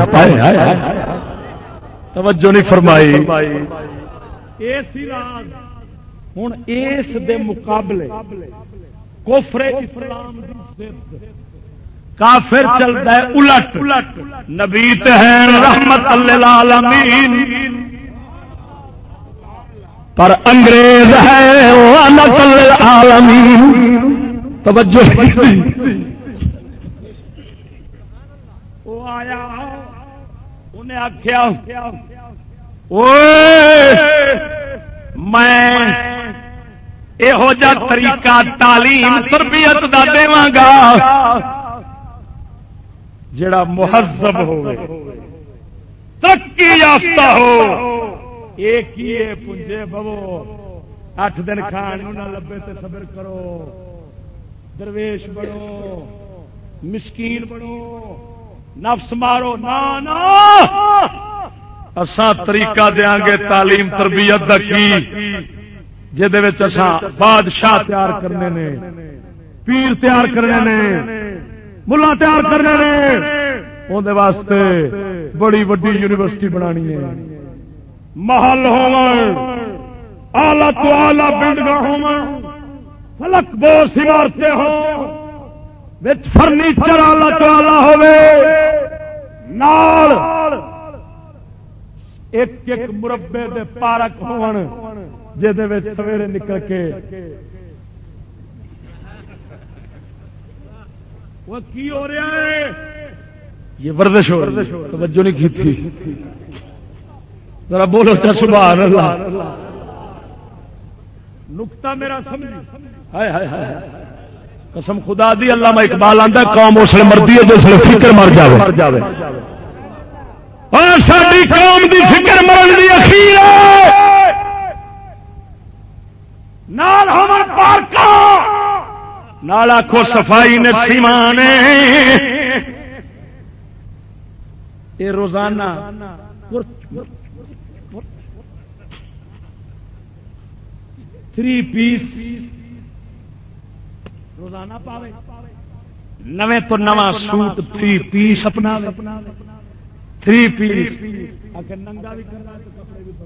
توجہ نہیں فرمائی ایسی راز ہوں اس دے مقابلے کفر اسلام دی ضد کافر چلتا ہے الٹ نبی تے ہیں رحمت للعالمین پر انگریز ہے لعنت للعالمین توجہ وہ آیا انہیں آخیا میں یہو جا طریقہ تعلیم تربیت دا دیواں گا جڑا مہذب ہو ترقی یافتہ ہو ایک ہی پنجے بو 8 دن کھان نہ لبے تے صبر کرو درویش بنو مسکین بنو نفس مارو نا اساں طریقہ دیاں گے تعلیم تربیت دا کی جہدے وچ اساں بادشاہ تیار کرنے نے پیر تیار کرنے نے ملا تیار کرنے نے اون دے واسطے بڑی وڈی یونیورسٹی بنانی ہے محل ہون اعلی تو اعلی بلڈنگاں ہون فلک بوس عمارتیں ہوں وچ فرنیچر اعلی تو اعلی ہوے نال ایک ایک مربے دے پارک ہون جہدے وچ سویرے نکل کے وہ کی ہو رہا ہے یہ ورزش ہو رہی ہے توجہ نہیں کی تھی ذرا بولو تو سبحان اللہ نقطہ میرا سمجھ ہائے ہائے ہائے قسم خدا دی علامہ اقبال آندا قوم اس لیے مردی ہے جس لیے فکر مر جاوے اور ساری قوم دی فکر مرن دی اخیر ہے نال ہمن پارکا نال آکھو صفائی نے سیمانے یہ روزانہ 3 پیس روزانہ پاوے نویں تو نواں سوٹ 3 پیس اپنا 3 پیس ننگا بھی کرنا کپڑے بھی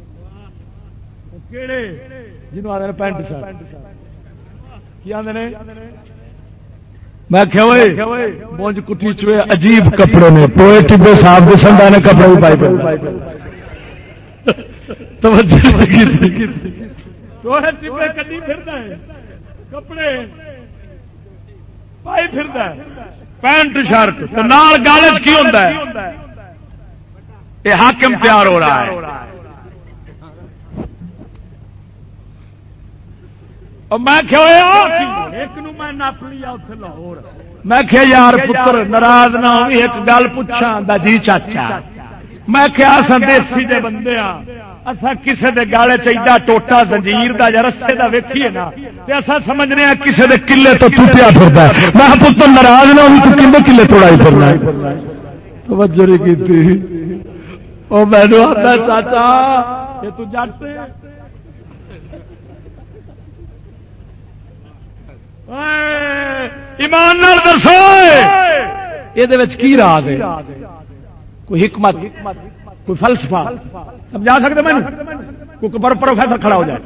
کہڑے جنوب آدھے پینٹ شرٹ کی آدھے میں مونج کٹھی چوئے عجیب کپڑے میں ٹوئے ٹبے صاحب کے سندا نے کپڑے بھی پائے توجہ ٹوئے ٹبے کٹی پھردا ہے کپڑے پائی پھردا ہے پینٹ شرٹ نال گالچ کی ہوندا ہے یہ حاکم تیار ہو رہا ہے میں نپ لیا لاہور میں یار پتر ناراض نہ ہو ایک گل پوچھا جی چاچا میں دیسی دے بندے ہاں اصا کسی دے گالے چاہیے ٹوٹا زنجیر دا یا رسے دا ویکھیے نا اصا سمجھنے ہیں کسی دے کلے تو ٹوٹیا پھرتا میں پتر ناراض نہ ہوں تو کنے کلے توڑائی پھرنا توجہ نہیں کی میں چاچا یہ تو جٹ ایمان نال دسو یہ کی راز ہے کوئی حکمت کوئی فلسفہ سمجھا سکتے میں کوئی پروفیسر کھڑا ہو جائے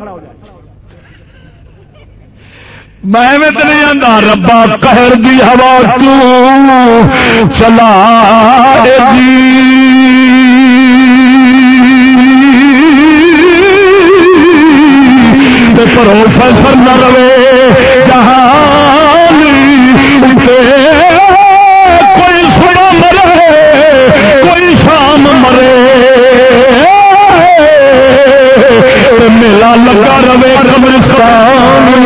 میں تو نہیں آتا ربا قہر دی ہوا تو چلا پروفیسر نہ رہے جہان کوئی صبح مرے کوئی شام مرے میلا لگا رہے قبرستان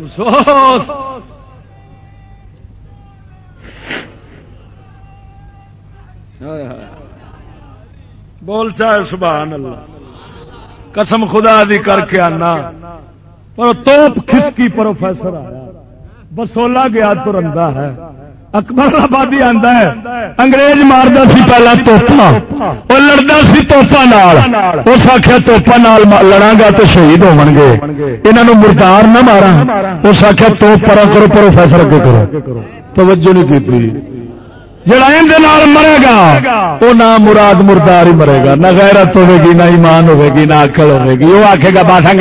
افسوس بول چاہے سبحان اللہ قسم خدا دی کر کے آنا پر توپ کھسکی پروفیسر آیا بسولا گیا تو رندا ہے اکبر آبادی آندا ہے انگریز ماردا سی پہلا توپا وہ لڑدا سی توپا نال اس آخیا توپا نال لڑاں گا تو شہید ہون گے انہاں نوں مردار نہ ماراں اس آخیا توپ پرا کرو پروفیسر اگے کرو توجہ نہیں کیتی جڑا اندے نال مرے گا وہ نہ مراد مردار ہی مرے گا نہ غیرت ہوے گی نہ ایمان ہوے گی نہ عقل ہوے گی وہ آکھے گا بس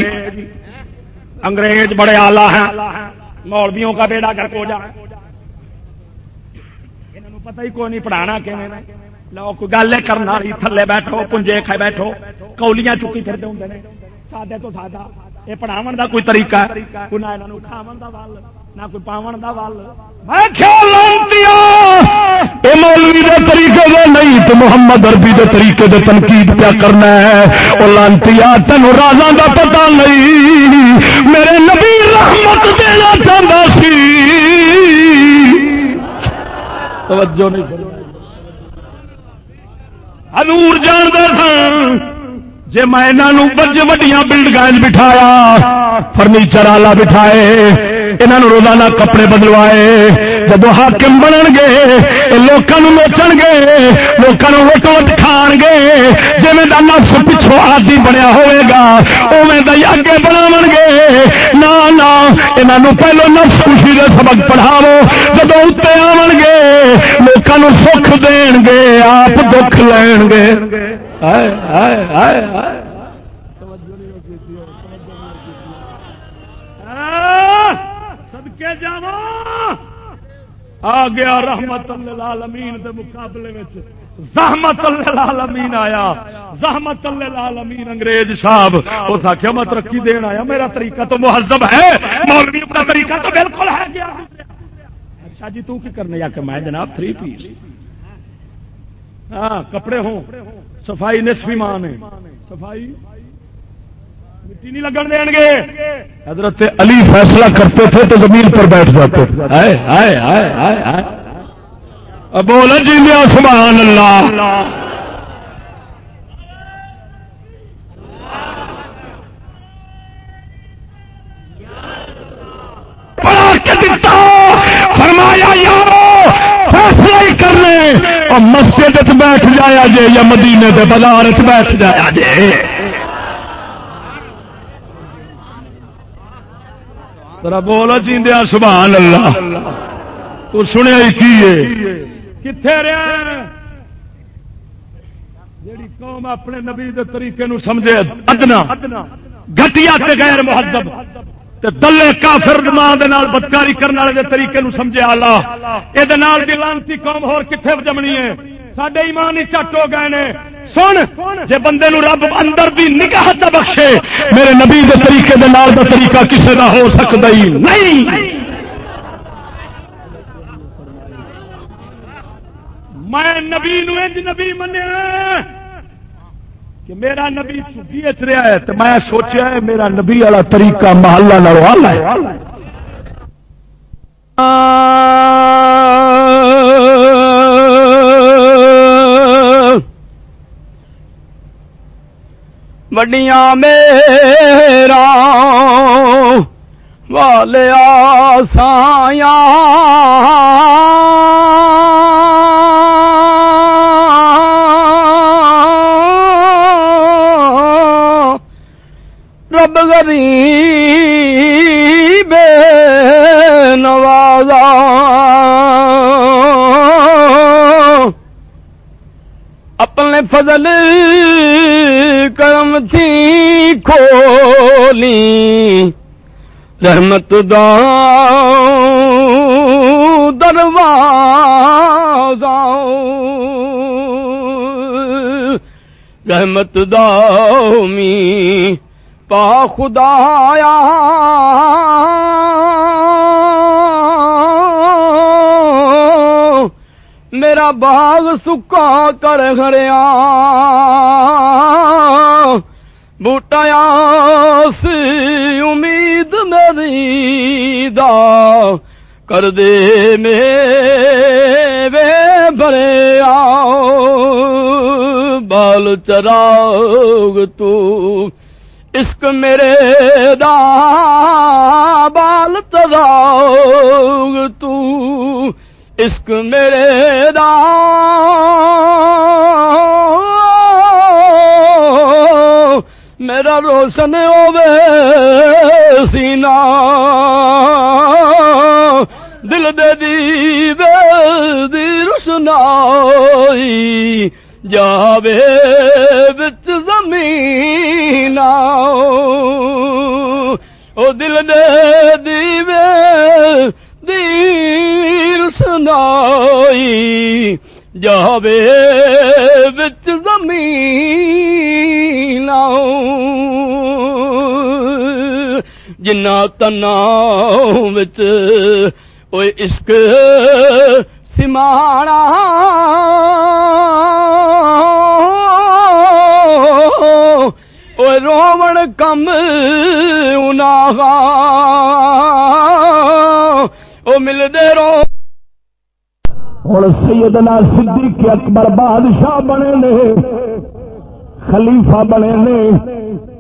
انگریز بڑے اعلی ہیں مولویوں کا بیڑا گرک ہو جائے انہاں نوں پتہ ہی کوئی نہیں پڑھانا کیویں لو کوئی گل کرنا والی تھلے بیٹھو پنجے کھے بیٹھو کولیاں چکی پھردے ہوندے نے سادے تو سادہ یہ پڑھاون دا کوئی طریقہ ہے کوئی نہ انہاں نوں کھاون دا ول نہ کوئی پاون دا ول میں خیال لانتیا اے مولوی دے طریقے دے نہیں تو محمد عربی دے طریقے دے تنقید کیا کرنا ہے او لانتیا تینوں رازاں دا پتہ نہیں میرے نبی رحمت دینا چاہندا سی توجہ نہیں حضور جاندا تھا جے میں انہاں بج وڈیاں بلڈنگاں بٹھایا فرنیچر والا بٹھائے انہاں روزانہ کپڑے بدلوائے جب حاکم بنن گے لوکاں نوں نوچن گے لوکاں نوں وٹ وٹ کھان گے جویں دا نفس پچھوں عادی بنیا ہوئے گا اوویں دا ہی اگے بناون گے نا نا انہاں نوں پہلو نفس خوشی دے سبق پڑھاؤ جب اوتے آون گے لوکاں نوں سکھ دین گے آپ دکھ لین گے ہائے ہائے ہائے ہائے صدقے جاواں آ گیا رحمت للعالمین دے مقابلے وچ زحمت للعالمین آیا زحمت للعالمین انگریز صاحب اس آخیا میں ترقی دین آیا میرا طریقہ تو مہذب ہے مولوی کا طریقہ تو بالکل ہے گیا اچھا جی تو کی کرنے یا کہ میں جناب 3 پیس ہاں کپڑے ہوں صفائی نصف ایمان ہے صفائی مٹی نہیں لگن دیں گے حضرت علی فیصلہ کرتے تھے تو زمین پر بیٹھ جاتے تھے بول جی سبحان اللہ پڑھا کے دیتا فرمایا یارو فیصلہ ہی کرنے اور مسجد بیٹھ جایا جے یا مدینے دے بازار بیٹھ جایا جے ذرا بولا چیندیا سبحان اللہ تو سنیا ہی کی ہے کتنے رہا جیڑی قوم اپنے نبی دے طریقے نو سمجھے ادنا گھٹیا تے غیر مہذب تے دلے کافر ماں دے نال بدکاری کرنے والے دے طریقے نو سمجھے اعلی اے دے نال دی لعنتی قوم ہور کتھے جمنی ہے ساڈے ایمان ہی چٹ ہو گئے نے سن جے بندے نو رب اندر دی نگاہ تے بخشے میرے نبی دے طریقے دے نال دا طریقہ کسے دا ہو سکدا ہی نہیں میں نبی نو انج نبی منیا کہ میرا نبی چھٹی اچ رہا ہے تو میں سوچیا ہے میرا نبی والا طریقہ محلہ نال والا ہے وڈیاں میرا والے آسایاں رب غریب نوازا اپنے فضل کرم تھی کھولی رحمت دا دروازہ رحمت دا می پا خدایا میرا باغ سکا کر گھڑیا بوٹا سی امید میری دا کر دے میوے بھرے آؤ بال چراغ تو عشق میرے دا بال چراغ تو عشق میرے دا میرا روشن ہوے سینہ دل دے دیوے دی روشنائی جاوے وچ زمین او دل دے دیوے دی روشنائی جاوے وچ زمین جنہ تناؤ وچ اوے عشق سمانا اوے روون کم انہاں او ملدے رو ہوں سیدنا صدیق اکبر بادشاہ بنے نے خلیفہ بنے نے